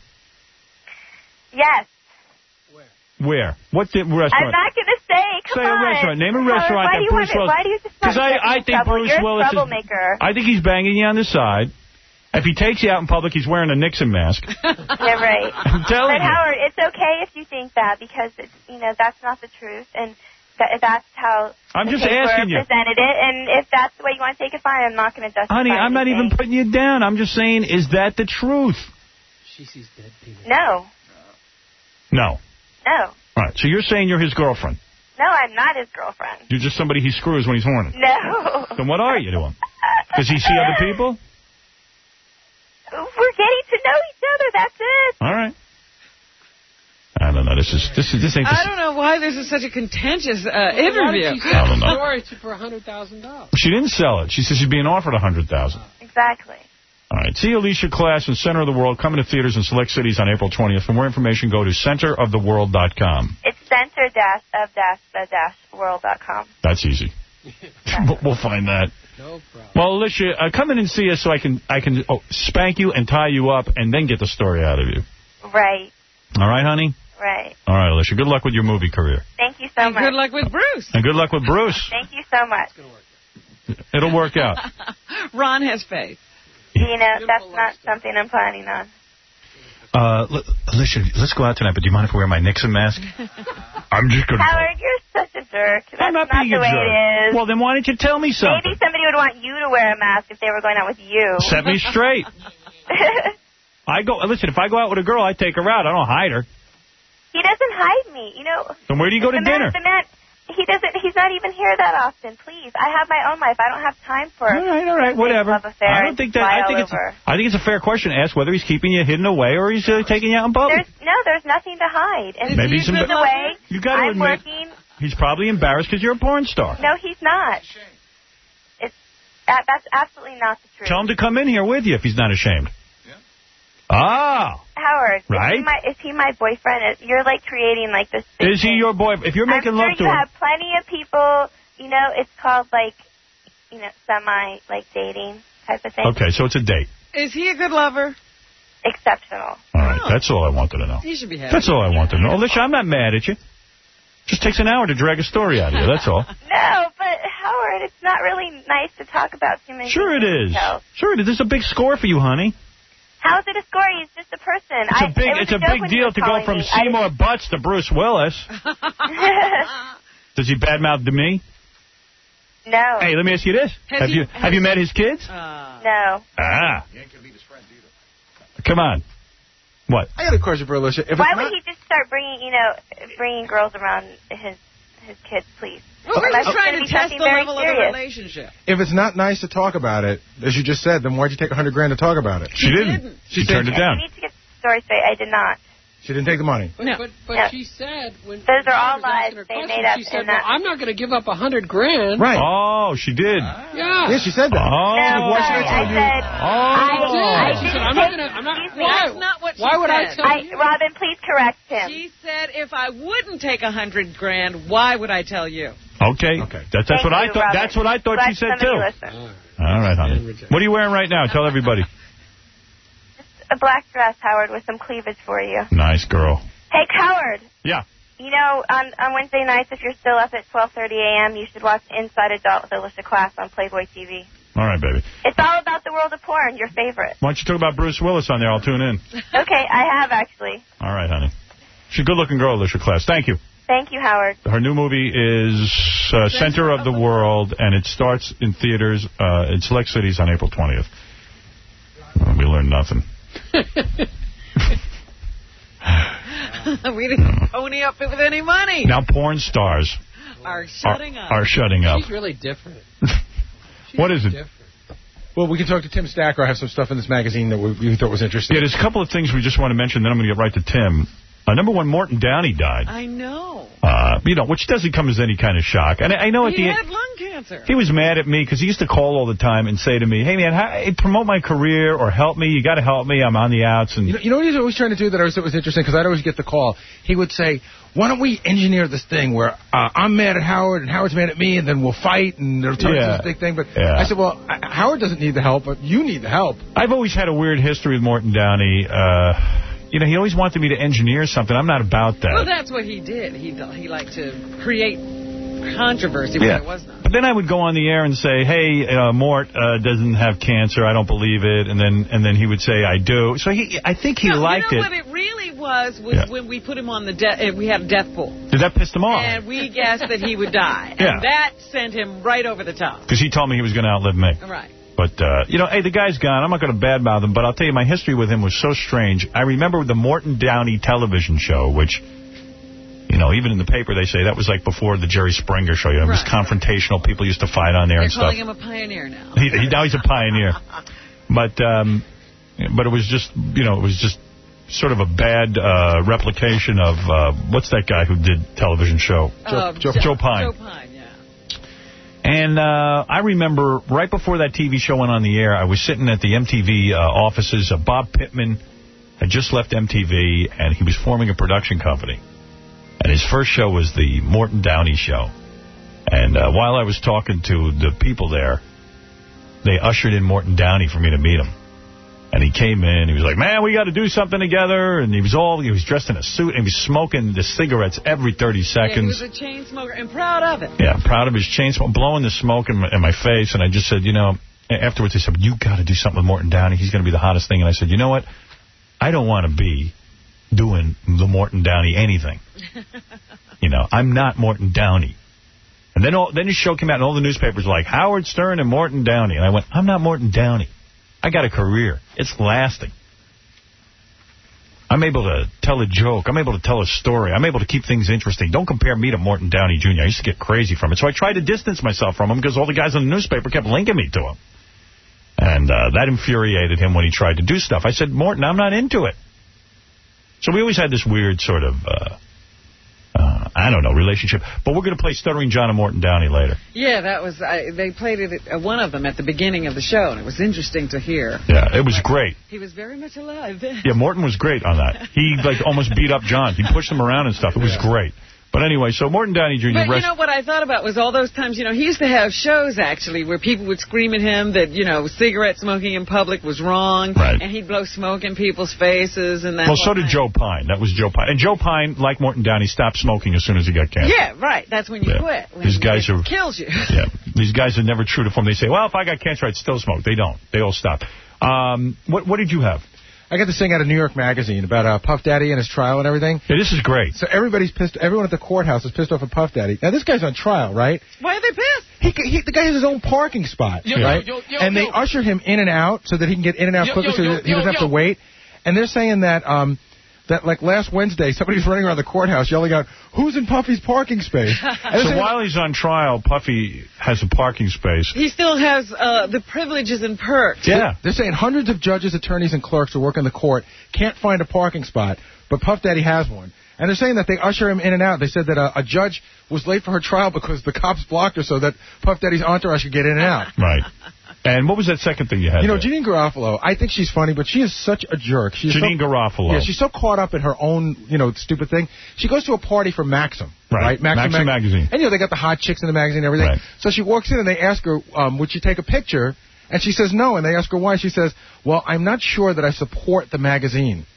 Yes. Where? What di- restaurant? I'm not going to say. Come Say a on. restaurant. Name a Howard, restaurant why that do you Bruce want Willis... Why do you just want Because I, to I get in think trouble? Bruce You're Willis a is... troublemaker. I think he's banging you on the side. If he takes you out in public, he's wearing a Nixon mask. Yeah, right. I'm telling but you. Howard, it's okay if you think that, because it's, you know, that's not the truth, and that, that's how I'm the just paper asking you. presented it. And if that's the way you want to take it, fine. I'm not going to justify. Honey, I'm not even anything. putting you down. I'm just saying, is that the truth? She sees dead people. No, No. no, All right, so you're saying you're his girlfriend. no. I'm not his girlfriend. You're just somebody he screws when he's horny. No. Then what are you to him? Does he see other people? We're getting to know each other. That's it. All right. I don't know. This is this is this ain't. This I don't know why this is such a contentious uh, Why interview. did she I don't sell know. the story for one hundred thousand dollars? She didn't sell it. She says she's being offered a hundred thousand. Exactly. All right. See Alicia Class in Center of the World, coming to theaters in select cities on April twentieth. For more information, go to center of the world dot com. It's center dash of dash the dash world dot com. That's easy. We'll- we'll find that. No problem. Well, Alicia, uh, come in and see us so I can I can oh, spank you and tie you up and then get the story out of you. Right. All right, honey? Right. All right, Alicia. Good luck with your movie career. Thank you so And much. good luck with Bruce. And good luck with Bruce. Thank you so much. It'll work out. Ron has faith. You know, that's not something I'm planning on. Uh, l- Alicia, let's go out tonight, but do you mind if I wear my Nixon mask? I'm just going to... Howard, you're such a jerk. That's I'm not, not being the a way jerk. it is. Well, then why don't you tell me something? Maybe somebody would want you to wear a mask if they were going out with you. Set me straight. I go. Listen, if I go out with a girl, I take her out. I don't hide her. He doesn't hide me, you know. Then where do you go to the man, dinner? The man, he doesn't. He's not even here that often. Please, I have my own life. I don't have time for. All right, all right, whatever. Love affair I don't and think that. fly I think all it's. over. I think it's a fair question to ask whether he's keeping you hidden away or he's uh, taking you out in public. There's no. There's nothing to hide. And Maybe he's some- moved away. You got to I'm admit, working. he's probably embarrassed because you're a porn star. No, he's not. It's that, that's absolutely not the truth. Tell him to come in here with you if he's not ashamed. Ah, Howard, Right. is he my, is he my boyfriend? You're like creating like this. big is he thing. your boy? If you're making I'm love sure to you him, have plenty of people. You know, it's called like, you know, semi like dating type of thing. okay, so it's a date. Is he a good lover? Exceptional. All right, that's all I wanted to know. He should be happy. That's all I wanted to know. Alicia, I'm not mad at you. Just takes an hour to drag a story out of you. That's all. No, but Howard, it's not really nice to talk about too many. Sure it is. details. Sure it is. This is a big score for you, honey. How's it a story? He's just a person. It's a I, big, it was it's a joke big when he deal was to go calling from me. I Seymour Butts to Bruce Willis. Does he badmouth to me? No. Hey, let me ask you this: Has Have he- you have you met his kids? No. Ah. Come on. What? I got a question for Alicia. If Why it's would not, he just start bringing, you know, bringing girls around his his kids, please? Well, we're Unless just it's trying gonna to be test something the very level of the serious. relationship. if it's not nice to talk about it, as you just said, then why'd you take a hundred grand to talk about it? She didn't. She said- turned it You down. need to get the story straight. I did not. She didn't take the money. But, No. but, but No. she said when Those are all she was asking lies her they question, made up she said, in well, that- I'm not going to give up a hundred grand. Right. Oh, she did. Yeah. Yeah, she said that. Oh. No, why should sorry. I tell I you? said. Oh. I, I She didn't said, I'm not take- going to. I'm not. excuse me. Why? That's not what she Why would I said. tell I, you? Robin, please correct him. She said, if I wouldn't take a hundred grand, why would I tell you? Okay. Okay. That, that's Thank what I you, thought. Robin. That's what I thought Glad she said somebody too. listened. All right, honey. What are you wearing right now? Tell everybody. A black dress, Howard, with some cleavage for you. Nice girl. Hey, Howard. Yeah. You know, on, on Wednesday nights, if you're still up at twelve thirty a.m., you should watch Inside Adult with Alicia Class on Playboy T V. All right, baby. It's all about the world of porn, your favorite. Why don't you talk about Bruce Willis on there? I'll tune in. Okay, I have, actually. All right, honey. She's a good-looking girl, Alicia Class. Thank you. Thank you, Howard. Her new movie is uh, Center of the World, and it starts in theaters uh, in select cities on April twentieth. Uh, we learned nothing. We didn't pony up with any money. Now porn stars are shutting are, up. Are shutting up. She's really different. She's What is it? different. Well, we can talk to Tim Stacker. I have some stuff in this magazine that we, we thought was interesting. Yeah, there's a couple of things we just want to mention, then I'm going to get right to Tim. Uh, number one, Morton Downey died. I know. Uh, you know, which doesn't come as any kind of shock. And I, I know at He the had end, lung cancer. he was mad at me because he used to call all the time and say to me, hey, man, how, hey, promote my career or help me. You got to help me. I'm on the outs. And You know, you know what he's always trying to do that I thought was interesting? Because I'd always get the call. He would say, why don't we engineer this thing where uh, I'm mad at Howard and Howard's mad at me, and then we'll fight, and it'll turn Yeah. into this big thing. But Yeah. I said, well, I, Howard doesn't need the help, but you need the help. I've always had a weird history with Morton Downey. Uh, you know, he always wanted me to engineer something. I'm not about that. Well, that's what he did. He he liked to create controversy where Yeah. there was none. But then I would go on the air and say, hey, uh, Mort uh, doesn't have cancer. I don't believe it. And then and then he would say, I do. So he, I think he no, liked you know it. what it really was was Yeah. when we put him on the de- uh, we had a death pool. Did that piss him off? And we guessed that he would die. Yeah. And that sent him right over the top. Because he told me he was going to outlive me. All right. But, uh, you know, hey, the guy's gone. I'm not going to badmouth him, but I'll tell you, my history with him was so strange. I remember the Morton Downey television show, which, you know, even in the paper they say that was like before the Jerry Springer show. You know, it was Right, confrontational. People used to fight on there They're and stuff. calling him a pioneer now. He, he, now he's a pioneer. But, um, but it was just, you know, it was just sort of a bad uh, replication of, uh, what's that guy who did television show? Uh, Joe, Joe, Joe Pine. Joe Pine, yeah. And uh, I remember right before that T V show went on the air, I was sitting at the M T V uh, offices. Uh, Bob Pittman had just left M T V, and he was forming a production company. And his first show was the Morton Downey show. And uh, while I was talking to the people there, they ushered in Morton Downey for me to meet him. And he came in, he was like, man, we got to do something together. And he was all, he was dressed in a suit, and he was smoking the cigarettes every thirty seconds. Yeah, he was a chain smoker and proud of it. Yeah, proud of his chain smoke, blowing the smoke in my, in my face. And I just said, you know, afterwards they said, you got to do something with Morton Downey. He's going to be the hottest thing. And I said, you know what? I don't want to be doing the Morton Downey anything. You know, I'm not Morton Downey. And then all, then his show came out, and all the newspapers were like, Howard Stern and Morton Downey. And I went, I'm not Morton Downey. I got a career. It's lasting. I'm able to tell a joke. I'm able to tell a story. I'm able to keep things interesting. Don't compare me to Morton Downey Junior I used to get crazy from it. So I tried to distance myself from him because all the guys in the newspaper kept linking me to him. And uh, that infuriated him when he tried to do stuff. I said, Morton, I'm not into it. So we always had this weird sort of, uh, uh, I don't know, relationship. But we're going to play Stuttering John and Morton Downey later. Yeah, that was, I, they played it, at, uh, one of them at the beginning of the show, and it was interesting to hear. Yeah, it was great. He was very much alive then. Yeah, Morton was great on that. He, like, almost beat up John. He pushed him around and stuff. It was Yeah. great. But anyway, so Morton Downey Junior But, you rest- know, what I thought about was all those times, you know, he used to have shows, actually, where people would scream at him that, you know, cigarette smoking in public was wrong. Right. And he'd blow smoke in people's faces and that. Well, whole so did thing. Joe Pine. That was Joe Pine. And Joe Pine, like Morton Downey, stopped smoking as soon as he got cancer. Yeah, right. That's when you Yeah. quit. When These guys it are- kills you. Yeah, these guys are never true to form. They say, well, if I got cancer, I'd still smoke. They don't. They all stop. Um, what, what did you have? I got this thing out of New York Magazine about uh, Puff Daddy and his trial and everything. Yeah, this is great. So everybody's pissed. Everyone at the courthouse is pissed off at Puff Daddy. Now, this guy's on trial, right? Why are they pissed? He, he, the guy has his own parking spot, Yo, right? yo, yo, and they yo. usher him in and out so that he can get in and out Yo, quickly yo, so yo, that he yo, doesn't have yo. to wait. And they're saying that, um, that like last Wednesday, somebody's running around the courthouse yelling out, who's in Puffy's parking space? And they're So saying- while he's on trial, Puffy has a parking space. He still has uh, the privileges and perks. They're, they're saying hundreds of judges, attorneys, and clerks who work in the court can't find a parking spot, but Puff Daddy has one. And they're saying that they usher him in and out. They said that a, a judge was late for her trial because the cops blocked her so that Puff Daddy's entourage could get in and out. Right. And what was that second thing you had You know, there? Janine Garofalo, I think she's funny, but she is such a jerk. She's Janine so, Garofalo. Yeah, she's so caught up in her own, you know, stupid thing. She goes to a party for Maxim, Right. right? Maxim Mag- magazine. And, you know, they got the hot chicks in the magazine and everything. Right. So she walks in and they ask her, um, would she take a picture? And she says no, and they ask her why. She says, well, I'm not sure that I support the magazine.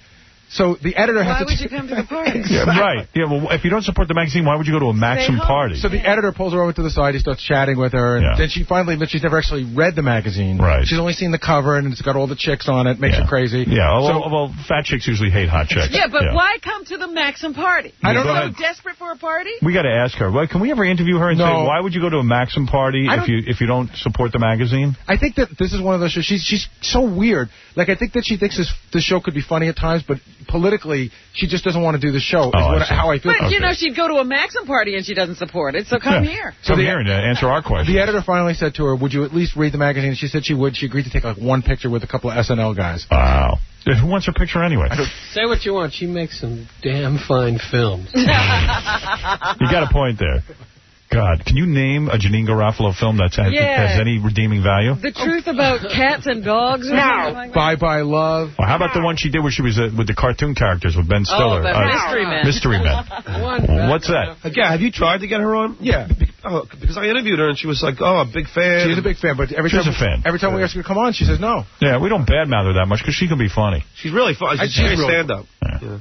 So the editor has Why to... would you come to the party? Yeah, right. Yeah, well, if you don't support the magazine, why would you go to a Maxim party? So the editor pulls her over to the side. He starts chatting with her. And Yeah. then she finally admits she's never actually read the magazine. Right. She's only seen the cover, and it's got all the chicks on it. Makes Yeah. her crazy. Yeah, well, So- well, fat chicks usually hate hot chicks. Yeah, but why come to the Maxim party? I don't so know. desperate for a party? We got to ask her. Well, can we ever interview her and No. say, why would you go to a Maxim party I if don't- you if you don't support the magazine? I think that this is one of those shows. She's she's so weird. Like, I think that she thinks this this show could be funny at times, but politically, she just doesn't want to do the show. Is Oh, I what, see. how I feel. But, you know, she'd go to a Maxim party and she doesn't support it, so come Yeah. here. Come here and uh, answer our question. The editor finally said to her, would you at least read the magazine? She said she would. She agreed to take like one picture with a couple of S N L guys. Wow. Who wants her picture anyway? Say what you want. She makes some damn fine films. You got a point there. God, can you name a Janine Garofalo film that has, Yeah. has any redeeming value? The truth about cats and dogs or something like that? Bye Bye Love. Well, how about the one she did where she was uh, with the cartoon characters with Ben Stiller? Oh, the Uh, Mystery Men. Mystery Men. One What's that? Again, have you tried to get her on? Yeah. Oh, because I interviewed her and she was like, "Oh, a big fan." She's a big fan, but every She's time a fan. every time we ask her to come on, she says no. Yeah, we don't badmouth her that much because she can be funny. She's really fun. I- She's, she's she's really- stand up. Yeah. Yeah.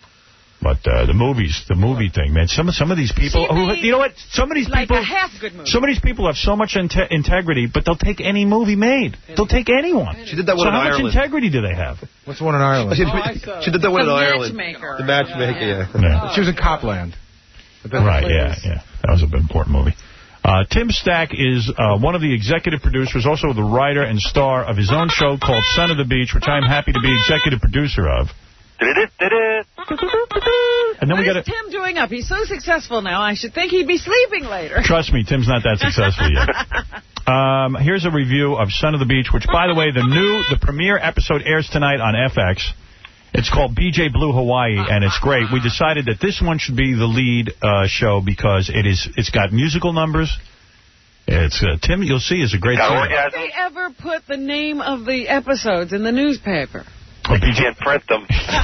But uh, the movies, the movie thing, man. Some some of these people, She who, made you know what? Some of these Like people, a half good movie. some of these people have so much inte integrity, but they'll take any movie made. They'll take anyone. She did that one so in how Ireland. much integrity do they have? What's the one in Ireland? She, Oh, I saw she did that one The in Ireland. Matchmaker. The matchmaker, yeah. Yeah. She was in Copland. But then- Right, yeah, yeah. That was an important movie. Uh, Tim Stack is uh, one of the executive producers, also the writer and star of his own show called Son of the Beach, which I'm happy to be executive producer of. Did it? Did it? And then What we got is to... Tim doing up? He's so successful now, I should think he'd be sleeping later. Trust me, Tim's not that successful yet. Um, here's a review of Son of the Beach, which, by the way, the new, the premiere episode airs tonight on F X. It's called B J Blue Hawaii, and it's great. We decided that this one should be the lead uh, show because it is, it's got musical numbers. It's uh, Tim, you'll see, is a great Got singer. orgasm. Did they ever put the name of the episodes in the newspaper? But You B J can't print them.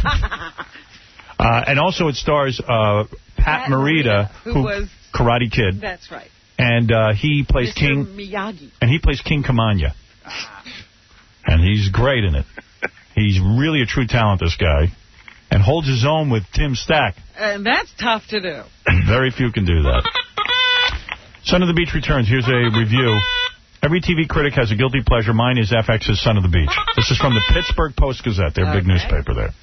Uh, and also it stars uh, Pat, Pat Morita, Morita, who was- Karate Kid, That's right. and uh, he plays Mister King, Miyagi. and he plays King Kamanya, and he's great in it. He's really a true talent, this guy, and holds his own with Tim Stack. And that's tough to do. Very few can do that. Son of the Beach returns. Here's a review. Every T V critic has a guilty pleasure. Mine is F X's Son of the Beach. This is from the Pittsburgh Post-Gazette, their big Okay. newspaper there.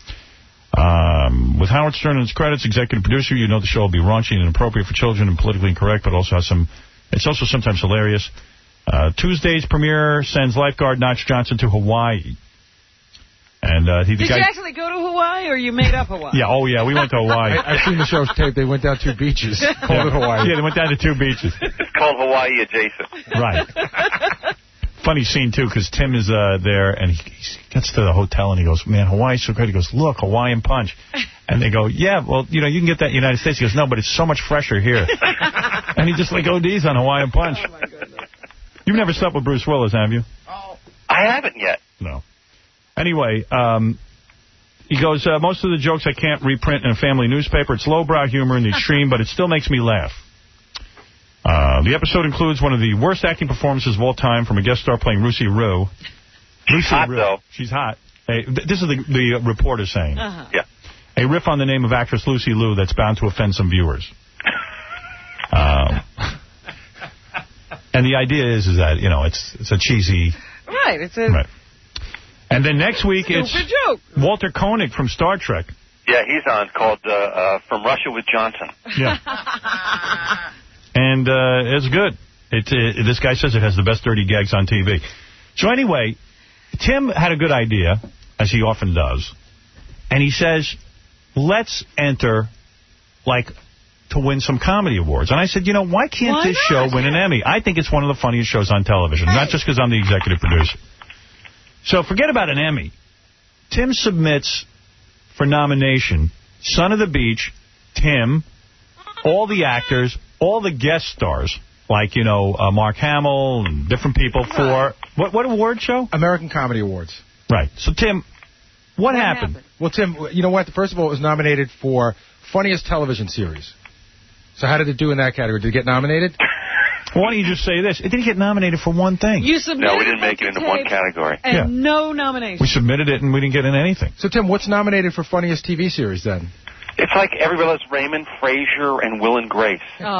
Um, with Howard Stern in its credits, executive producer, you know the show will be raunchy and inappropriate for children and politically incorrect, but also has some, it's also sometimes hilarious. Uh, Tuesday's premiere sends lifeguard Notch Johnson to Hawaii. And uh, he, the Did guy, you actually go to Hawaii or you made up Hawaii? yeah, oh yeah, we went to Hawaii. I, I've seen the show's tape. They went down two beaches. Called it Hawaii. Yeah, they went down to two beaches. It's called Hawaii adjacent. Right. Funny scene, too, because Tim is uh, there, and he, he gets to the hotel, and he goes, man, Hawaii's so great. He goes, look, Hawaiian Punch. And they go, yeah, well, you know, you can get that in the United States. He goes, no, but it's so much fresher here. And he just, like, O Ds on Hawaiian Punch. Oh, my goodness. You've never slept with Bruce Willis, have you? Oh. I haven't yet. No. Anyway, um, he goes, uh, most of the jokes I can't reprint in a family newspaper. It's lowbrow humor in the extreme, but it still makes me laugh. Uh, the episode includes one of the worst acting performances of all time from a guest star playing Lucy Rue. She's hot, Rue. though. She's hot. Hey, th this is the, the uh, reporter saying. Uh-huh. Yeah. A riff on the name of actress Lucy Liu that's bound to offend some viewers. Um, and the idea is, is that, you know, it's it's a cheesy... Right, it's a Right. And then next week stupid it's joke. Walter Koenig from Star Trek. Yeah, he's on, called uh, uh, From Russia with Johnson. Yeah. And uh, it's good. It, it, this guy says it has the best dirty gags on T V. So anyway, Tim had a good idea, as he often does. And he says, let's enter, like, to win some comedy awards. And I said, you know, why can't Why this not? show win an Emmy? I think it's one of the funniest shows on television, not just because I'm the executive producer. So forget about an Emmy. Tim submits for nomination Son of the Beach, Tim, all the actors, all the guest stars, like, you know, uh, Mark Hamill and different people for, what, what award show? American Comedy Awards. Right. So, Tim, what, What happened? happened? Well, Tim, you know what? First of all, it was nominated for Funniest Television Series. So how did it do in that category? Did it get nominated? Why don't you just say this? It didn't get nominated for one thing. You submitted No, we didn't make it into one category. And Yeah. no nomination. We submitted it and we didn't get in anything. So, Tim, what's nominated for funniest T V series then? It's like everybody loves Raymond, Frasier, and Will and Grace.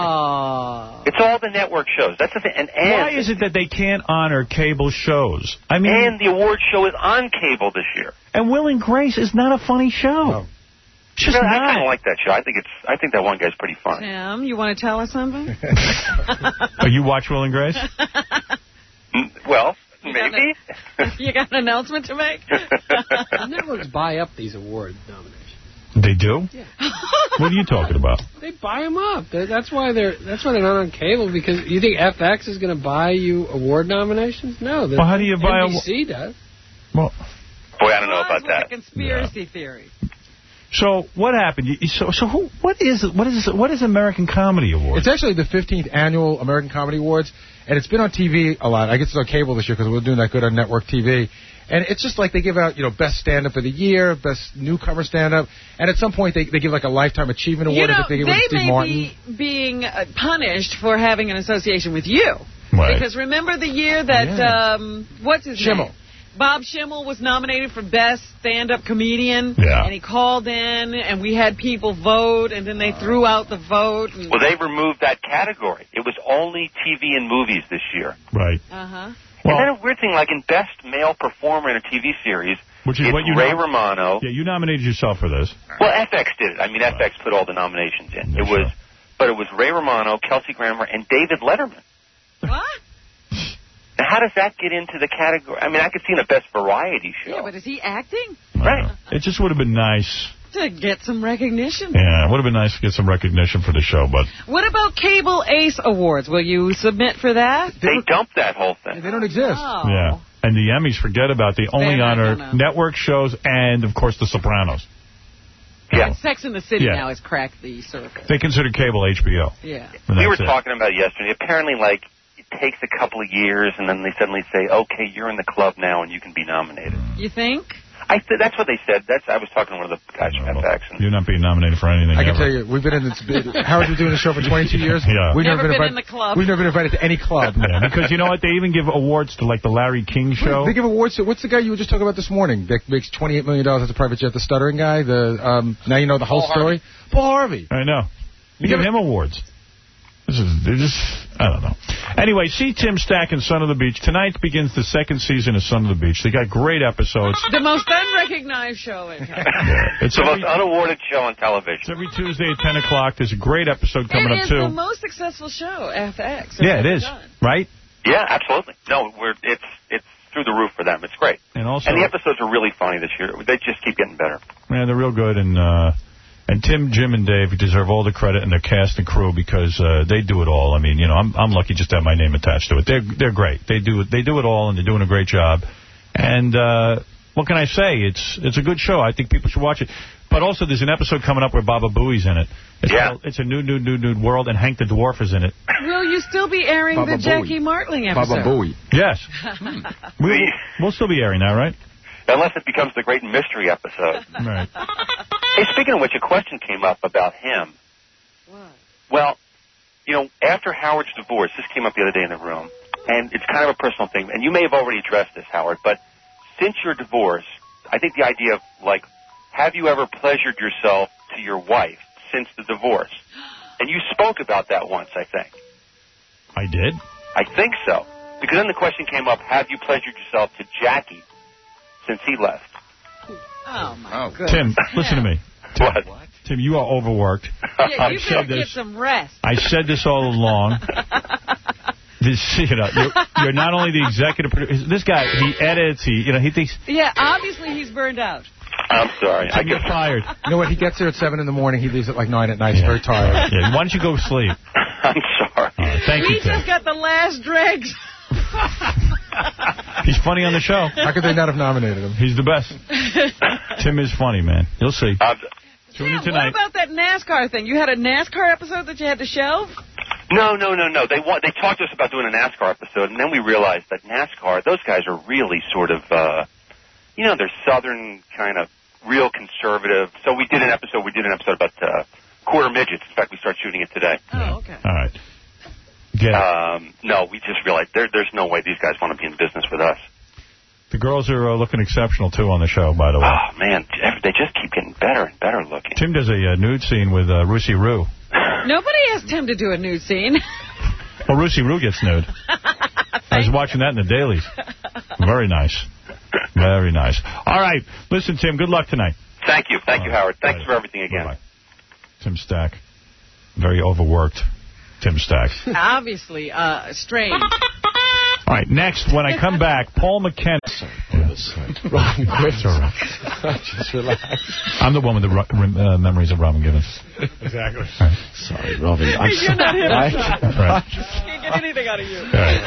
Oh. It's all the network shows. That's the thing. And, and Why is it that they can't honor cable shows? I mean, and the award show is on cable this year. And Will and Grace is not a funny show. No. It's just Really, I not. kind of like that show. I think it's. I think that one guy's pretty funny. Tim, you want to tell us something? Oh, you watch Will and Grace? Mm, Well, You maybe. got, a, you got an announcement to make? The networks buy up these award nominations. They do? Yeah. What are you talking about? They buy them up. They- That's why they're that's why they're not on cable. Because you think F X is going to buy you award nominations? No. the Well, how do you buy a- N B C does. Well, Boy, I don't know about that. Conspiracy theory. so what happened? You, so so who? What is what is what is American Comedy Award? It's actually the fifteenth annual American Comedy Awards, and it's been on T V a lot. I guess it's on cable this year because we're doing that good on network T V. And it's just like they give out, you know, best stand-up of the year, best newcomer stand-up, and at some point they, they give like a Lifetime Achievement Award. You know, if they give they it to Steve may Martin. be being uh, punished for having an association with you. Right. Because remember the year that, Yeah. um, what's his Schimmel. name? Bob Schimmel was nominated for Best Stand-Up Comedian. Yeah. And he called in, and we had people vote, and then they threw out the vote. And, Well, they removed that category. It was only T V and movies this year. Right. uh-huh. And then a weird thing, like in Best Male Performer in a T V series, Which is it's what you Ray nom- Romano. Yeah, you nominated yourself for this. Well, F X did it. I mean, F X put all the nominations in. It was, but it was Ray Romano, Kelsey Grammer, and David Letterman. What? Now, how does that get into the category? I mean, I could see in a Best Variety show. Yeah, but is he acting? Right. It just would have been nice. To get some recognition. Yeah, it would have been nice to get some recognition for the show, but What about Cable Ace Awards? Will you submit for that? They dumped that whole thing. They don't exist. Oh. yeah. And the Emmys, forget about the only not honor gonna. network shows and, of course, The Sopranos. Yeah. Sex in the City Yeah. now has cracked the surface. They consider cable H B O. Yeah. And We were that's it. talking about it yesterday. Apparently, like, it takes a couple of years, and then they suddenly say, okay, you're in the club now, and you can be nominated. You think? I th- That's what they said. That's I was talking to one of the guys from F X. And You're not being nominated for anything I can ever. tell you, we've been in this. Howard's been doing the show for twenty-two years. Yeah. We've Never never, been invited, in the club. We've never been invited to any club. Yeah, because you know what? They even give awards to, like, the Larry King show. They give awards to, what's the guy you were just talking about this morning that makes twenty-eight million dollars as a private jet, the stuttering guy? The um, Now you know the whole Paul story? Paul Harvey. I know. You give him awards. This is, they're just, I don't know. Anyway, see Tim Stack and Son of the Beach. Tonight begins the second season of Son of the Beach. They got great episodes. The most unrecognized show in town. It's the every, most unawarded show on television. it's every Tuesday at ten o'clock. There's a great episode coming It up, is too. the most successful show F X. has Yeah, it ever is. done. Right? Yeah, absolutely. No, we're it's it's through the roof for them. It's great. And also, And the episodes are really funny this year. They just keep getting better. man, they're real good. And uh, and Tim, Jim, and Dave deserve all the credit and their cast and crew because uh, they do it all. I mean, you know, I'm I'm lucky just to have my name attached to it. They're they're great. They do they do it all, and they're doing a great job. And uh, what can I say? It's it's a good show. I think people should watch it. But also, there's an episode coming up where Baba Booey's in it. It's Yeah. called, it's a new, new, new, new world, and Hank the Dwarf is in it. Will you still be airing Baba the Jackie Booey. Martling episode? Baba Booey. Yes. we, we'll still be airing that, right? Unless it becomes the great mystery episode. Right. Hey, speaking of which, a question came up about him. What? Well, you know, after Howard's divorce, this came up the other day in the room, and it's kind of a personal thing, and you may have already addressed this, Howard, but since your divorce, I think the idea of, like, have you ever pleasured yourself to your wife since the divorce? And you spoke about that once, I think. I did? I think so. Because then the question came up, have you pleasured yourself to Jackie since he left? Oh, my goodness. Tim, listen to me. Tim, What? Tim, you are overworked. Yeah, I've you said better get this. some rest. I said this all along. This, you know, you're, you're not only the executive producer. This guy, he edits. He, you know, he thinks Yeah, obviously he's burned out. I'm sorry. I I get get fired. You know what? He gets there at seven in the morning. He leaves at like nine at night. He's very tired. Yeah, why don't you go sleep? I'm sorry. All right, thank we you, Tim. just got the last dregs. He's funny on the show. How could they not have nominated him? He's the best. Tim is funny, man. You'll see. Uh, Tune in Yeah, what tonight. about that NASCAR thing? You had a NASCAR episode that you had to shelve? No, no, no, no. They want, they talked to us about doing a NASCAR episode, and then we realized that NASCAR, those guys are really sort of, uh, you know, they're southern kind of real conservative. So we did an episode. We did an episode about uh, quarter midgets. In fact, we start shooting it today. Oh, okay. All right. get it. Um, no, we just realized there, there's no way these guys want to be in business with us. The girls are uh, looking exceptional, too, on the show, by the way. Oh, man, they just keep getting better and better looking. Tim does a uh, nude scene with uh, Russi Roo. Nobody asked him to do a nude scene. Well, Russi Roo gets nude. I was watching that in the dailies. Very nice. Very nice. All right. Listen, Tim, good luck tonight. Thank you. Thank All you, right. Howard. Thanks Right. for everything again. Bye-bye. Tim Stack. Very overworked Tim Stack. Obviously, uh, strange. All right, next, when I come back, Paul McKenna. Robin Givens. Just relax. I'm the one with the uh, memories of Robin Givens. Exactly. Right. Sorry, Robin. I'm You're sorry. not him. Right. Can't get anything out of you. Right.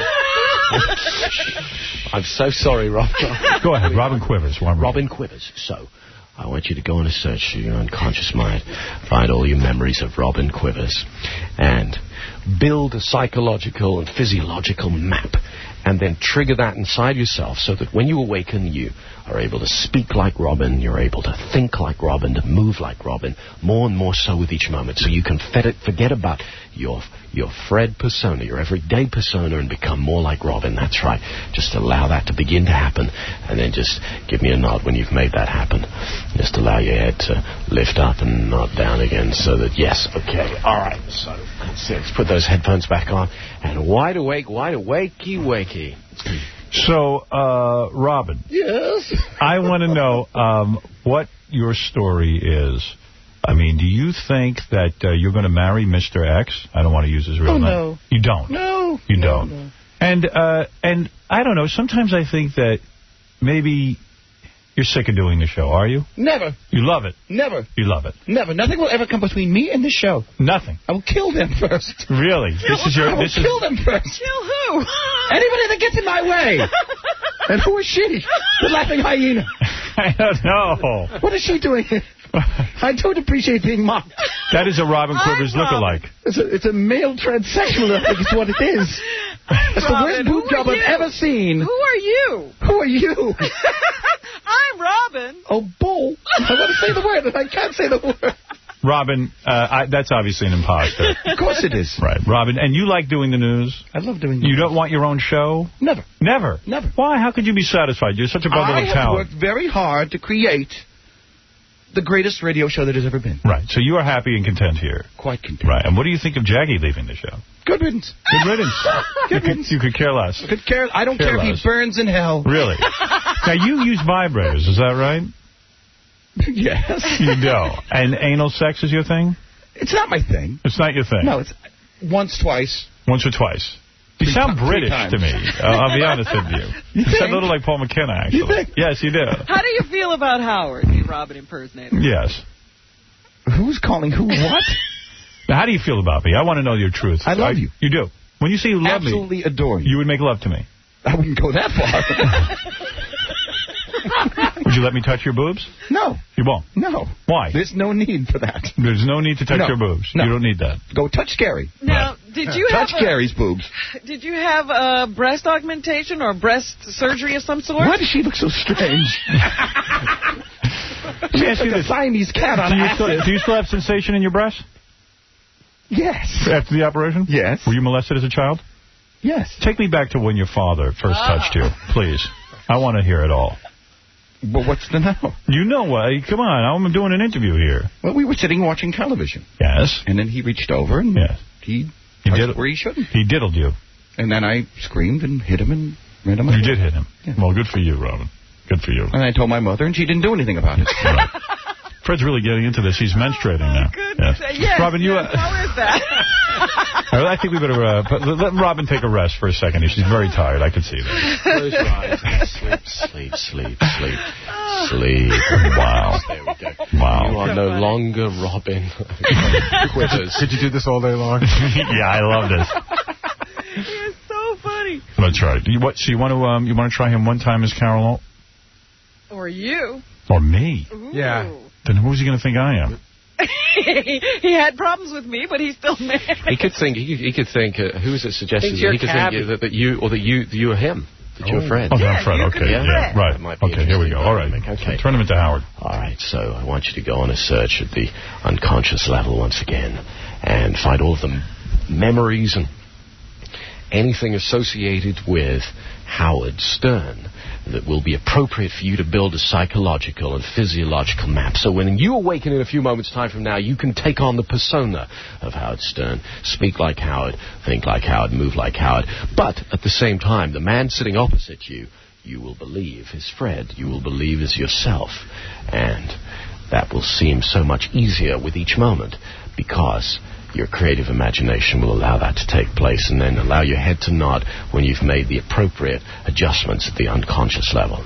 I'm so sorry, Robin. Go ahead, Robin Quivers. One Robin Quivers. So, I want you to go on a search through your unconscious mind, find all your memories of Robin Quivers, and build a psychological and physiological map, and then trigger that inside yourself so that when you awaken, you are able to speak like Robin, you're able to think like Robin, to move like Robin, more and more so with each moment, so you can forget about your your Fred persona, your everyday persona, and become more like Robin. That's right. Just allow that to begin to happen, and then just give me a nod when you've made that happen. Just allow your head to lift up and nod down again, so that, yes, okay, all right, so that's it. Let's put those headphones back on, and wide awake, wide awakey, wakey. So, uh, Robin. Yes? I want to know um, what your story is. I mean, do you think that uh, you're going to marry Mister X? I don't want to use his real oh, name. no. You don't? No. You no, don't? No. And, uh, and I don't know, sometimes I think that maybe you're sick of doing the show, are you? Never. You love it? Never. You love it? Never. Nothing will ever come between me and this show. Nothing? I will kill them first. Really? Kill this is your. I will this kill is... them first. Kill who? Anybody that gets in my way. And who is she? The laughing hyena. I don't know. What is she doing here? I don't appreciate being mocked. That is a Robin Quivers lookalike. It's a, it's a male transsexual, I think is what it is. It's the worst boob job I've ever seen. Who are you? Who are you? I'm Robin. Oh, bull. I want to say the word, and I can't say the word. Robin, uh, I, that's obviously an imposter. Of course it is. Right. Robin, and you like doing the news? I love doing the You news. don't want your own show? Never. Never? Never. Why? How could you be satisfied? You're such a bundle I of have talent. worked very hard to create the greatest radio show that has ever been. Right. So you are happy and content here. Quite content. Right. And what do you think of Jaggy leaving the show? Good riddance. Good riddance. Good you, riddance. Could, you could care less. Could care. I don't care, care if less. he burns in hell. Really? Now, you use vibrators, is that right? Yes. You do. And anal sex is your thing? It's not my thing. It's not your thing? No, it's once, twice. Once or twice. You Three sound ti- three British times. to me. Uh, I'll be honest with you. You You sound think? a little like Paul McKenna, actually. You think? Yes, you do. How do you feel about Howard, the Robin impersonator? Yes. Who's calling who what? Now, how do you feel about me? I want to know your truth. I love you. You do. When you say you love Absolutely me, adore you. you would make love to me. I wouldn't go that far. Would you let me touch your boobs? No. You won't? No. Why? There's no need for that. There's no need to touch No. your boobs. No. You don't need that. Go touch Gary. Now, did you touch have a, Gary's boobs. Did you have a breast augmentation or breast surgery of some sort? Why does she look so strange? Let me ask you like this. a Siamese cat on do you, still, acid. do you still have sensation in your breast? Yes. After the operation? Yes. Were you molested as a child? Yes. Take me back to when your father first Ah. touched you, please. I want to hear it all. But what's the now? You know what? Come on, I'm doing an interview here. Well, we were sitting watching television. Yes. And then he reached over and Yes. he He touched did where he shouldn't. He diddled you. And then I screamed and hit him and ran him. You did hit him. Yeah. Well, good for you, Robin. Good for you. And I told my mother, and she didn't do anything about it. Right. Fred's really getting into this. He's menstruating now. Goodness. Yes. Yes, Robin, you. yes. Uh, How is that? I think we better uh, put, let Robin take a rest for a second. She's very tired. I can see that. Close your eyes. Sleep, sleep, sleep, sleep, sleep. Wow. There we go. Wow. You are no longer Robin Quivers. Did you do this all day long? Yeah, I love this. It's so funny. That's right. You, what, so you want to um, you want to try him one time as Carol Or you. or me? Ooh. Yeah. Then who's he going to think I am? He had problems with me, but he's still married. He could think. He could, he could think. Uh, who was it suggested? Think That you're he could Cabby. think that, that you, or that you, that you are him. That you're Fred. Oh, Yeah, I'm Fred. you Okay. could be Yeah. Fred. Right. That might be Okay. Here we go. interesting. All right. Okay. Turn him into Howard. All right, so I want you to go on a search at the unconscious level once again and find all of the memories and anything associated with Howard Stern that will be appropriate for you to build a psychological and physiological map. So when you awaken in a few moments' time from now, you can take on the persona of Howard Stern, speak like Howard, think like Howard, move like Howard. But at the same time, the man sitting opposite you, you will believe is Fred. You will believe is yourself. And that will seem so much easier with each moment because your creative imagination will allow that to take place and then allow your head to nod when you've made the appropriate adjustments at the unconscious level.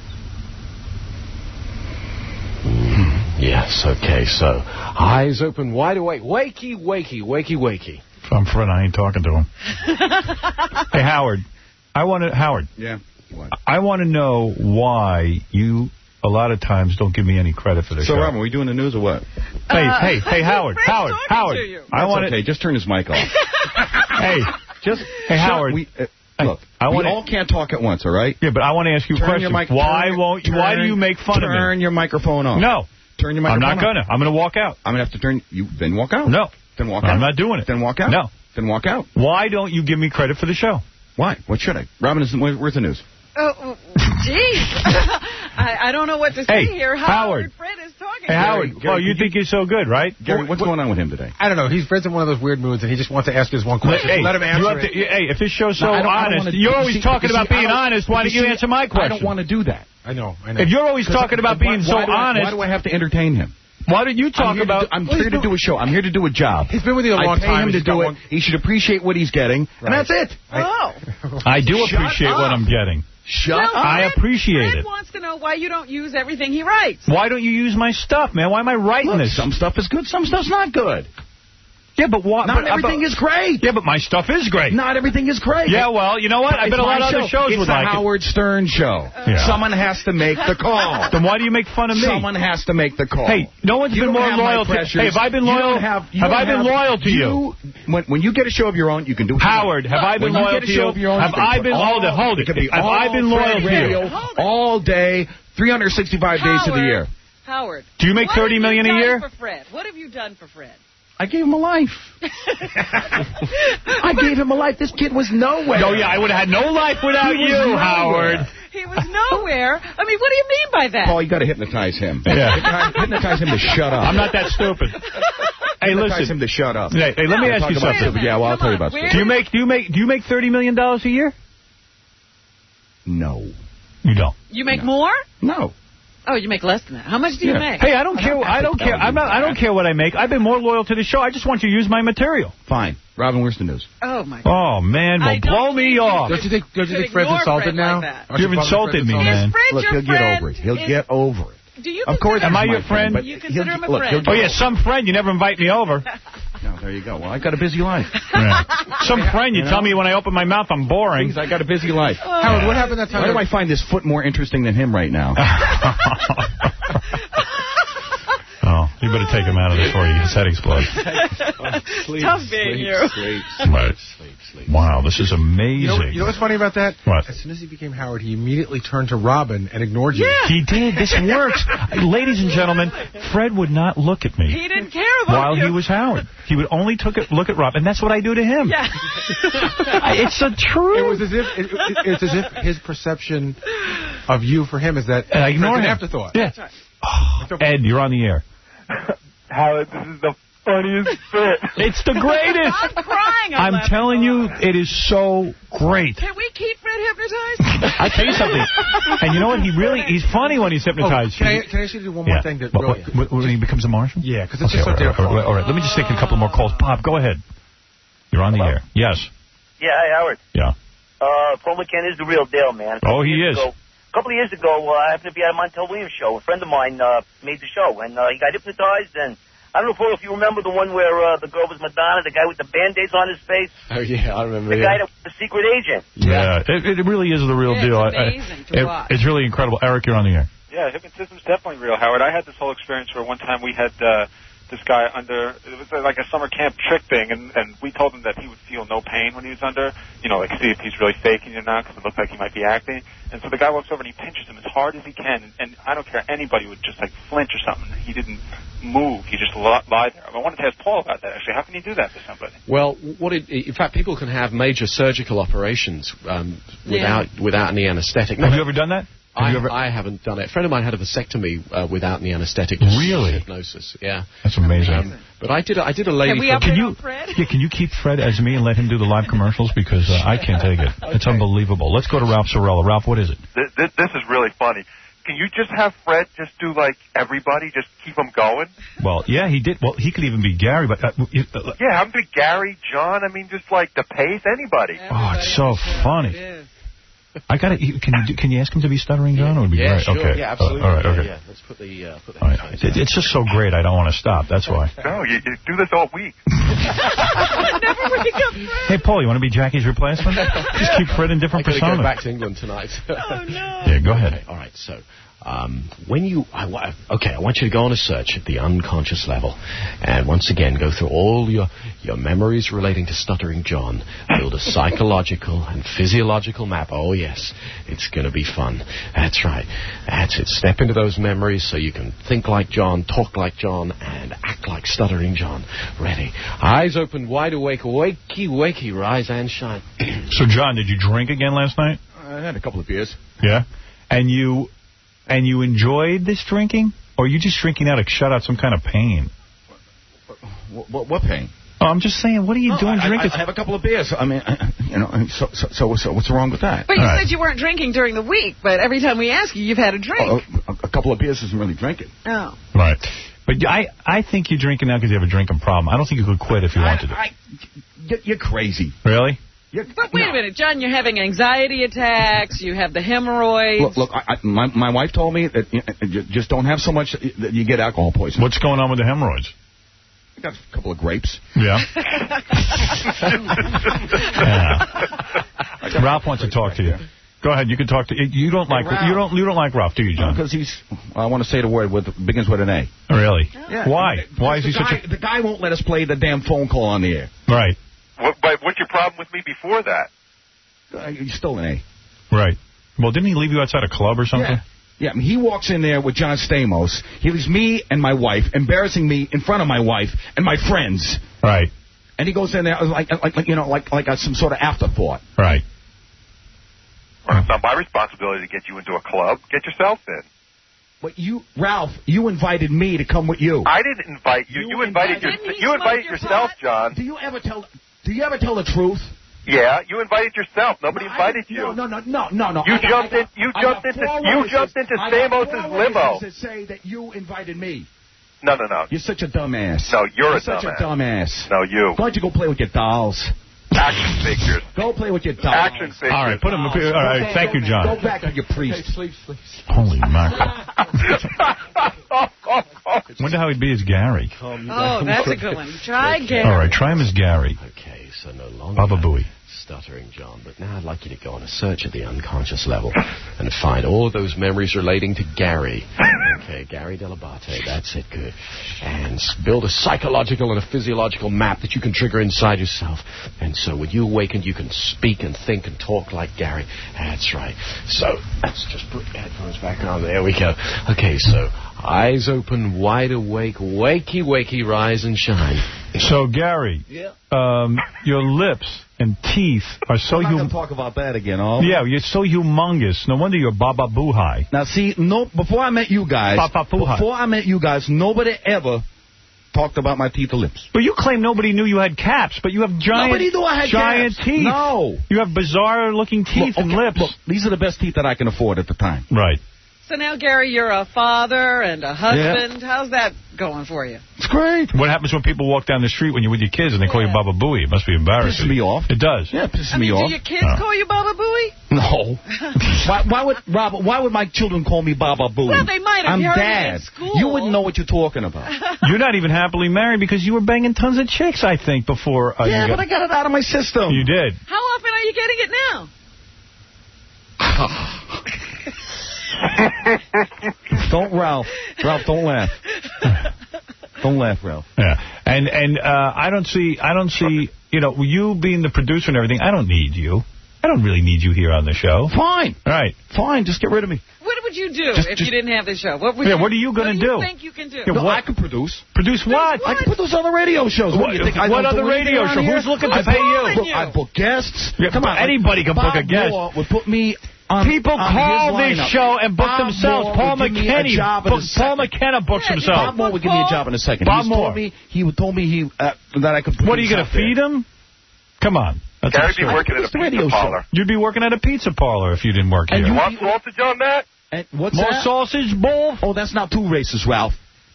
Mm, yes, okay, so eyes open, wide awake, wakey, wakey, wakey, wakey. If I'm Fred, I ain't talking to him. Hey, Howard, I want to, Howard. Yeah. What? I want to know why you a lot of times don't give me any credit for this so, show. So, Robin, are we doing the news or what? Hey, uh, hey, hey, Howard, Howard, Howard. I want okay, just turn his mic off. Hey, just, hey, Howard. We, uh, look, I we wanna, all can't talk at once, all right? Yeah, but I want to ask you a question. Mic, why turn, won't you, turn, why do you make fun of me? Turn your microphone off. No. Turn your microphone off. I'm not going to. I'm going to walk out. I'm going to have to turn, you, then walk out. No. Then walk I'm out. I'm not doing it. Then walk out. No. Then walk out. Why don't you give me credit for the show? Why? What should I? Robin, is, where's the news? Oh, jeez. I, I don't know what to say hey, here. Howard. Howard Fred is talking. Hey, Howard. Gary, oh, you think you, you're so good, right? Gary, what's what, going on with him today? I don't know. He's Fred's in one of those weird moods, and he just wants to ask us one question. Hey, let him answer it. To, hey, if this show's so no, I don't, honest, I don't you're do, always see, talking see, about being honest. Why don't you answer my question? I don't want to do that. I know. I know. If you're always talking about being why, so why honest, I, why do I have to entertain him? Why don't you talk I'm about... Do, I'm well, here to do a show. I'm here to do a job. He's been with you a long I pay time. him to do it. One. He should appreciate what he's getting, right. and that's it. Oh. I do appreciate what I'm getting. Shut well, up. I Fred, appreciate Fred it. wants to know why you don't use everything he writes. Why don't you use my stuff, man? Why am I writing Look, this? Some stuff is good, some stuff's not good. Yeah, but what? Not but, everything but, is great. Yeah, but my stuff is great. Not everything is great. Yeah, well, you know what? I bet a lot of other shows it's would like it. It's the Howard Stern show. Yeah. Someone has to make the call. Then why do you make fun of me? Someone has to make the call. Hey, no one's you been more loyal to... Hey, have I been loyal? Have, have I been have, loyal to you? you when, when you get a show of your own, you can do... Howard, have I been loyal to you? Have I been... Hold it, hold it. Have I been loyal to you? All day, three hundred sixty-five days of the year. Howard. Do you make thirty million a year? For Fred? What have you done for Fred? I gave him a life. I gave him a life. This kid was nowhere. Oh, yeah, I would have had no life without you, nowhere. Howard. He was nowhere. I mean, what do you mean by that? Paul, you got to hypnotize him. Yeah. Hypnotize him to shut up. I'm not that stupid. Hey, hypnotize listen. him to shut up. Hey, hey let no, me ask you something. Yeah, well, I'll Come tell you on, about where? Do you make do you make do you make thirty million dollars a year? No. You don't. You make no. more? No. Oh, you make less than that. How much do you yeah. make? Hey, I don't I care. Don't I don't care. I'm not. I don't care what I make. I've been more loyal to the show. I just want you to use my material. Fine. Robin, where's the news? Oh my God. Oh man, well, blow me off. Don't you think? Don't you think Fred's insulted Fred now? Like You've insulted me, man. Is Fred Look, your he'll friend? get over it. He'll Is, get over it. Do you of course, am I your friend? friend you consider him a look, friend? Oh yeah, some friend. You never invite me over. No, there you go. Well, I've got a busy life. Yeah. Some friend. You, you know? Tell me when I open my mouth I'm boring. Please, I got a busy life. Oh. Howard, what happened that time? Why do I find this foot more interesting than him right now? Oh, you better take him out of this before his head explodes. Oh, sleep, Tough being sleep, you. Sleep, right. sleep, sleep. Wow, this is amazing. You know, you know what's funny about that? What? As soon as he became Howard, he immediately turned to Robin and ignored you. Yeah. He did. This works. Ladies and gentlemen, Fred would not look at me. He didn't care about while you. he was Howard. He would only took it, look at Robin, and that's what I do to him. Yeah. It's the truth. It was as if it, it, it's as if his perception of you for him is that and I ignore an him. afterthought. Yeah. That's right. Oh, Ed, you're on the air. Howard, this is the funniest bit. It's the greatest. I'm crying. I'm laughing telling you, it is so great. Can we keep Fred hypnotized? I tell you something. And you know what? He really, he's funny when he's hypnotized. Oh, can, I, can I actually do one more yeah. thing? That what, really, what, when he becomes a Martian? Yeah, because it's okay, just so all right, damn all right, all right, let me just take a couple more calls. Bob, go ahead. You're on the Hello? air. Yes. Yeah, hi, Howard. Yeah. Uh, Paul McKenna is the real deal, man. Oh, he is. Ago, a couple of years ago, uh, I happened to be at a Montel Williams show. A friend of mine uh, made the show, and uh, he got hypnotized. And I don't know, Paul, if you remember the one where uh, the girl was Madonna, the guy with the Band-Aids on his face. Oh, yeah, I remember The yeah. guy that was the secret agent. Yeah, yeah. It, it really is the real Yeah, deal. it's amazing I, to it, watch. It's really incredible. Eric, you're on the air. Yeah, hypnotism's definitely real, Howard. I had this whole experience where one time we had uh, this guy under, it was like a summer camp trick thing, and, and we told him that he would feel no pain when he was under, you know, like see if he's really faking it or not, because it looked like he might be acting. And so the guy walks over and he pinches him as hard as he can, and, and I don't care, anybody would just like flinch or something. He didn't move, he just li- lied there. I wanted to ask Paul about that, actually. How can you do that to somebody? Well, what it, in fact, people can have major surgical operations um, without Yeah. without any anesthetic. Have you ever done that? Have I, you ever... I haven't done it. A friend of mine had a vasectomy uh, without any anesthetic. Just Really? Hypnosis, yeah. That's amazing. Um, but I did a, I did a lady... Can we for, update you, on Fred? Yeah, can you keep Fred as me and let him do the live commercials? Because uh, I can't take it. It's unbelievable. Let's go to Ralph Sorella. Ralph, what is it? This, this, this is really funny. Can you just have Fred just do, like, everybody, just keep them going? Well, yeah, he did. Well, he could even be Gary, but... Uh, you- uh, Yeah, have him be Gary, John, I mean, just, like, the pace, anybody. oh, it's so funny. I got to... Can you do, can you ask him to be Stuttering John? It would be yeah, great. sure. Okay. Yeah, absolutely. Uh, all right, yeah, okay. yeah. Let's put the... Uh, put the All right. It, it's just so great, I don't want to stop. That's why. No, you, you do this all week. Never wake up, Fred. Hey, Paul, you want to be Jackie's replacement? Just keep Fred in different I gotta personas. go back to England tonight. Oh, no. Yeah, go ahead. Okay, all right, so um, when you... I, wa- okay, I want you to go on a search at the unconscious level and once again go through all your, your memories relating to Stuttering John. Build a psychological and physiological map. Oh, yes, it's going to be fun. That's right. That's it. Step into those memories so you can think like John, talk like John, and act like Stuttering John. Ready. Eyes open, wide awake, wakey, wakey, rise and shine. So, John, did you drink again last night? I had a couple of beers. Yeah? And you and you enjoyed this drinking? Or are you just drinking out to shut out some kind of pain? What, what, what pain? Oh, I'm just saying, what are you No, doing I, drinking? I, I have a couple of beers. I mean, you know, so, so, so, so what's wrong with that? But you said you weren't drinking during the week, but every time we ask you, you've had a drink. Oh, a, a couple of beers isn't really drinking. Oh. Right. But I, I think you're drinking now because you have a drinking problem. I don't think you could quit if you wanted to. I, you're, you're crazy. Really? You're, But wait a minute, John, you're having anxiety attacks, you have the hemorrhoids. Look, look I, I, my, my wife told me that you, you just don't have so much that you get alcohol poisoning. What's going on with the hemorrhoids? I got a couple of grapes. Yeah. yeah. Ralph wants to talk to you. Go ahead. You can talk to you. Don't like Ralph. you don't you don't like Ralph, do you, John? Because he's. I want to say the word with begins with an A. Really? Yeah. Why? Why is the he such guy, a The guy won't let us play the damn phone call on the air. right? What, but what's your problem with me before that? Uh, he's still an A. Right. Well, didn't he leave you outside a club or something? Yeah. Yeah, I mean, he walks in there with John Stamos. He leaves me and my wife, embarrassing me in front of my wife and my friends. Right. And he goes in there like, like, like you know, like, like a, some sort of afterthought. Right. Well, it's not my responsibility to get you into a club. Get yourself in. But you, Ralph, you invited me to come with you. I didn't invite you. You, you invited your, you invited yourself, John. Do you ever tell? Do you ever tell the truth? Yeah, you invited yourself. Nobody no, invited I, you. No, no, no, no, no, no. You I got, jumped I got, in. You I jumped got into. four You witnesses. jumped into I got Stamos's four limo. witnesses that say that you invited me. No, no, no. You're such a dumbass. No, you're, you're a such dumbass. a dumbass. No, you. Why don't you go play with your dolls? Action figures. Go play with your dolls. Action figures. All right. Put him. All right. Thank you, John. Go back to your priest. Hey, sleep, sleep. Holy mackerel. Wonder how he'd be as Gary. Oh, that's a good one. Try Gary. All right. Try him as Gary. Okay, so no longer Baba Booey. Stuttering John, but now I'd like you to go on a search at the unconscious level and find all of those memories relating to Gary. Okay, Gary Delabate, that's it, good. And s- build a psychological and a physiological map that you can trigger inside yourself. And so when you awaken, you can speak and think and talk like Gary. That's right. So let's just put the headphones back on. There we go. Okay, so eyes open, wide awake, wakey, wakey, rise and shine. So, Gary, Yeah. um, your lips and teeth are so I'm not hum- going to talk about that again, all. Yeah, you're so humongous. No wonder you're Baba Boohai. Now, see, no. Before I met you guys, Papa Poohai. before I met you guys, nobody ever talked about my teeth or lips. But you claim nobody knew you had caps, but you have giant, Nobody knew I had giant caps. teeth. No. You have bizarre-looking teeth Look, and okay, lips. Look, these are the best teeth that I can afford at the time. Right. So now, Gary, you're a father and a husband. How's that going for you? It's great. What happens when people walk down the street when you're with your kids and they call you Baba Booey? It must be embarrassing. Pisses me off. It does. Yeah, it pisses I mean, me do off. your kids Oh. call you Baba Booey? No. why, why would Robert? Why would my children call me Baba Booey? Well, they might have I'm heard it dad. in school. You wouldn't know what you're talking about. You're not even happily married because you were banging tons of chicks, I think, before uh, yeah, you got... but I got it out of my system. You did. How often are you getting it now? Don't, Ralph. Ralph, don't laugh. Don't laugh, Ralph. Yeah, and and uh, I don't see, I don't see, you know, you being the producer and everything. I don't need you. I don't really need you here on the show. Fine. All right. Fine. Just get rid of me. What would you do Just- if just- you didn't have this show? What would Yeah, you, what are you gonna what do? do you think you can do? Yeah, No, what- I can produce. Produce what? I can produce other radio shows. What, What- do you think? I what don't other do anything radio around show? here? Who's looking to I pay book- you? I book guests. Yeah, Come on, anybody can book Bob a guest. Moore would put me on. People on call his this lineup. show and book Bob themselves. Moore Paul would give me a McKinney. job in a Book, Paul second. McKenna books Yeah, himself. Bob Moore would give me a job in a second. Bob he Moore. Told me, he would told me he uh, that I could. What are you going to feed him? Come on. That's Gary'd absurd. be working at a It's the radio pizza show. parlor. You'd be working at a pizza parlor if you didn't work And here. you- Want sausage on that? And what's More that? sausage, bull? Oh, that's not too racist, Ralph.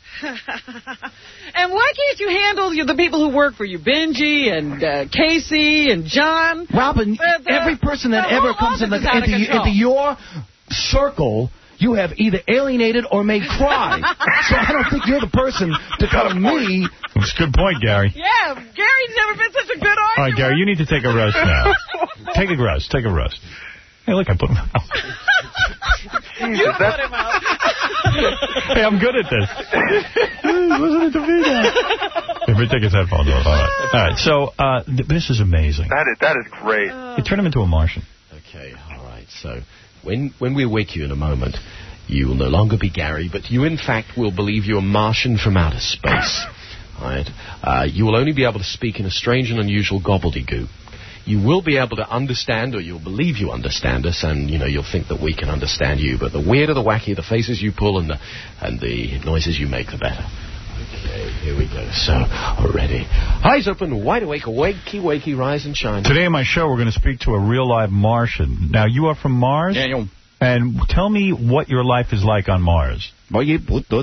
And why can't you handle you, the people who work for you, Benji and uh, Casey and John? Robin, The- the- every person that the ever whole comes in the, office is out of into, control. into your circle, you have either alienated or made cry. So I don't think you're the person to tell me. That's a good point, Gary. Yeah, Gary's never been such a good arguer. All right, Gary, you need to take a rest now. Take a rest. Take a rest. Hey, look, I put him out. You put him out. Hey, I'm good at this. Listen to me now. Let me take his headphones off. All right. All right. So uh, th- this is amazing. That is that is great. You turn him into a Martian. Okay, all right. So when when we wake you in a moment, you will no longer be Gary, but you in fact will believe you're a Martian from outer space. All right. Uh, you will only be able to speak in a strange and unusual gobbledygook. You will be able to understand, or you'll believe you understand us, and you know you'll think that we can understand you. But the weirder, the wackier, the faces you pull, and the and the noises you make, the better. Okay, here we go. So, ready. Eyes open, wide awake, wakey, wakey, rise and shine. Today on my show, we're going to speak to a real live Martian. Now, you are from Mars? Daniel. And tell me what your life is like on Mars. Right.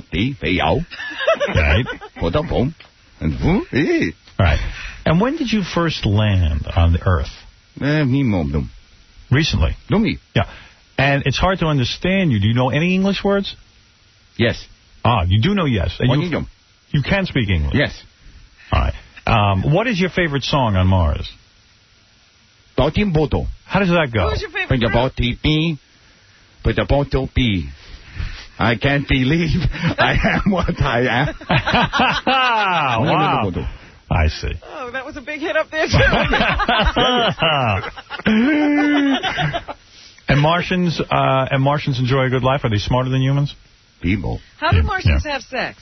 All right. And when did you first land on the Earth? Recently? Yeah. And it's hard to understand you. Do you know any English words? Yes. Ah, you do know yes. And you, you can speak English? Yes. All right. Um, what is your favorite song on Mars? How does that go? Who's your favorite group? I can't believe I am what I am. Wow. I see. Oh, that was a big hit up there, too. And Martians, uh, and Martians enjoy a good life? Are they smarter than humans? People. How do Martians have sex?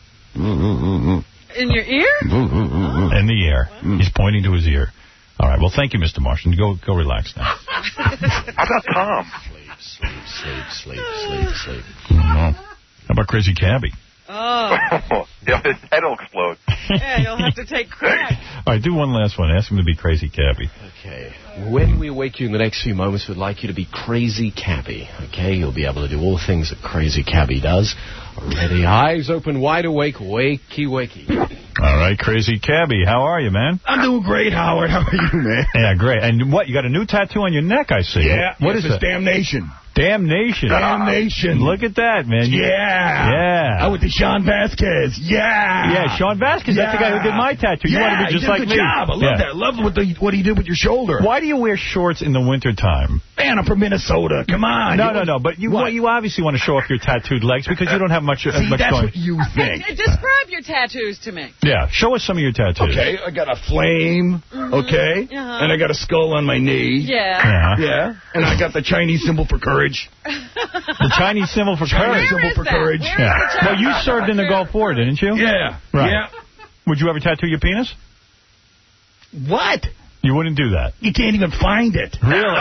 In your ear? In the ear. He's pointing to his ear. All right. Well, thank you, Mister Martian. Go go relax now. How about Tom? Sleep, sleep, sleep, sleep, sleep. How about Crazy Cabby? Oh. Yeah, his head will explode. Yeah, you'll have to take crack. All right, do one last one. Ask him to be Crazy Cabby. Okay. When we wake you in the next few moments, we'd like you to be Crazy Cabby. Okay? You'll be able to do all the things that Crazy Cabby does. Ready? Eyes open, wide awake, wakey, wakey. All right, Crazy Cabby. How are you, man? I'm doing great, Howard. How are you, man? Yeah, great. And what, you got a new tattoo on your neck, I see. Yeah. What yes, is it's it? Damnation. Damnation. Damnation. Look at that, man. Yeah. Yeah. I went to Sean Vasquez. Yeah. Yeah, Sean Vasquez. Yeah. That's the guy who did my tattoo. You yeah, want to be just he did like a good me. job. I love Yeah. that. I love what, the, what he did with your shoulder. Why do you wear shorts in the wintertime? Man, I'm from Minnesota. Come on. No, you no, no. But you what? you obviously want to show off your tattooed legs because you don't have much, uh, See, much that's going. what you think. Hey, describe your tattoos to me. Yeah, show us some of your tattoos. Okay, I got a flame, Mm-hmm. okay, Uh-huh. and I got a skull on my knee. Yeah. Yeah. Yeah, and I got the Chinese symbol for courage. The Chinese symbol for Chinese courage. symbol is for that? courage. Where is Yeah. the Chinese Well, you symbol served for in the courage? Gulf War, didn't you? Yeah. Right. Yeah. Would you ever tattoo your penis? What? You wouldn't do that. You can't even find it. Really?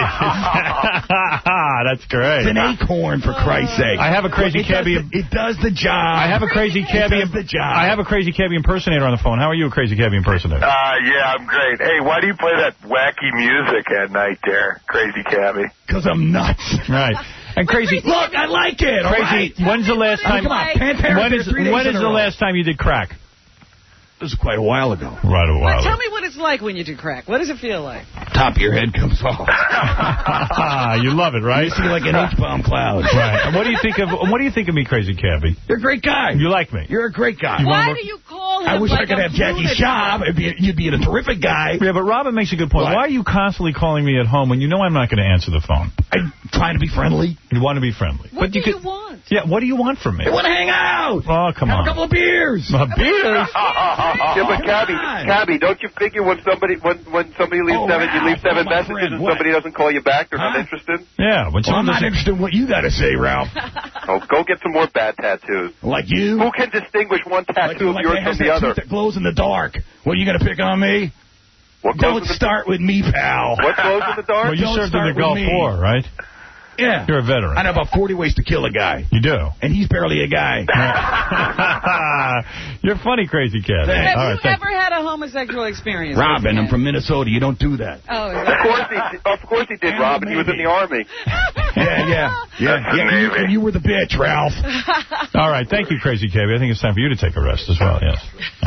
That's great. It's an acorn, for Christ's sake. I have a crazy it cabbie. Does the, it does the job. I have a crazy cabbie. It does the job. I have a crazy cabbie impersonator on the phone. How are you, a crazy cabbie impersonator? Uh, yeah, I'm great. Hey, why do you play that wacky music at night there, Crazy Cabby? Because I'm nuts. Right. And crazy. Look, I like it. all Crazy. right? When's the last I time? mean, come on, Pan Parrot When there is three days when in is a the row. last time you did crack? This was quite a while ago. Right a while. Well, tell me what it's like when you do crack. What does it feel like? Top of your head comes off. You love it, right? You see like an H-bomb cloud. Right. And what do you think of what do you think of me, Crazy Cabby? You're a great guy. You like me? You're a great guy. Why do you call him I wish like I could a have Jackie lunatic? Schaub. It'd be, you'd be a terrific guy. Yeah, but Robin makes a good point. What? Why are you constantly calling me at home when you know I'm not going to answer the phone? I'm trying to be friendly. You want to be friendly. What but do you you could, want? Yeah, what do you want from me? I want to hang out. Oh, come Have on. a couple of beers. Uh, beers? Yeah, but Cabby, Cabby, don't you figure when somebody when when somebody leaves Oh, seven, you Ralph, leave seven oh, my messages friend, and what? somebody doesn't call you back, they're not Huh? interested? Yeah. When Well, I'm not doesn't- interested in what you got to say, Ralph. Oh, go get some more bad tattoos. Like you? Who can distinguish one tattoo like of yours that has from the that other? tooth that glows in the dark. What, are you going to pick on me? What Don't glows in the start with me, pal. What glows in the dark? Well, you Don't served in start the with Gulf me. War, right? Yeah. You're a veteran. I know about forty ways to kill a guy. You do. And he's barely a guy. You're funny, crazy cat. Thanks. Have All you right, thank ever had a homosexual experience? Robin, I'm from Minnesota. You don't do that. Oh, is Of that course he, of course he did, Robin. He was in the army. Yeah, yeah. Yeah, yeah. You, and you were the bitch, Ralph. All right, thank you, Crazy Cabby. I think it's time for you to take a rest as well, yes.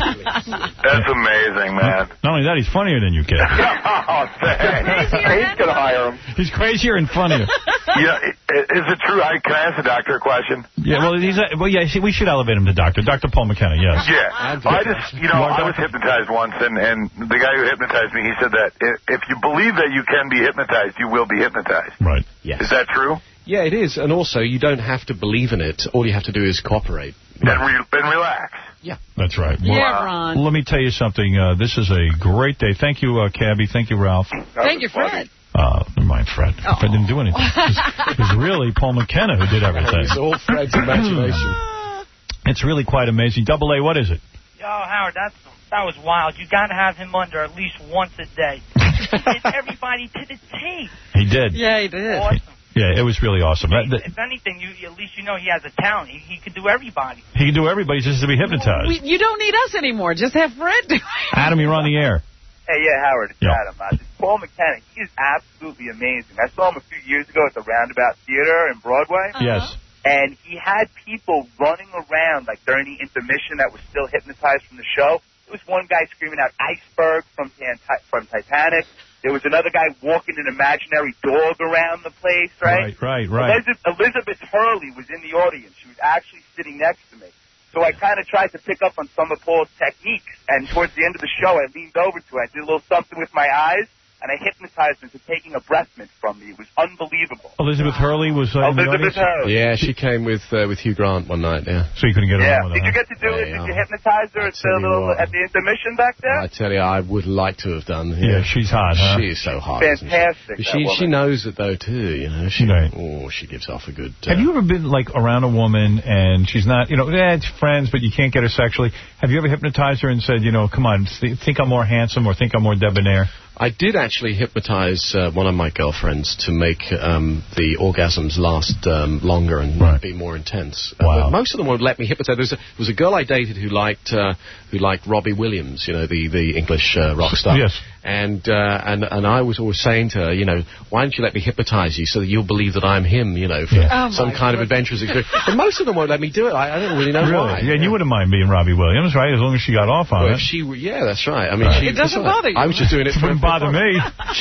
That's amazing, man. Not only that, he's funnier than you, kid. Oh, thanks. He's going to hire him. He's crazier and funnier. Yeah, is it true? I can I ask the doctor a question? Yeah, well, he's a, well, yeah. See, we should elevate him to doctor, Doctor Paul McKenna. Yes. Yeah, I just, you know, I was hypnotized once, and, and the guy who hypnotized me, he said that if, if you believe that you can be hypnotized, you will be hypnotized. Right. Yes. Is that true? Yeah, it is. And also, you don't have to believe in it. All you have to do is cooperate. And, re- and relax. Yeah. That's right. Well, Yeah, Ron. let me tell you something. Uh, this is a great day. Thank you, uh, Cabby. Thank you, Ralph. Thank you, Fred. Uh, never mind, Fred. Oh. Fred didn't do anything. It was, it was really Paul McKenna who did everything. It's all Fred's imagination. It's really quite amazing. Double A, what is it? Yo, Howard, that's that was wild. You got to have him under at least once a day. He did everybody to the T. He did. Yeah, he did. Awesome. Yeah, it was really awesome. That, that, If anything, you at least you know he has a talent. He, he could do everybody. he can do everybody just to be hypnotized. We, you don't need us anymore. Just have Fred do it. Adam, you're on the air. Hey, yeah, Howard, it's Yeah. Adam. Uh, this Paul McKenna, he is absolutely amazing. I saw him a few years ago at the Roundabout Theater in Broadway. Yes. And he had people running around, like, during the intermission that was still hypnotized from the show. There was one guy screaming out Iceberg from, Tanta- from Titanic. There was another guy walking an imaginary dog around the place, right? Right, right, right. Elizabeth, Elizabeth Hurley was in the audience. She was actually sitting next to me. So I kind of tried to pick up on some of Paul's techniques. And towards the end of the show, I leaned over to her. I did a little something with my eyes, and I hypnotized her into taking a breath mint from me. It was unbelievable. Elizabeth Hurley was uh, in the Elizabeth audience? Hurley. Yeah, she came with uh, with Hugh Grant one night, yeah. So you couldn't get Yeah. along with Did her, you huh? get to do it? Yeah, Did you yeah. hypnotize her at the, tell you little, what. at the intermission back there? I tell you, I would like to have done. Yeah, she's hot, huh? She is so hot. isn't Fantastic, She, that she, woman. she knows it, though, too, you know. She, Right. Oh, she gives off a good... Uh, Have you ever been, like, around a woman and she's not, you know, eh, it's friends, but you can't get her sexually? Have you ever hypnotized her and said, you know, come on, th- think I'm more handsome or think I'm more debonair? I did actually hypnoptize uh, one of my girlfriends to make um, the orgasms last um, longer and Right. be more intense. Wow. Uh, but most of them would let me hypnotize. There was a, there was a girl I dated who liked uh, who liked Robbie Williams, you know, the the English uh, rock star. Yes. And uh, and and I was always saying to her, you know, why don't you let me hypnotize you so that you'll believe that I'm him, you know, for Yeah. Oh, some my kind of adventurous experience. But most of them won't let me do it. I, I don't really know Really? why. Yeah, and you wouldn't mind being Robbie Williams, right? As long as she got off on Well, it. if she, were- yeah, that's right. I mean, Right. she, It doesn't that's right. bother you. I was just doing it It for wouldn't bother me.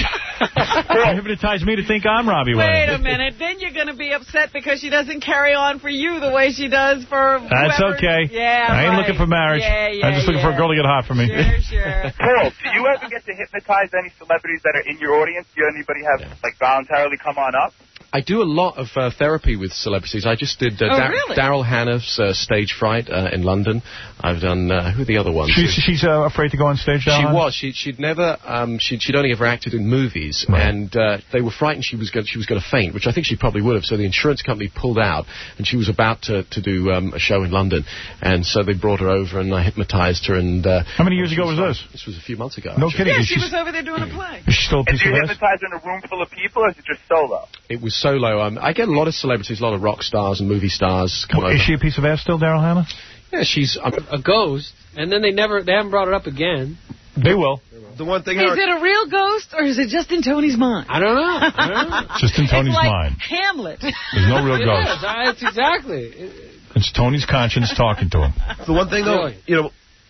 Hypnotize me to think I'm Robbie Wait Williams. a minute. Then you're going to be upset because she doesn't carry on for you the way she does for That's whoever- okay. Yeah, I ain't right. looking for marriage. Yeah, yeah, I'm just looking yeah. for a girl to get hot for me. Sure, sure. Paul, do you ever get to hypnotize any celebrities that are in your audience? Do anybody have, like, voluntarily come on up? I do a lot of uh, therapy with celebrities. I just did uh, Oh, Dar- really? Daryl Hannah's uh, Stage Fright uh, in London. I've done, uh, who are the other ones? She's, she's uh, afraid to go on stage, She Daryl? was. She, she'd never. Um, she'd, she'd only ever acted in movies, Right. and uh, they were frightened she was going. She was going to faint, which I think she probably would have. So the insurance company pulled out, and she was about to to do um, a show in London, and so they brought her over, and I hypnotized her. And uh, How many years ago was this? This was a few months ago. No actually. kidding. Yeah, Is she she, was over there doing a play. is she still a And piece do of you ass? hypnotize in a room full of people, or is it just solo? It was solo. Um, I get a lot of celebrities, a lot of rock stars and movie stars come Well, over. is she a piece of ass still, Daryl Hannah? Yeah, she's. Um, A ghost, and then they never, they haven't brought it up again. They will. The one thing, Is Howard, it a real ghost or is it just in Tony's mind? I don't know. I don't know. Just in Tony's it's like mind. Hamlet. There's no real It ghost. is. I- It's exactly. It- It's Tony's conscience talking to him. the one thing though, Really? you know,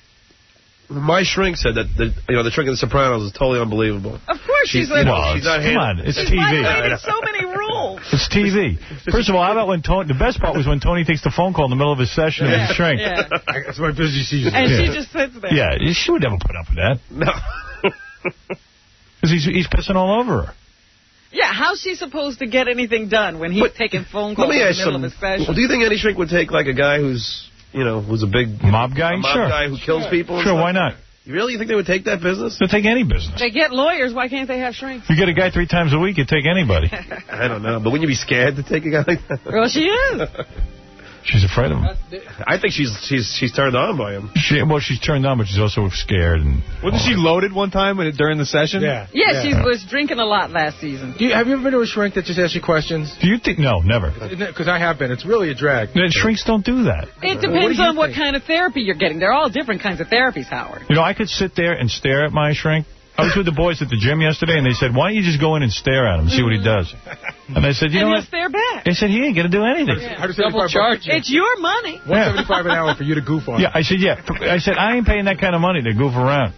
my shrink said that the you know the shrink in The Sopranos is totally unbelievable. Of course she's, She's, like, you know, Well, she's not come handling- on, it's she's T V. violated so many rules. It's T V. First of all, how about when Tony, the best part was when Tony takes the phone call in the middle of his session and his shrink. Yeah. That's my busy season. And Yeah. she just sits there. Yeah, she would never put up with that. No. Because he's, he's pissing all over her. Yeah, how's she supposed to get anything done when he's But taking phone Let calls me in the ask middle some. of a session? Well, do you think any shrink would take like a guy who's, you know, who's a big mob guy? a mob Sure. guy who kills Sure. people? and Sure, stuff? why not? You really you think they would take that business? They'll take any business. They get lawyers. Why can't they have shrinks? You get a guy three times a week, you take anybody. I don't know, but wouldn't you be scared to take a guy like that? Well, she is. She's afraid of him. I think she's she's she's turned on by him. She, well, she's turned on, but she's also scared. And Wasn't she loaded one time when, during the session? Yeah. Yeah, she was drinking a lot last season. Do you, have you ever been to a shrink that just asks you questions? Do you think? No, never. Because I have been. It's really a drag. No, shrinks don't do that. It What depends do you on what think? kind of therapy you're getting. They're all different kinds of therapies, Howard. You know, I could sit there and stare at my shrink. I was with the boys at the gym yesterday, and they said, why don't you just go in and stare at him and see what he does? And I said, you and know he'll what? stare back. They said, he ain't going to do anything. Yeah. Double charge you. It's your money. one seventy-five an hour for you to goof on. Yeah, I said, yeah. I said, I ain't paying that kind of money to goof around.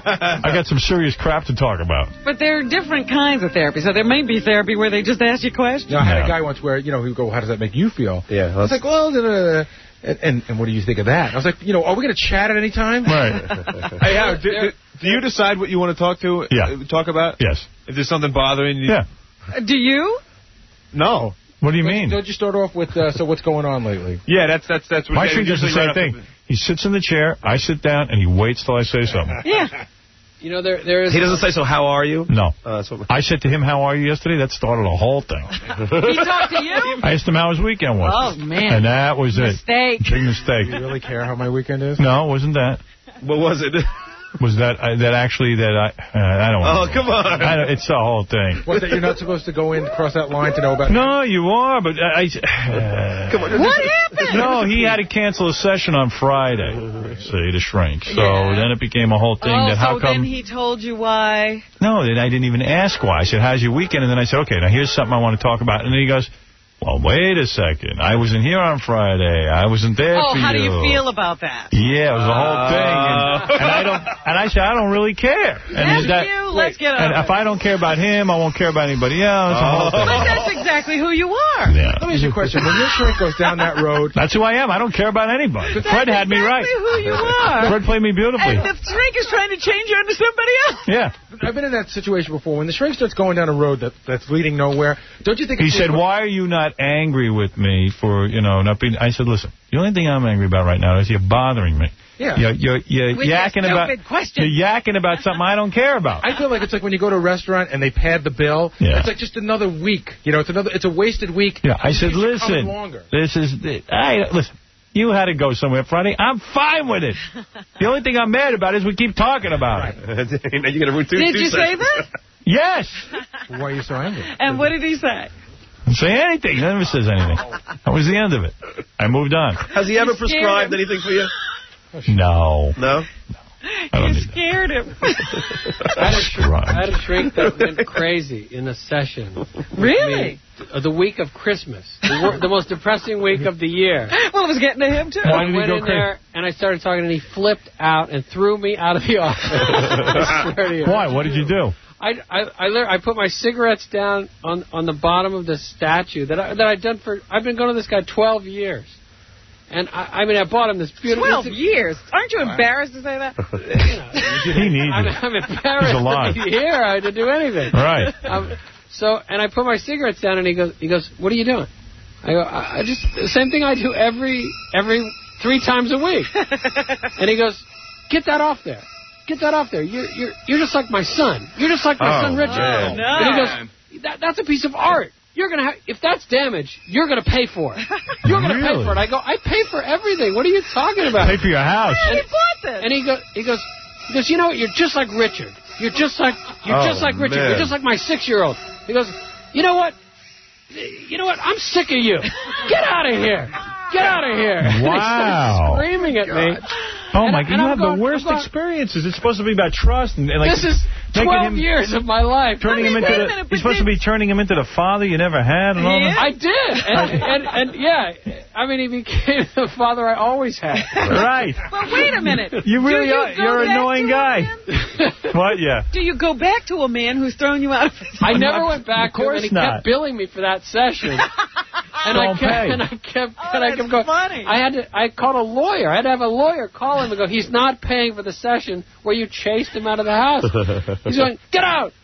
I got some serious crap to talk about. But there are different kinds of therapy. So there may be therapy where they just ask you questions. You know, I had Yeah. a guy once where, you know, he would go, how does that make you feel? Yeah. I was like, well, da, da, da. And, and, and what do you think of that? I was like, you know, are we going to chat at any time? Right. Hey, Howard, do, do, do you decide what you want to talk to? Yeah. Uh, talk about? Yes. If there's something bothering you? Yeah. Uh, Do you? No. What do you mean? Don't you start off with, uh, so what's going on lately? Yeah, that's that's that's what My they shrink does the usually same right thing. He sits in the chair, I sit down, and he waits till I say something. Yeah. You know, there there is... He doesn't say, so how are you? No. Uh, that's what I said to him, how are you yesterday? That started a whole thing. He talked to you? I asked him how his weekend was. Oh, man. And that was Mistake. it. Big mistake. Do you really care how my weekend is? No, it wasn't that. What was it? Was that uh, that actually that I uh, I don't Oh, want come on. I don't, it's the whole thing. What, that you're not supposed to go in, cross that line to know about? No, you are, but I... Uh, Come on. What happened? no, he had to cancel a session on Friday, see, to shrink. So Yeah. then it became a whole thing Oh, that how so come... then he told you why? No, then I didn't even ask why. I said, how's your weekend? And then I said, okay, now here's something I want to talk about. And then he goes, well, wait a second. I wasn't here on Friday. I wasn't there Oh, for how you. do you feel about that? Yeah, it was a whole thing. And, and I don't. And I said, I don't really care. And That's that, you. Let's get And on if I don't care about him, I won't care about anybody else. The whole thing. But that's exactly who you are. Yeah. Let me ask you a question. When your shrink goes down that road... That's who I am. I don't care about anybody. That's Fred had me right. exactly who you are. Fred played me beautifully. And the shrink is trying to change you into somebody else. Yeah. I've been in that situation before. When the shrink starts going down a road that, that's leading nowhere, don't you think... He it's said, why are you not angry with me for, you know, not being... I said, listen, the only thing I'm angry about right now is you're bothering me. Yeah. You're, you're, you're With your yakking about... stupid question. You're yakking about something I don't care about. I feel like it's like when you go to a restaurant and they pad the bill. Yeah. It's like just another week. You know, it's another. It's a wasted week. Yeah, I said, It keeps you coming listen, longer. this is... I, listen, you had to go somewhere Friday. I'm fine with it. The only thing I'm mad about is we keep talking about it. Now you're gonna root two, Did two you say sessions. that? Yes. Why are you so angry? And what did he say? Don't say anything. He never says anything. That was the end of it. I moved on. Has he ever You scared prescribed him. anything for you? No. No? I don't You need that. scared him. I had, a shrink, I had a shrink that went crazy in a session. Really? I mean, the week of Christmas. The, wor- the most depressing week of the year. Well, it was getting to him, too. Why I did he went go in crazy? there, and I started talking, and he flipped out and threw me out of the office. I swear to you. Why? What did you do? I, I, I, lear- I put my cigarettes down on, on the bottom of the statue that, I, that I'd done for... I've been going to this guy twelve years. And, I, I mean, I bought him this beautiful... Twelve years. Aren't you embarrassed to say that? He needs I'm, it. I'm embarrassed He's alive. to be here I had to do anything. Right. Um, so, and I put my cigarettes down, and he goes, he goes, what are you doing? I go, I, I just, the same thing I do every, every three times a week. And he goes, get that off there. Get that off there. You're, you're, you're just like my son. You're just like my Oh, son, Richard. man. No. And he goes, that, that's a piece of art. You're gonna have, if that's damaged, you're gonna pay for it. You're gonna Really? pay for it. I go, I pay for everything. What are you talking about? Pay for your house. Where did he bought this? And he goes, he goes, he goes, you know what? You're just like Richard. You're just like, you're Oh, just like Richard. man. You're just like my six-year-old. He goes, you know what? You know what? I'm sick of you. Get out of here. Get out of here. And he Wow. started screaming at me. Oh, And my I- God. and You I'm have going- the worst I'm going- experiences. It's supposed to be about trust. and, and like This is making twelve him, years of my life. Turning I mean, him into wait a the, minute, but you're supposed to did- be turning him into the father you never had and all He that. I did. And, and, and, yeah, I mean, he became the father I always had. Right. Well, wait a minute. You really Do you are. go You're an back annoying to a guy. man? What? Yeah. Do you go back to a man who's thrown you out of his I never went back Of to him, course and he not. kept billing me for that session. And I Don't kept, pay. and I kept, Oh, and I that's kept going. funny. I had to, I called a lawyer. I had to have a lawyer call him and go, he's not paying for the session where you chased him out of the house. He's going, get out,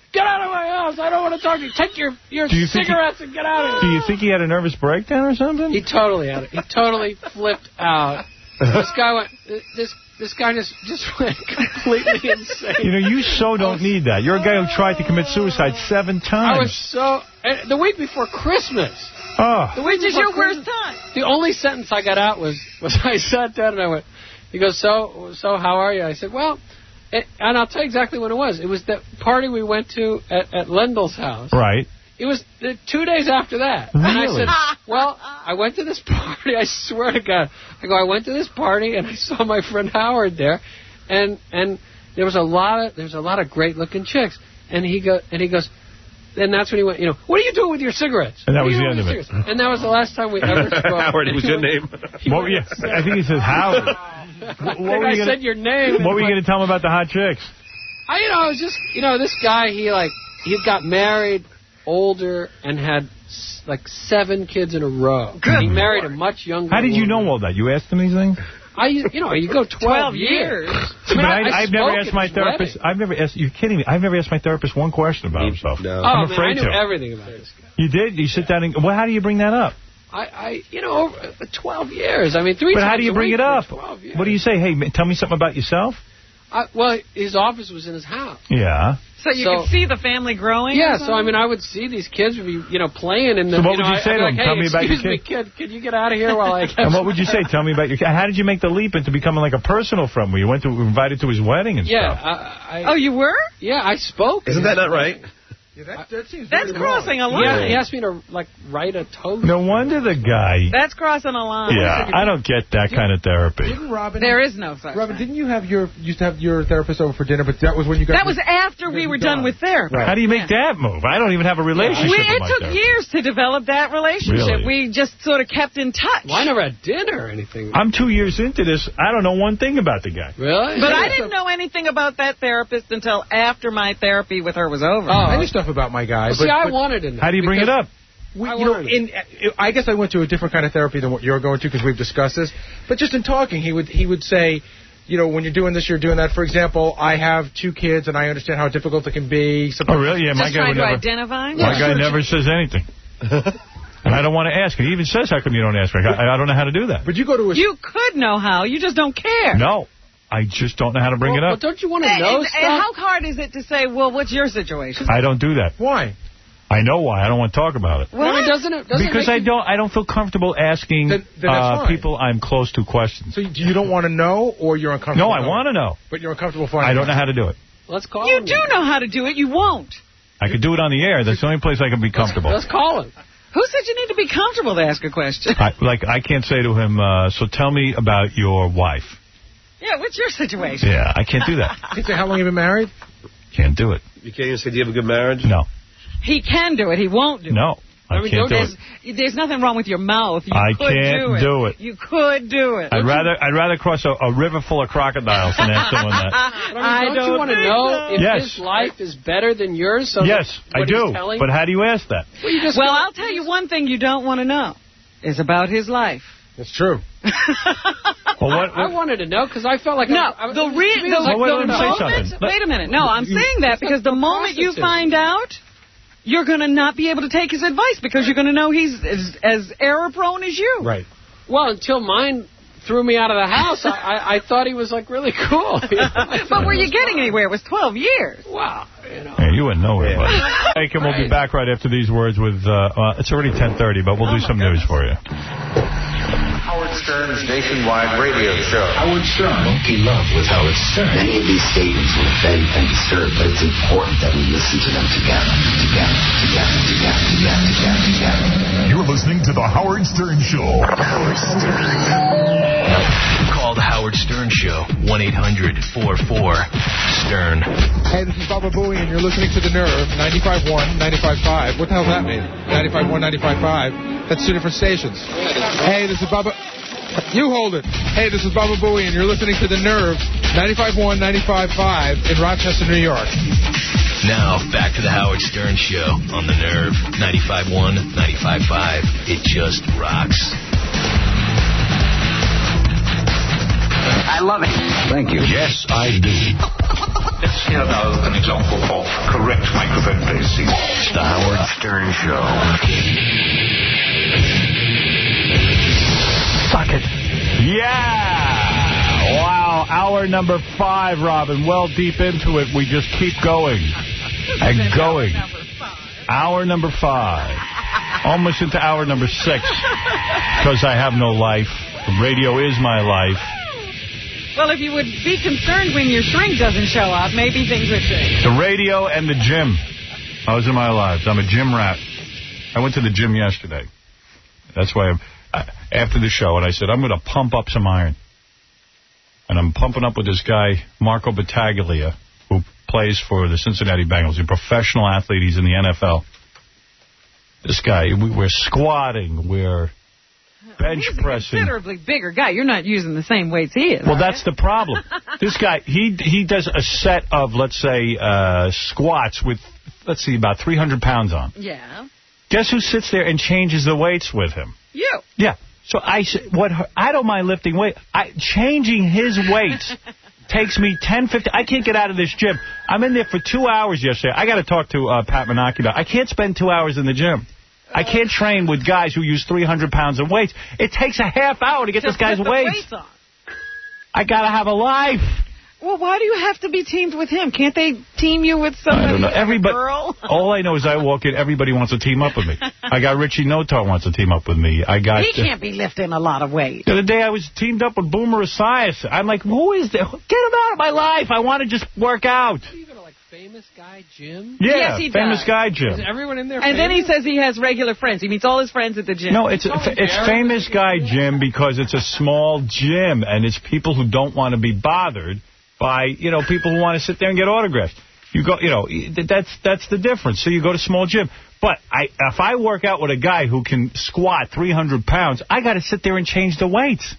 get out of my house. I don't want to talk to you. Take your, your Do you think cigarettes he- and get out of Do here. you think he had a nervous breakdown or something? He totally had it. He totally flipped out. This guy went, this this guy just, just went completely insane. You know, you so don't need that. You're a guy who tried to commit suicide seven times. I was so, and the week before Christmas. Oh. The week Which is before your Christmas, worst time. The only sentence I got out was, was I sat down and I went, he goes, so, so how are you? I said, well, it, and I'll tell you exactly what it was. It was that party we went to at, at Lendl's house. Right. It was uh, two days after that. Really? And I said, well, I went to this party. I swear to God. I go, I went to this party and I saw my friend Howard there. And and there was a lot of there's a lot of great looking chicks. And he go and he goes, and that's when he went, you know, what are you doing with your cigarettes? And that What was are the you end of doing it. with your cigarettes? And that was the last time we ever spoke. Howard, was your name? What, yeah, I think he said Howard. I What think were I you gonna- said your name. What were you going to tell him about the hot chicks? I, you know, I was just, you know, this guy, he like, he got married, older, and had s- like seven kids in a row. Good he married Lord. a much younger How did you woman. know all that? You asked him these things? I, you know, you go twelve, twelve years. I mean, but I, I, I I've never spoke asked at my his therapist. wedding. I've never asked. You're kidding me? I've never asked my therapist one question about himself. Oh, I'm man, afraid I knew to. everything about this guy. You did? You sit down and. Well, how do you bring that up? I, I you know, over uh, twelve years. I mean, three But times how do you a bring week it up? for twelve years. What do you say? Hey, ma- tell me something about yourself. I, well, his office was in his house. Yeah. So you So- could see the family growing? Yeah, or so I mean, I would see these kids be, you know, playing in the. So what you know, would you I- say I'd be to like, them? Tell hey, me about your excuse me, kid. Could you get out of here while I? And what would you say? Tell me about your. How did you make the leap into becoming like a personal friend? Where you went to invited to his wedding and Yeah. stuff. I, I, Oh, you were? Yeah, I spoke. Isn't that not right? Yeah, that, that seems That's very crossing wrong. a line. Yeah, he asked me to like write a toast. No wonder the guy. That's crossing a line. Yeah, I don't get that kind of therapy. Didn't Robin? There is no such Robin, thing. didn't you have your used to have your therapist over for dinner? But that was when you got. That was after we were done with therapy. How do you make that move? I don't even have a relationship We, with it my took therapist. years to develop that relationship. Really? We just sort of kept in touch. Well, I never had dinner or anything. I'm two years into this. I don't know one thing about the guy. Really? But I didn't know anything about that therapist until after my therapy with her was over. Oh, I knew stuff about my guy. Well, but, see, I but wanted to know. How do you bring it up? We, I you know, wanted in, I guess I went to a different kind of therapy than what you're going to because we've discussed this. But just in talking, he would he would say, you know, when you're doing this, you're doing that. For example, I have two kids, and I understand how difficult it can be. Oh, really? Yeah, my Just guy trying would to never. identify? My guy never says anything. And I don't want to ask him. He even says, how come you don't ask me? I, I don't know how to do that. But you go to a... You could know how. You just don't care. No. I just don't know how to bring well, it up. But don't you want to And, know and- stuff? and how hard is it to say, well, what's your situation? I don't do that. Why? I know why. I don't want to talk about it. Well, I mean, doesn't it? Doesn't Because it I make don't I don't feel comfortable asking Then- then that's uh, fine. people I'm close to questions. So you, you don't want to know, or you're uncomfortable? No, I knowing? want to know. But you're uncomfortable finding I don't know out. how to do it. you, let's call You him. do know how to do it. You won't. I could do it on the air. That's the only place I can be comfortable. Let's call him. Who said you need to be comfortable to ask a question? I, like, I can't say to him, uh, so tell me about your wife. Yeah, what's your situation? Yeah, I can't do that. You can say, how long have you been married? Can't do it. You can't even say, do you have a good marriage? No. He can do it. He won't do it. No. I, I mean, can't do there's, it. there's nothing wrong with your mouth. You I could can't do it. do it. You could do it. I'd rather I'd rather cross a, a river full of crocodiles than ask someone that. But I mean, don't, you want to think know so. if Yes. his life is better than yours? So Yes, that I what he's do. telling- But how do you ask that? Well, you just Well, go- I'll tell you one thing you don't want to know is about his life. That's true. Well, what, I, I wanted to know because I felt like No, I, I, the, re- to me, the, it was like Well, wait, let the him say moment... something. Wait a minute. No, I'm saying that because the moment you prostitute. find out, you're going to not be able to take his advice because you're going to know he's as, as error-prone as you. Right. Well, until mine threw me out of the house, I, I, I thought he was like really cool. You know? I thought But were it you was getting fun. anywhere? It was twelve years. Wow. You know. Hey, you went nowhere, buddy. Hey, Kim, we'll be Right. back right after these words with, uh, uh, it's already ten thirty, but we'll Oh, do some news for you. Howard Stern's nationwide radio show. Howard Stern. Monkey Love with Howard Stern. Many of these statements will offend and disturb, but it's important that we listen to them together, together, together, together, together, together, together. You're listening to The Howard Stern Show. Howard Stern. Call the Howard Stern Show. one eight hundred four four Stern. Hey, this is Baba Booey, and you're listening to The Nerve, ninety-five point one, ninety-five point five. What the hell does that mean? ninety-five point one, ninety-five point five. That's two different stations. Hey, this is Baba... You hold it. Hey, this is Baba Booey, and you're listening to The Nerve, ninety-five point one, ninety-five point five in Rochester, New York. Now, back to the Howard Stern Show on The Nerve. ninety-five point one, ninety-five point five. It just rocks. I love it. Thank you. Yes, I do. Let's hear now an example of correct microphone placing. The Howard Stern Show. Suck it. Yeah! Wow, hour number five, Robin. Well deep into it. We just keep going. And going. Hour number five. Almost into hour number six. Because I have no life. Radio is my life. Well, if you would be concerned when your shrink doesn't show up, maybe things would change. The radio and the gym. Those are my lives. I'm a gym rat. I went to the gym yesterday. That's why I'm, uh, after the show, and I said, I'm going to pump up some iron. And I'm pumping up with this guy, Marco Battaglia, who plays for the Cincinnati Bengals. He's a professional athlete. He's in the N F L. This guy, we, we're squatting. We're bench He's pressing. a considerably bigger guy. You're not using the same weights he is. Well, right? that's the problem. This guy, he he does a set of, let's say, uh, squats with, let's see, about three hundred pounds on. Yeah. Guess who sits there and changes the weights with him? You. Yeah. So I what I don't mind lifting weight. I changing his weights takes me ten, fifteen. I can't get out of this gym. I'm in there for two hours yesterday. I got to talk to uh, Pat Menachie about it. I can't spend two hours in the gym. I can't train with guys who use three hundred pounds of weights. It takes a half hour to get Just this guy's put the weights. weights on. I got to have a life. Well, why do you have to be teamed with him? Can't they team you with somebody? I don't know. Like Everybody, a girl? all I know is I walk in, everybody wants to team up with me. I got Richie Notar wants to team up with me. I got. He can't be lifting a lot of weight. The other day I was teamed up with Boomer Esiason. I'm like, who is that? Get him out of my life. I want to just work out. Even a like famous guy Jim? Yeah, yes, he famous does. guy Jim. Is everyone in there And famous? then he says he has regular friends. He meets all his friends at the gym. No, it's it's, it's famous guy Jim because it's a small gym and it's people who don't want to be bothered by, you know, people who want to sit there and get autographs. You go, you know, that's that's the difference. So you go to small gym. But I, if I work out with a guy who can squat three hundred pounds, I got to sit there and change the weights.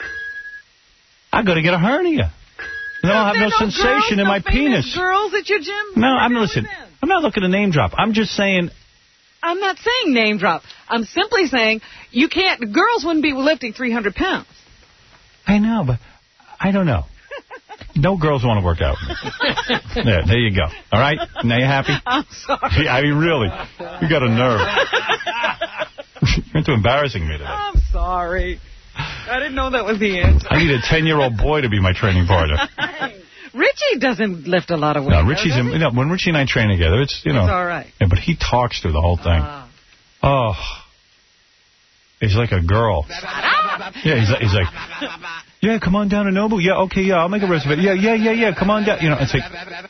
I got to get a hernia. And then I'll have no, no sensation girls, in no my penis. Girls at your gym? No, I'm listen. I'm not looking to name drop. I'm just saying. I'm not saying name drop. I'm simply saying you can't. Girls wouldn't be lifting three hundred pounds. I know, but I don't know. No girls want to work out with me. Yeah, there you go. All right? Now you happy? I'm sorry. Yeah, I mean, really. You got a nerve. You're into embarrassing me today. I'm sorry. I didn't know that was the answer. I need a ten-year-old boy to be my training partner. Richie doesn't lift a lot of weight. No, Richie's in, you know, when Richie and I train together, it's, you know. It's all right. Yeah, but he talks through the whole thing. Uh. Oh. He's like a girl. Yeah, he's, he's like, yeah, come on down to Nobu. Yeah, okay, yeah, I'll make a reservation. Yeah, yeah, yeah, yeah, come on down. You know, it's like,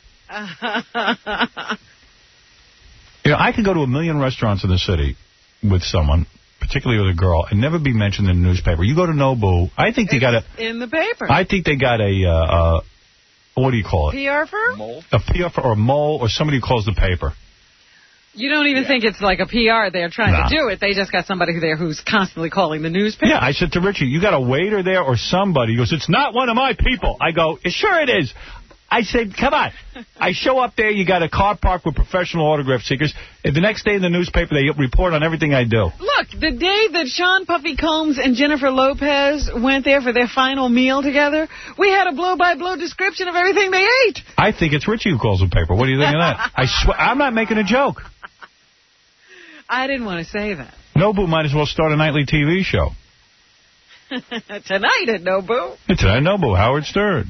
you know, I could go to a million restaurants in the city with someone, particularly with a girl, and never be mentioned in the newspaper. You go to Nobu, I think they got a... In the paper. I think they got a, uh, uh, what do you call it? P R firm? A P R firm or a mole or somebody who calls the paper. You don't even yeah. think it's like a P R they're trying nah. to do it. They just got somebody there who's constantly calling the newspaper. Yeah, I said to Richie, you got a waiter there or somebody. He goes, it's not one of my people. I go, sure it is. I said, come on. I show up there, you got a car park with professional autograph seekers. And the next day in the newspaper, they report on everything I do. Look, the day that Sean Puffy Combs and Jennifer Lopez went there for their final meal together, we had a blow-by-blow description of everything they ate. I think it's Richie who calls the paper. What do you think of that? I swear, I'm not making a joke. I didn't want to say that. Nobu might as well start a nightly T V show. Tonight at Nobu. Tonight at Nobu, Howard Stern.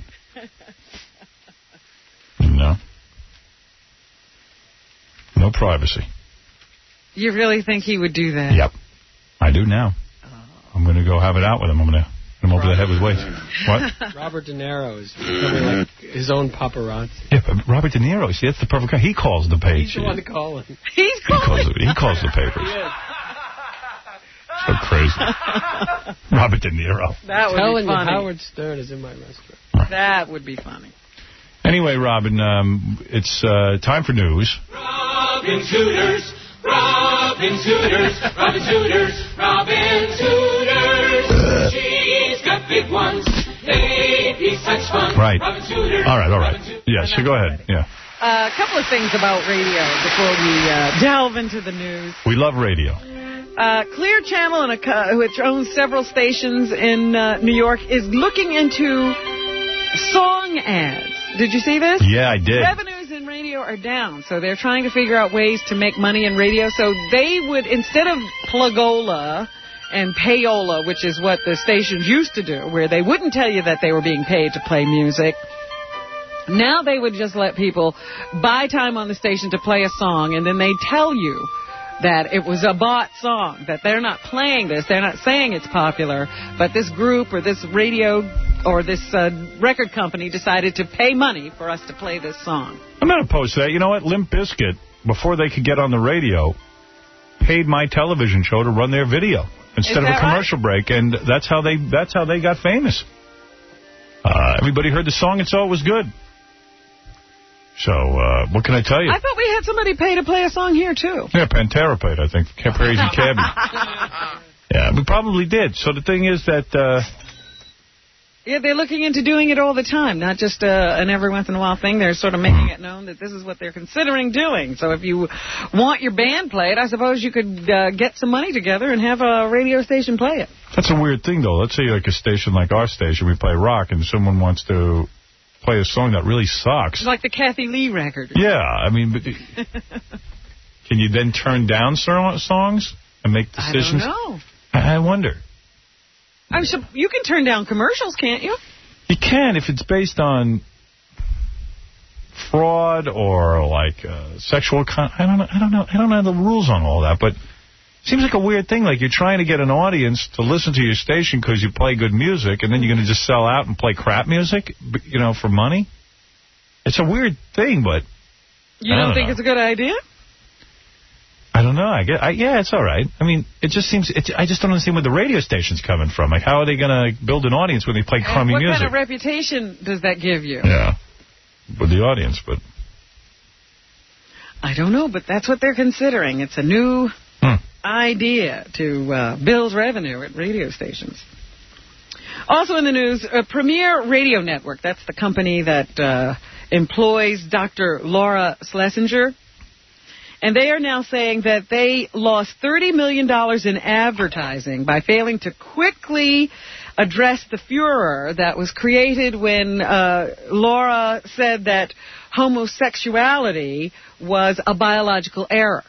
No. No privacy. You really think he would do that? Yep. I do now. Oh. I'm going to go have it out with him. I'm going to hit him over the head with weights. What? Robert De Niro is becoming like his own paparazzi. Yeah, but Robert De Niro, see, that's the perfect guy. He calls the page. He's the one to call him. He's calling. He calls the, he calls the papers. He is. So crazy. Robert De Niro. That would Telling be funny. You, Howard Stern is in my restaurant. That would be funny. Anyway, Robin, um, it's uh, time for news. Robin Tudors, Robin Tudors, Robin Tudors, Robin Tudors. She's got big ones. They be such fun. Right. Robin Tudors. All right, all right. Yeah, so go ahead. Yeah. A uh, couple of things about radio before we uh, delve into the news. We love radio. Uh, Clear Channel, and a, which owns several stations in uh, New York, is looking into song ads. Did you see this? Yeah, I did. Revenues in radio are down, so they're trying to figure out ways to make money in radio. So they would, instead of plugola and payola, which is what the stations used to do, where they wouldn't tell you that they were being paid to play music, now they would just let people buy time on the station to play a song, and then they tell you that it was a bought song, that they're not playing this, they're not saying it's popular, but this group or this radio or this uh, record company decided to pay money for us to play this song. I'm not opposed to that. You know what? Limp Bizkit, before they could get on the radio, paid my television show to run their video instead of a commercial right? break, and that's how they that's how they got famous. Uh, everybody heard the song and saw it was good. So, uh, what can I tell you? I thought we had somebody pay to play a song here, too. Yeah, Pantera paid, I think. Crazy Cabby. Yeah, we probably did. So the thing is that... Uh, yeah, they're looking into doing it all the time, not just uh, an every once in a while thing. They're sort of making it known that this is what they're considering doing. So if you want your band played, I suppose you could uh, get some money together and have a radio station play it. That's a weird thing, though. Let's say like a station like our station, we play rock, and someone wants to... play a song that really sucks. It's like the Kathy Lee record. Yeah, I mean, but can you then turn down songs and make decisions? I don't know. I wonder. I'm sure you can turn down commercials, can't you? You can if it's based on fraud or like uh, sexual. Con I don't know. I don't know. I don't know the rules on all that, but. Seems like a weird thing, like you're trying to get an audience to listen to your station because you play good music, and then you're going to just sell out and play crap music, you know, for money. It's a weird thing, but You don't, don't think know. It's a good idea? I don't know. I get, I, yeah, it's all right. I mean, it just seems, it, I just don't understand where the radio station's coming from. Like, how are they going to build an audience when they play crummy what music? What kind of reputation does that give you? Yeah, with the audience, but... I don't know, but that's what they're considering. It's a new... Hmm. idea to uh, build revenue at radio stations. Also in the news, uh, Premier Radio Network, that's the company that uh, employs Doctor Laura Schlesinger, and they are now saying that they lost thirty million dollars in advertising by failing to quickly address the furor that was created when uh, Laura said that homosexuality was a biological error.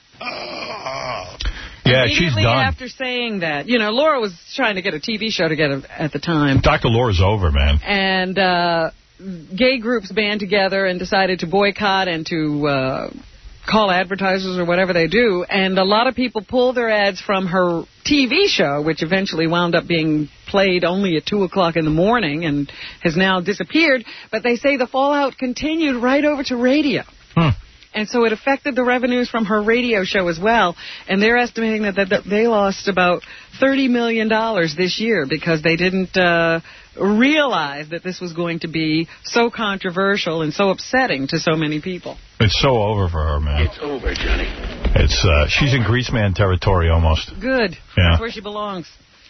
Yeah, she's done. After saying that, you know, Laura was trying to get a T V show together at the time. Doctor Laura's over, man. And uh, gay groups band together and decided to boycott and to uh, call advertisers or whatever they do. And a lot of people pulled their ads from her T V show, which eventually wound up being played only at two o'clock in the morning and has now disappeared. But they say the fallout continued right over to radio. Hmm. And so it affected the revenues from her radio show as well. And they're estimating that, that, that they lost about thirty million dollars this year because they didn't uh, realize that this was going to be so controversial and so upsetting to so many people. It's so over for her, man. It's over, Johnny. It's uh, she's in Greaseman territory almost. Good. Yeah. That's where she belongs.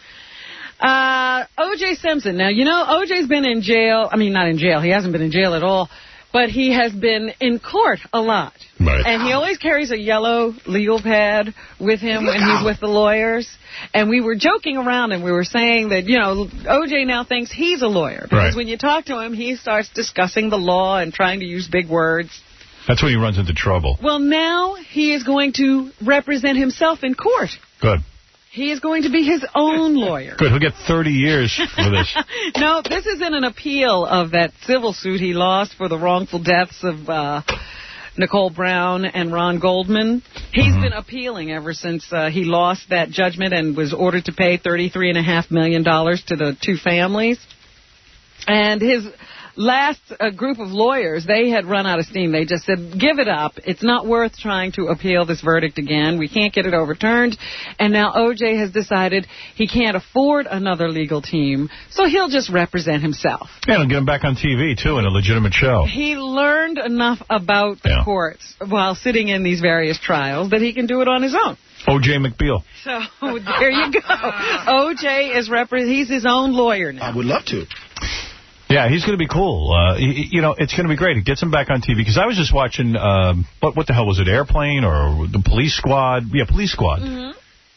Uh, O J Simpson. Now, you know, O J's been in jail. I mean, not in jail. He hasn't been in jail at all. But he has been in court a lot. Right. And he always carries a yellow legal pad with him when he's with the lawyers. And we were joking around and we were saying that, you know, O J now thinks he's a lawyer. Because right. when you talk to him, he starts discussing the law and trying to use big words. That's when he runs into trouble. Well, now he is going to represent himself in court. Good. He is going to be his own lawyer. Good. He'll get thirty years for this. No, this isn't an appeal of that civil suit he lost for the wrongful deaths of uh, Nicole Brown and Ron Goldman. He's mm-hmm. been appealing ever since uh, he lost that judgment and was ordered to pay thirty-three point five million dollars to the two families. And his last uh, group of lawyers, they had run out of steam. They just said, give it up. It's not worth trying to appeal this verdict again. We can't get it overturned. And now O J has decided he can't afford another legal team, so he'll just represent himself. Yeah, and get him back on T V, too, in a legitimate show. He learned enough about the yeah. courts while sitting in these various trials that he can do it on his own. O J McBeal. So there you go. O J is repre- he's his own lawyer now. I would love to. Yeah, he's going to be cool. Uh, he, you know, it's going to be great. It gets him back on T V. Because I was just watching, um, what what the hell was it, Airplane or the Police Squad? Yeah, Police Squad. Mm-hmm.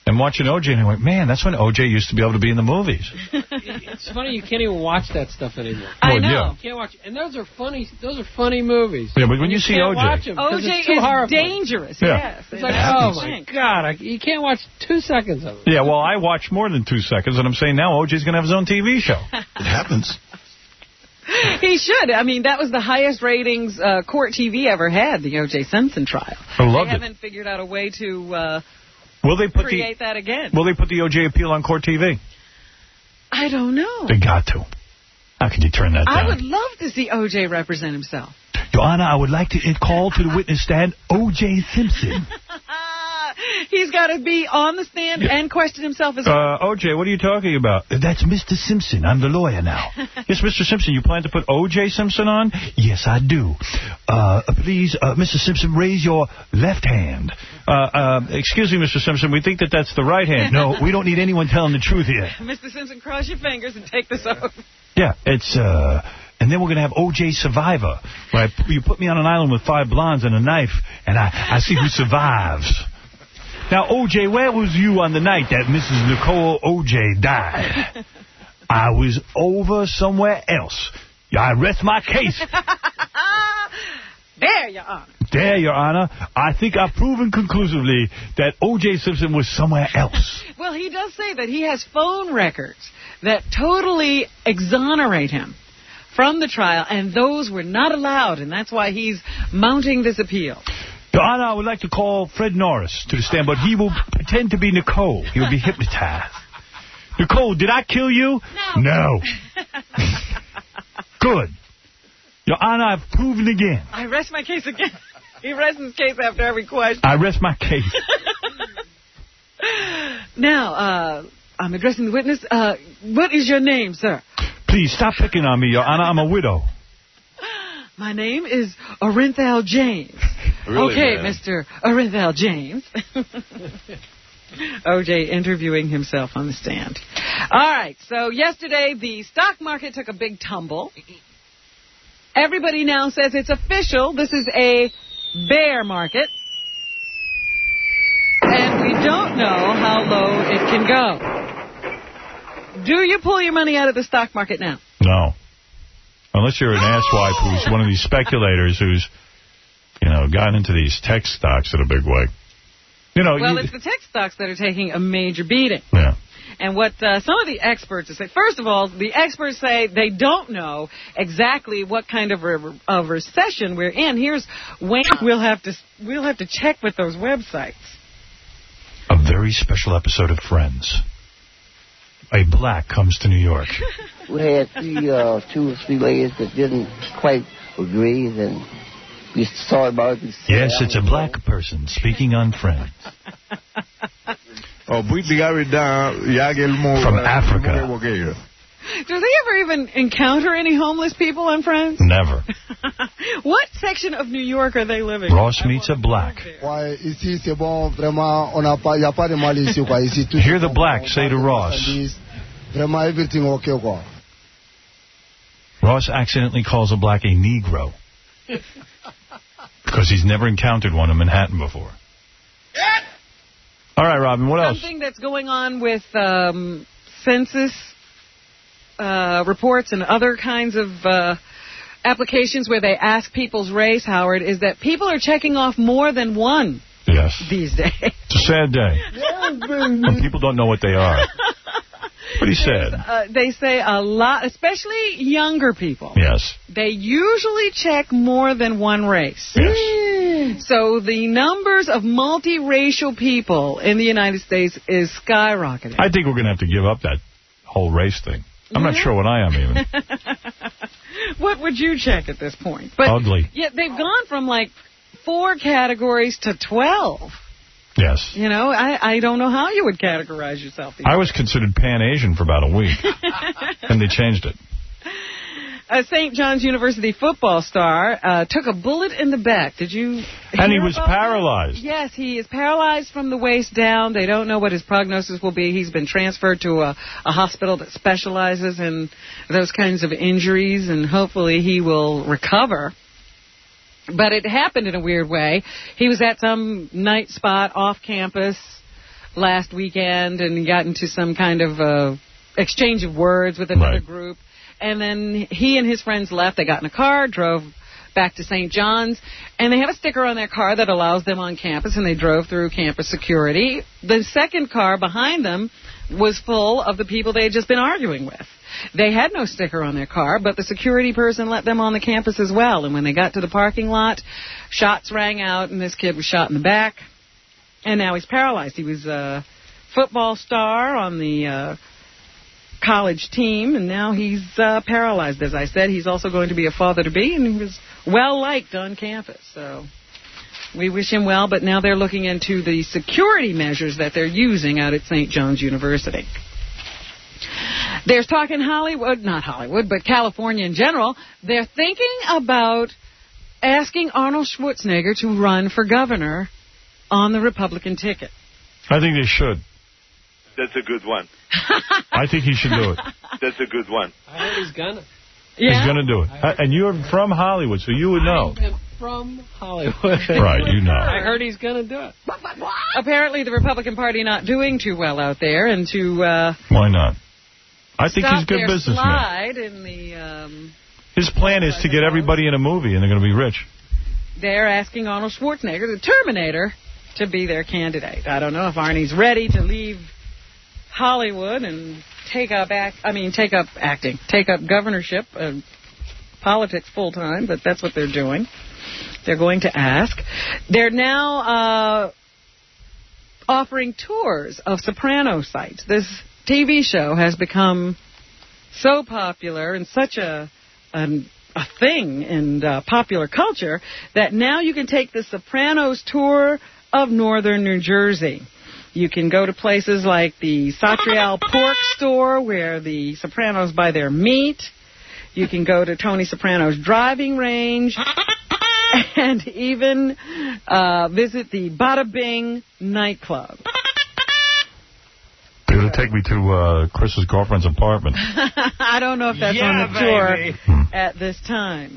And watching O J, and I went, man, that's when O J used to be able to be in the movies. It's funny you can't even watch that stuff anymore. I Well, know. yeah. You can't watch, and those are funny. Those are funny movies. Yeah, but when And you see can't O J. watch 'em 'cause O J it's too is horrifying. dangerous. Yeah. Yes. It's like, That's oh the my thing. God, I, you can't watch two seconds of it. Yeah, well, I watch more than two seconds, and I'm saying now O J's going to have his own T V show. It happens. He should. I mean, that was the highest ratings uh, court T V ever had, the O J Simpson trial. I loved they it. haven't figured out a way to uh, Will they put create the that again. Will they put the O J appeal on court T V? I don't know. They got to. How can you turn that down? I would love to see O J represent himself. Your Honor, I would like to call to the witness stand O J Simpson. He's got to be on the stand and question himself as well. Uh, O J, what are you talking about? That's Mister Simpson. I'm the lawyer now. Yes, Mister Simpson, you plan to put O J Simpson on? Yes, I do. Uh, please, uh, Mister Simpson, raise your left hand. Uh, uh, excuse me, Mister Simpson, we think that that's the right hand. No, we don't need anyone telling the truth here. Mister Simpson, cross your fingers and take this oath. Yeah, it's, uh... And then we're going to have O J Survivor, where I, you put me on an island with five blondes and a knife, and I, I see who survives. Now, O J, where was you on the night that Missus Nicole O J died? I was over somewhere else. I rest my case. There, Your Honor. There, Your Honor. I think I've proven conclusively that O J Simpson was somewhere else. Well, he does say that he has phone records that totally exonerate him from the trial, and those were not allowed, and that's why he's mounting this appeal. Your Honor, I would like to call Fred Norris to the stand, but he will pretend to be Nicole. He will be hypnotized. Nicole, did I kill you? No. No. Good. Your Honor, I've proven again. I rest my case again. He rests his case after every question. I rest my case. Now, uh, I'm addressing the witness. Uh, what is your name, sir? Please, stop picking on me, Your Honor. I'm a widow. My name is Orenthal James. Really, okay, man? Mister Orenthal James. O J interviewing himself on the stand. All right, so yesterday the stock market took a big tumble. Everybody now says it's official. This is a bear market. And we don't know how low it can go. Do you pull your money out of the stock market now? No. Unless you're an asswipe who's one of these speculators who's, you know, gotten into these tech stocks in a big way. You know, Well, you, it's the tech stocks that are taking a major beating. Yeah. And what uh, some of the experts say, first of all, the experts say they don't know exactly what kind of re- of recession we're in. Here's when we'll have to we'll have to check with those websites. a very special episode of Friends. A black comes to New York. We had three, uh, two or three ladies that didn't quite agree, and we saw about it. Yes, it's a black person speaking on Friends. Oh, From Africa. Do they ever even encounter any homeless people on Friends? Never. What section of New York are they living? Ross meets a black. Ouais, ici, c'est bon, vraiment, on n'a pas, y a pas de mal ici, quoi. Ici, tout Hear the black say to Ross. Vraiment, everything okay, quoi. Ross accidentally calls a black a Negro. Because he's never encountered one in Manhattan before. All right, Robin, what else? Something that's going on with um, census uh, reports and other kinds of uh, applications where they ask people's race, Howard, is that people are checking off more than one yes. these days. It's a sad day. When people don't know what they are. Pretty sad. Uh, they say a lot, especially younger people. Yes. They usually check more than one race. Yes. So the numbers of multiracial people in the United States is skyrocketing. I think we're going to have to give up that whole race thing. I'm not Yeah. sure what I am even. What would you check at this point? But Ugly. Yeah, they've gone from like four categories to twelve. Yes. You know, I, I don't know how you would categorize yourself. I was considered Pan-Asian for about a week. And they changed it. A Saint John's University football star uh, took a bullet in the back. Did you And he hear was about that? paralyzed. Yes, he is paralyzed from the waist down. They don't know what his prognosis will be. He's been transferred to a, a hospital that specializes in those kinds of injuries, and hopefully he will recover. But it happened in a weird way. He was at some night spot off campus, last weekend and got into some kind of uh, exchange of words with another Right. group. And then he and his friends left. They got in a car, drove back to Saint John's, and they have a sticker on their car that allows them on campus, and they drove through campus security. The second car behind them was full of the people they had just been arguing with. They had no sticker on their car, but the security person let them on the campus as well. And when they got to the parking lot, shots rang out, and this kid was shot in the back, and now he's paralyzed. He was a football star on the uh, college team, and now he's uh, paralyzed, as I said. He's also going to be a father-to-be, and he was well-liked on campus. So we wish him well, but now they're looking into the security measures that they're using out at Saint John's University. There's talk in Hollywood, not Hollywood, but California in general. They're thinking about asking Arnold Schwarzenegger to run for governor on the Republican ticket. I think they should. That's a good one. I think he should do it. That's a good one. I heard he's gonna. Yeah? He's going to do it. Uh, and you're from Hollywood, so you would know. I'm from Hollywood. Right, you know. I heard he's going to do it. Apparently the Republican Party not doing too well out there, and to uh, Why not? I think stop he's a good their businessman. slide in the, um, His plan is to get everybody in a movie, and they're going to be rich. they're asking Arnold Schwarzenegger, the Terminator, to be their candidate. I don't know if Arnie's ready to leave Hollywood and take up act. I mean, take up acting, take up governorship, uh, politics full time. But that's what they're doing. They're going to ask. They're now uh, offering tours of Soprano sites. This T V show has become so popular and such a an, a thing in uh, popular culture that now you can take the Sopranos tour of northern New Jersey. You can go to places like the Satrial Pork Store, where the Sopranos buy their meat. You can go to Tony Soprano's driving range, and even uh, visit the Bada Bing nightclub. They're going to take me to uh, Chris's girlfriend's apartment. I don't know if that's Yeah, on the tour baby. at this time.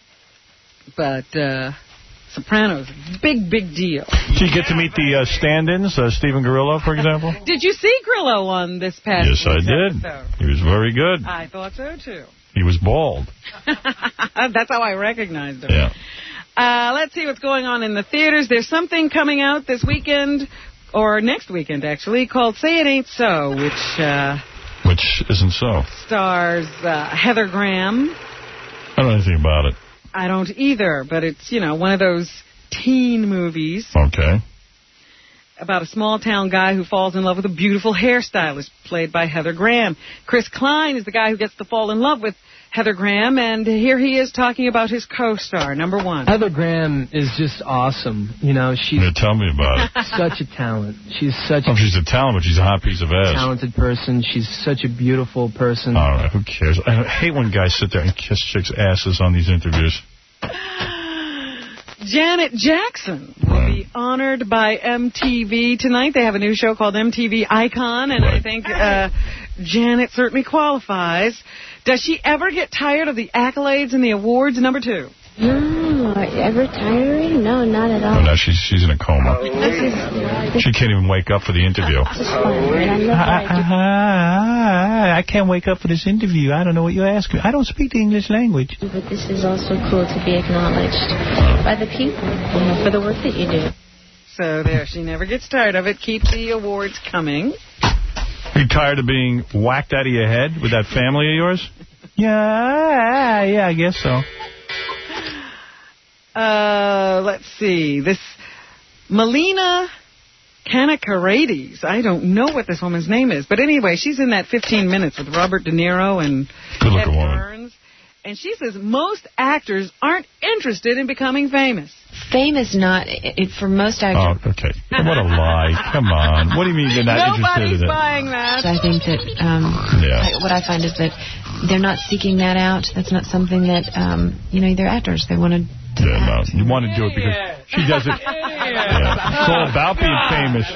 But uh, Sopranos, big, big deal. Did you get to meet the uh, stand-ins, uh, Stephen Grillo, for example? Did you see Grillo on this past Yes, I week's did. episode? He was very good. I thought so, too. He was bald. That's how I recognized him. Yeah. Uh, let's see what's going on in the theaters. There's something coming out this weekend, or next weekend, actually, called Say It Ain't So, which uh, Which isn't so. stars uh, Heather Graham. I don't know anything about it. I don't either, but it's, you know, one of those teen movies Okay. about a small-town guy who falls in love with a beautiful hairstylist played by Heather Graham. Chris Klein is the guy who gets to fall in love with Heather Graham, and here he is talking about his co-star, number one. Heather Graham is just awesome. You know, she's Yeah, tell me about it. such a talent. She's such Oh, a she's a talent, but she's a hot piece of ass. talented person. She's such a beautiful person. All right, who cares? I hate when guys sit there and kiss chicks' asses on these interviews. Janet Jackson will be honored by M T V tonight. They have a new show called M T V Icon, and I think uh, Janet certainly qualifies. Does she ever get tired of the accolades and the awards? Number two. No, ever tiring? No, not at Oh, all. now she's she's in a coma. This is, She can't even wake up for the interview. this is fun, and I love what I do. I can't wake up for this interview. I don't know what you're asking. I don't speak the English language. But this is also cool to be acknowledged by the people, you know, for the work that you do. So there, she never gets tired of it. Keep the awards coming. Are you tired of being whacked out of your head with that family of yours? Yeah, yeah, I guess so. Uh, let's see. This Melina Kanakarides. I don't know what this woman's name is. But anyway, she's in that fifteen minutes with Robert De Niro and Good-looking Ed woman. Burns. And she says most actors aren't interested in becoming famous. Fame is not, it, for most actors. Oh, okay. What a lie. Come on. What do you mean they're not Nobody's interested in it? buying that. I think that um, Yeah. I, what I find is that they're not seeking that out. That's not something that, um, you know, they're actors. They want to. Yeah, no. You want to do it because she does it. Yeah. It's all about being famous.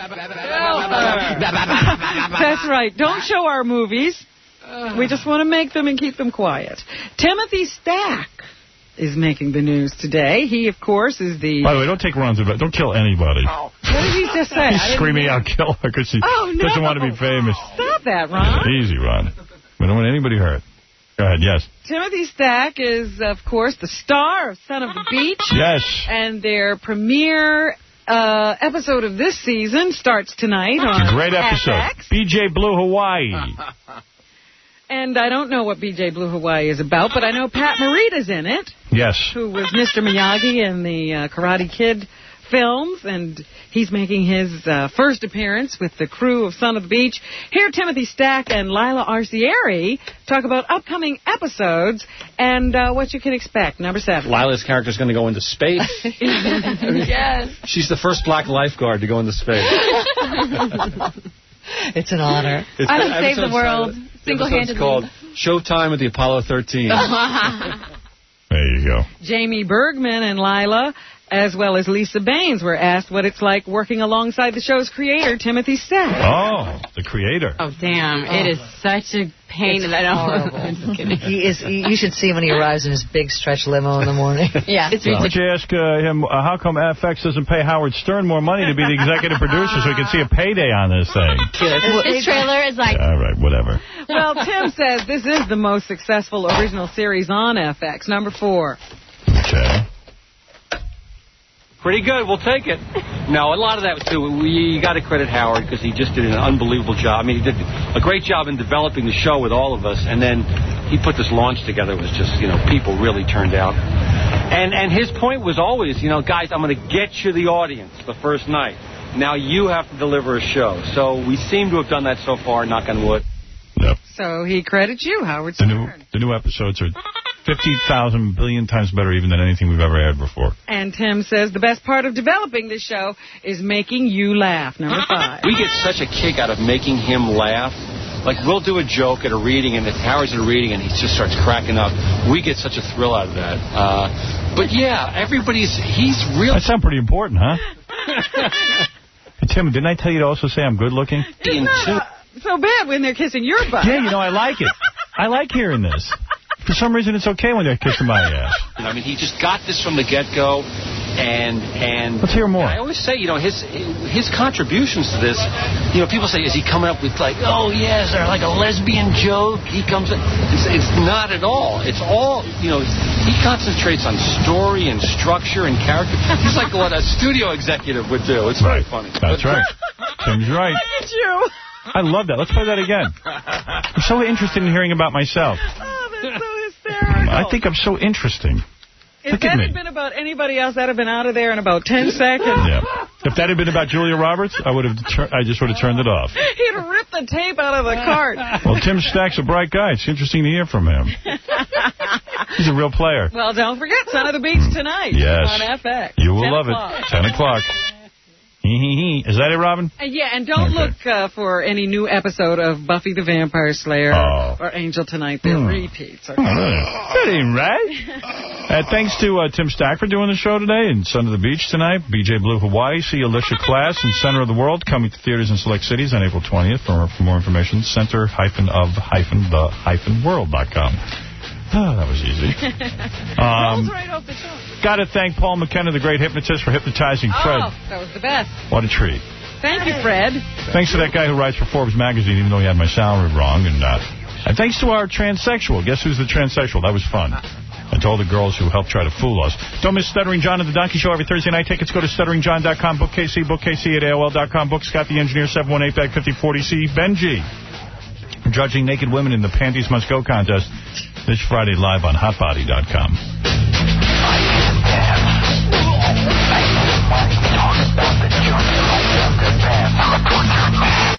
That's right. Don't show our movies. We just want to make them and keep them quiet. Timothy Stack is making the news today. He, of course, is the... By the way, don't take runs about Don't kill anybody. Oh. What did he just say? He's screaming out, kill her, because she oh, no. doesn't want to be famous. Stop that, Ron. Easy, Ron. We don't want anybody hurt. Go ahead, yes. Timothy Stack is, of course, the star of Son of the Beach. Yes. And their premiere uh, episode of this season starts tonight on It's a great episode. F X. B J Blue Hawaii. And I don't know what B J Blue Hawaii is about, but I know Pat Morita's in it. Yes. Who was Mister Miyagi in the uh, Karate Kid films, and he's making his uh, first appearance with the crew of Son of the Beach. Here, Timothy Stack and Lila Arcieri talk about upcoming episodes and uh, what you can expect. Number seven. Lila's character's going to go into space. Yes. She's the first black lifeguard to go into space. It's an honor. It's I would save the world single-handedly. It's called Showtime at the Apollo thirteen. There you go. Jamie Bergman and Lila, as well as Lisa Baines, were asked what it's like working alongside the show's creator, Timothy Stack. Oh, the creator. Oh, damn. Oh. It is such a pain. It's I don't horrible. He is. He, you should see him when he arrives in his big stretch limo in the morning. Yeah. It's Why don't you ask uh, him, uh, how come F X doesn't pay Howard Stern more money to be the executive producer so he can see a payday on this thing? This trailer is like... All right, whatever. Well, Tim says this is the most successful original series on F X. Number four. Okay. Pretty good. We'll take it. No, a lot of that, too, we, you got to credit Howard because he just did an unbelievable job. I mean, he did a great job in developing the show with all of us, and then he put this launch together. It was just, you know, people really turned out. And and his point was always, you know, guys, I'm going to get you the audience the first night. Now you have to deliver a show. So we seem to have done that so far, knock on wood. Yep. So he credits you, Howard The Stern. new, the new episodes are fifty thousand billion times better even than anything we've ever had before. And Tim says the best part of developing this show is making you laugh. Number five. We get such a kick out of making him laugh. Like, we'll do a joke at a reading, and if Howard's at a reading and he just starts cracking up, we get such a thrill out of that. Uh, but, yeah, everybody's, he's real. That sounds pretty important, huh? Hey, Tim, didn't I tell you to also say I'm good looking? It's not so bad when they're kissing your butt. Yeah, you know, I like it. I like hearing this. For some reason, it's okay when they're kissing my ass. I mean, he just got this from the get-go, and and let's hear more. I always say, you know, his his contributions to this. You know, people say, is he coming up with like, oh yes, or like a lesbian joke? He comes. It's, it's not at all. It's all, you know. He concentrates on story and structure and character. He's like what a studio executive would do. It's right. very funny. That's right. Tim's right. Look at you. I love that. Let's play that again. I'm so interested in hearing about myself. Oh, that's so hysterical. I think I'm so interesting. If Look that at me. had been about anybody else, that would have been out of there in about ten seconds. Yeah. If that had been about Julia Roberts, I would have. I just would have turned it off. He'd have ripped the tape out of the cart. Well, Tim Stack's a bright guy. It's interesting to hear from him. He's a real player. Well, don't forget, Son of the Beach tonight yes. on F X. You will love it. ten o'clock. Is that it, Robin? Uh, yeah, and don't okay. look uh, for any new episode of Buffy the Vampire Slayer oh. or Angel Tonight. They're hmm. repeats. Okay? That ain't right. uh, thanks to uh, Tim Stack for doing the show today and Son of the Beach tonight. B J Blue Hawaii. See Alicia Class in Center of the World coming to theaters in select cities on April twentieth. For, for more information, center hyphen of hyphen the hyphen world dot com. Oh, that was easy. um, right off the top. Got to thank Paul McKenna, the great hypnotist, for hypnotizing Fred. Oh, that was the best. What a treat. Thank you, Fred. Thanks to that guy who writes for Forbes magazine, even though he had my salary wrong. And, uh, and thanks to our transsexual. Guess who's the transsexual? That was fun. And to all the girls who helped try to fool us. Don't miss Stuttering John and the Donkey Show every Thursday night. Tickets go to stuttering john dot com. Book K C. Book K C at A O L dot com. Book Scott the Engineer, seven one eight, bag fifty forty C. Benji. Judging naked women in the Panties Must Go contest this Friday live on hot body dot com.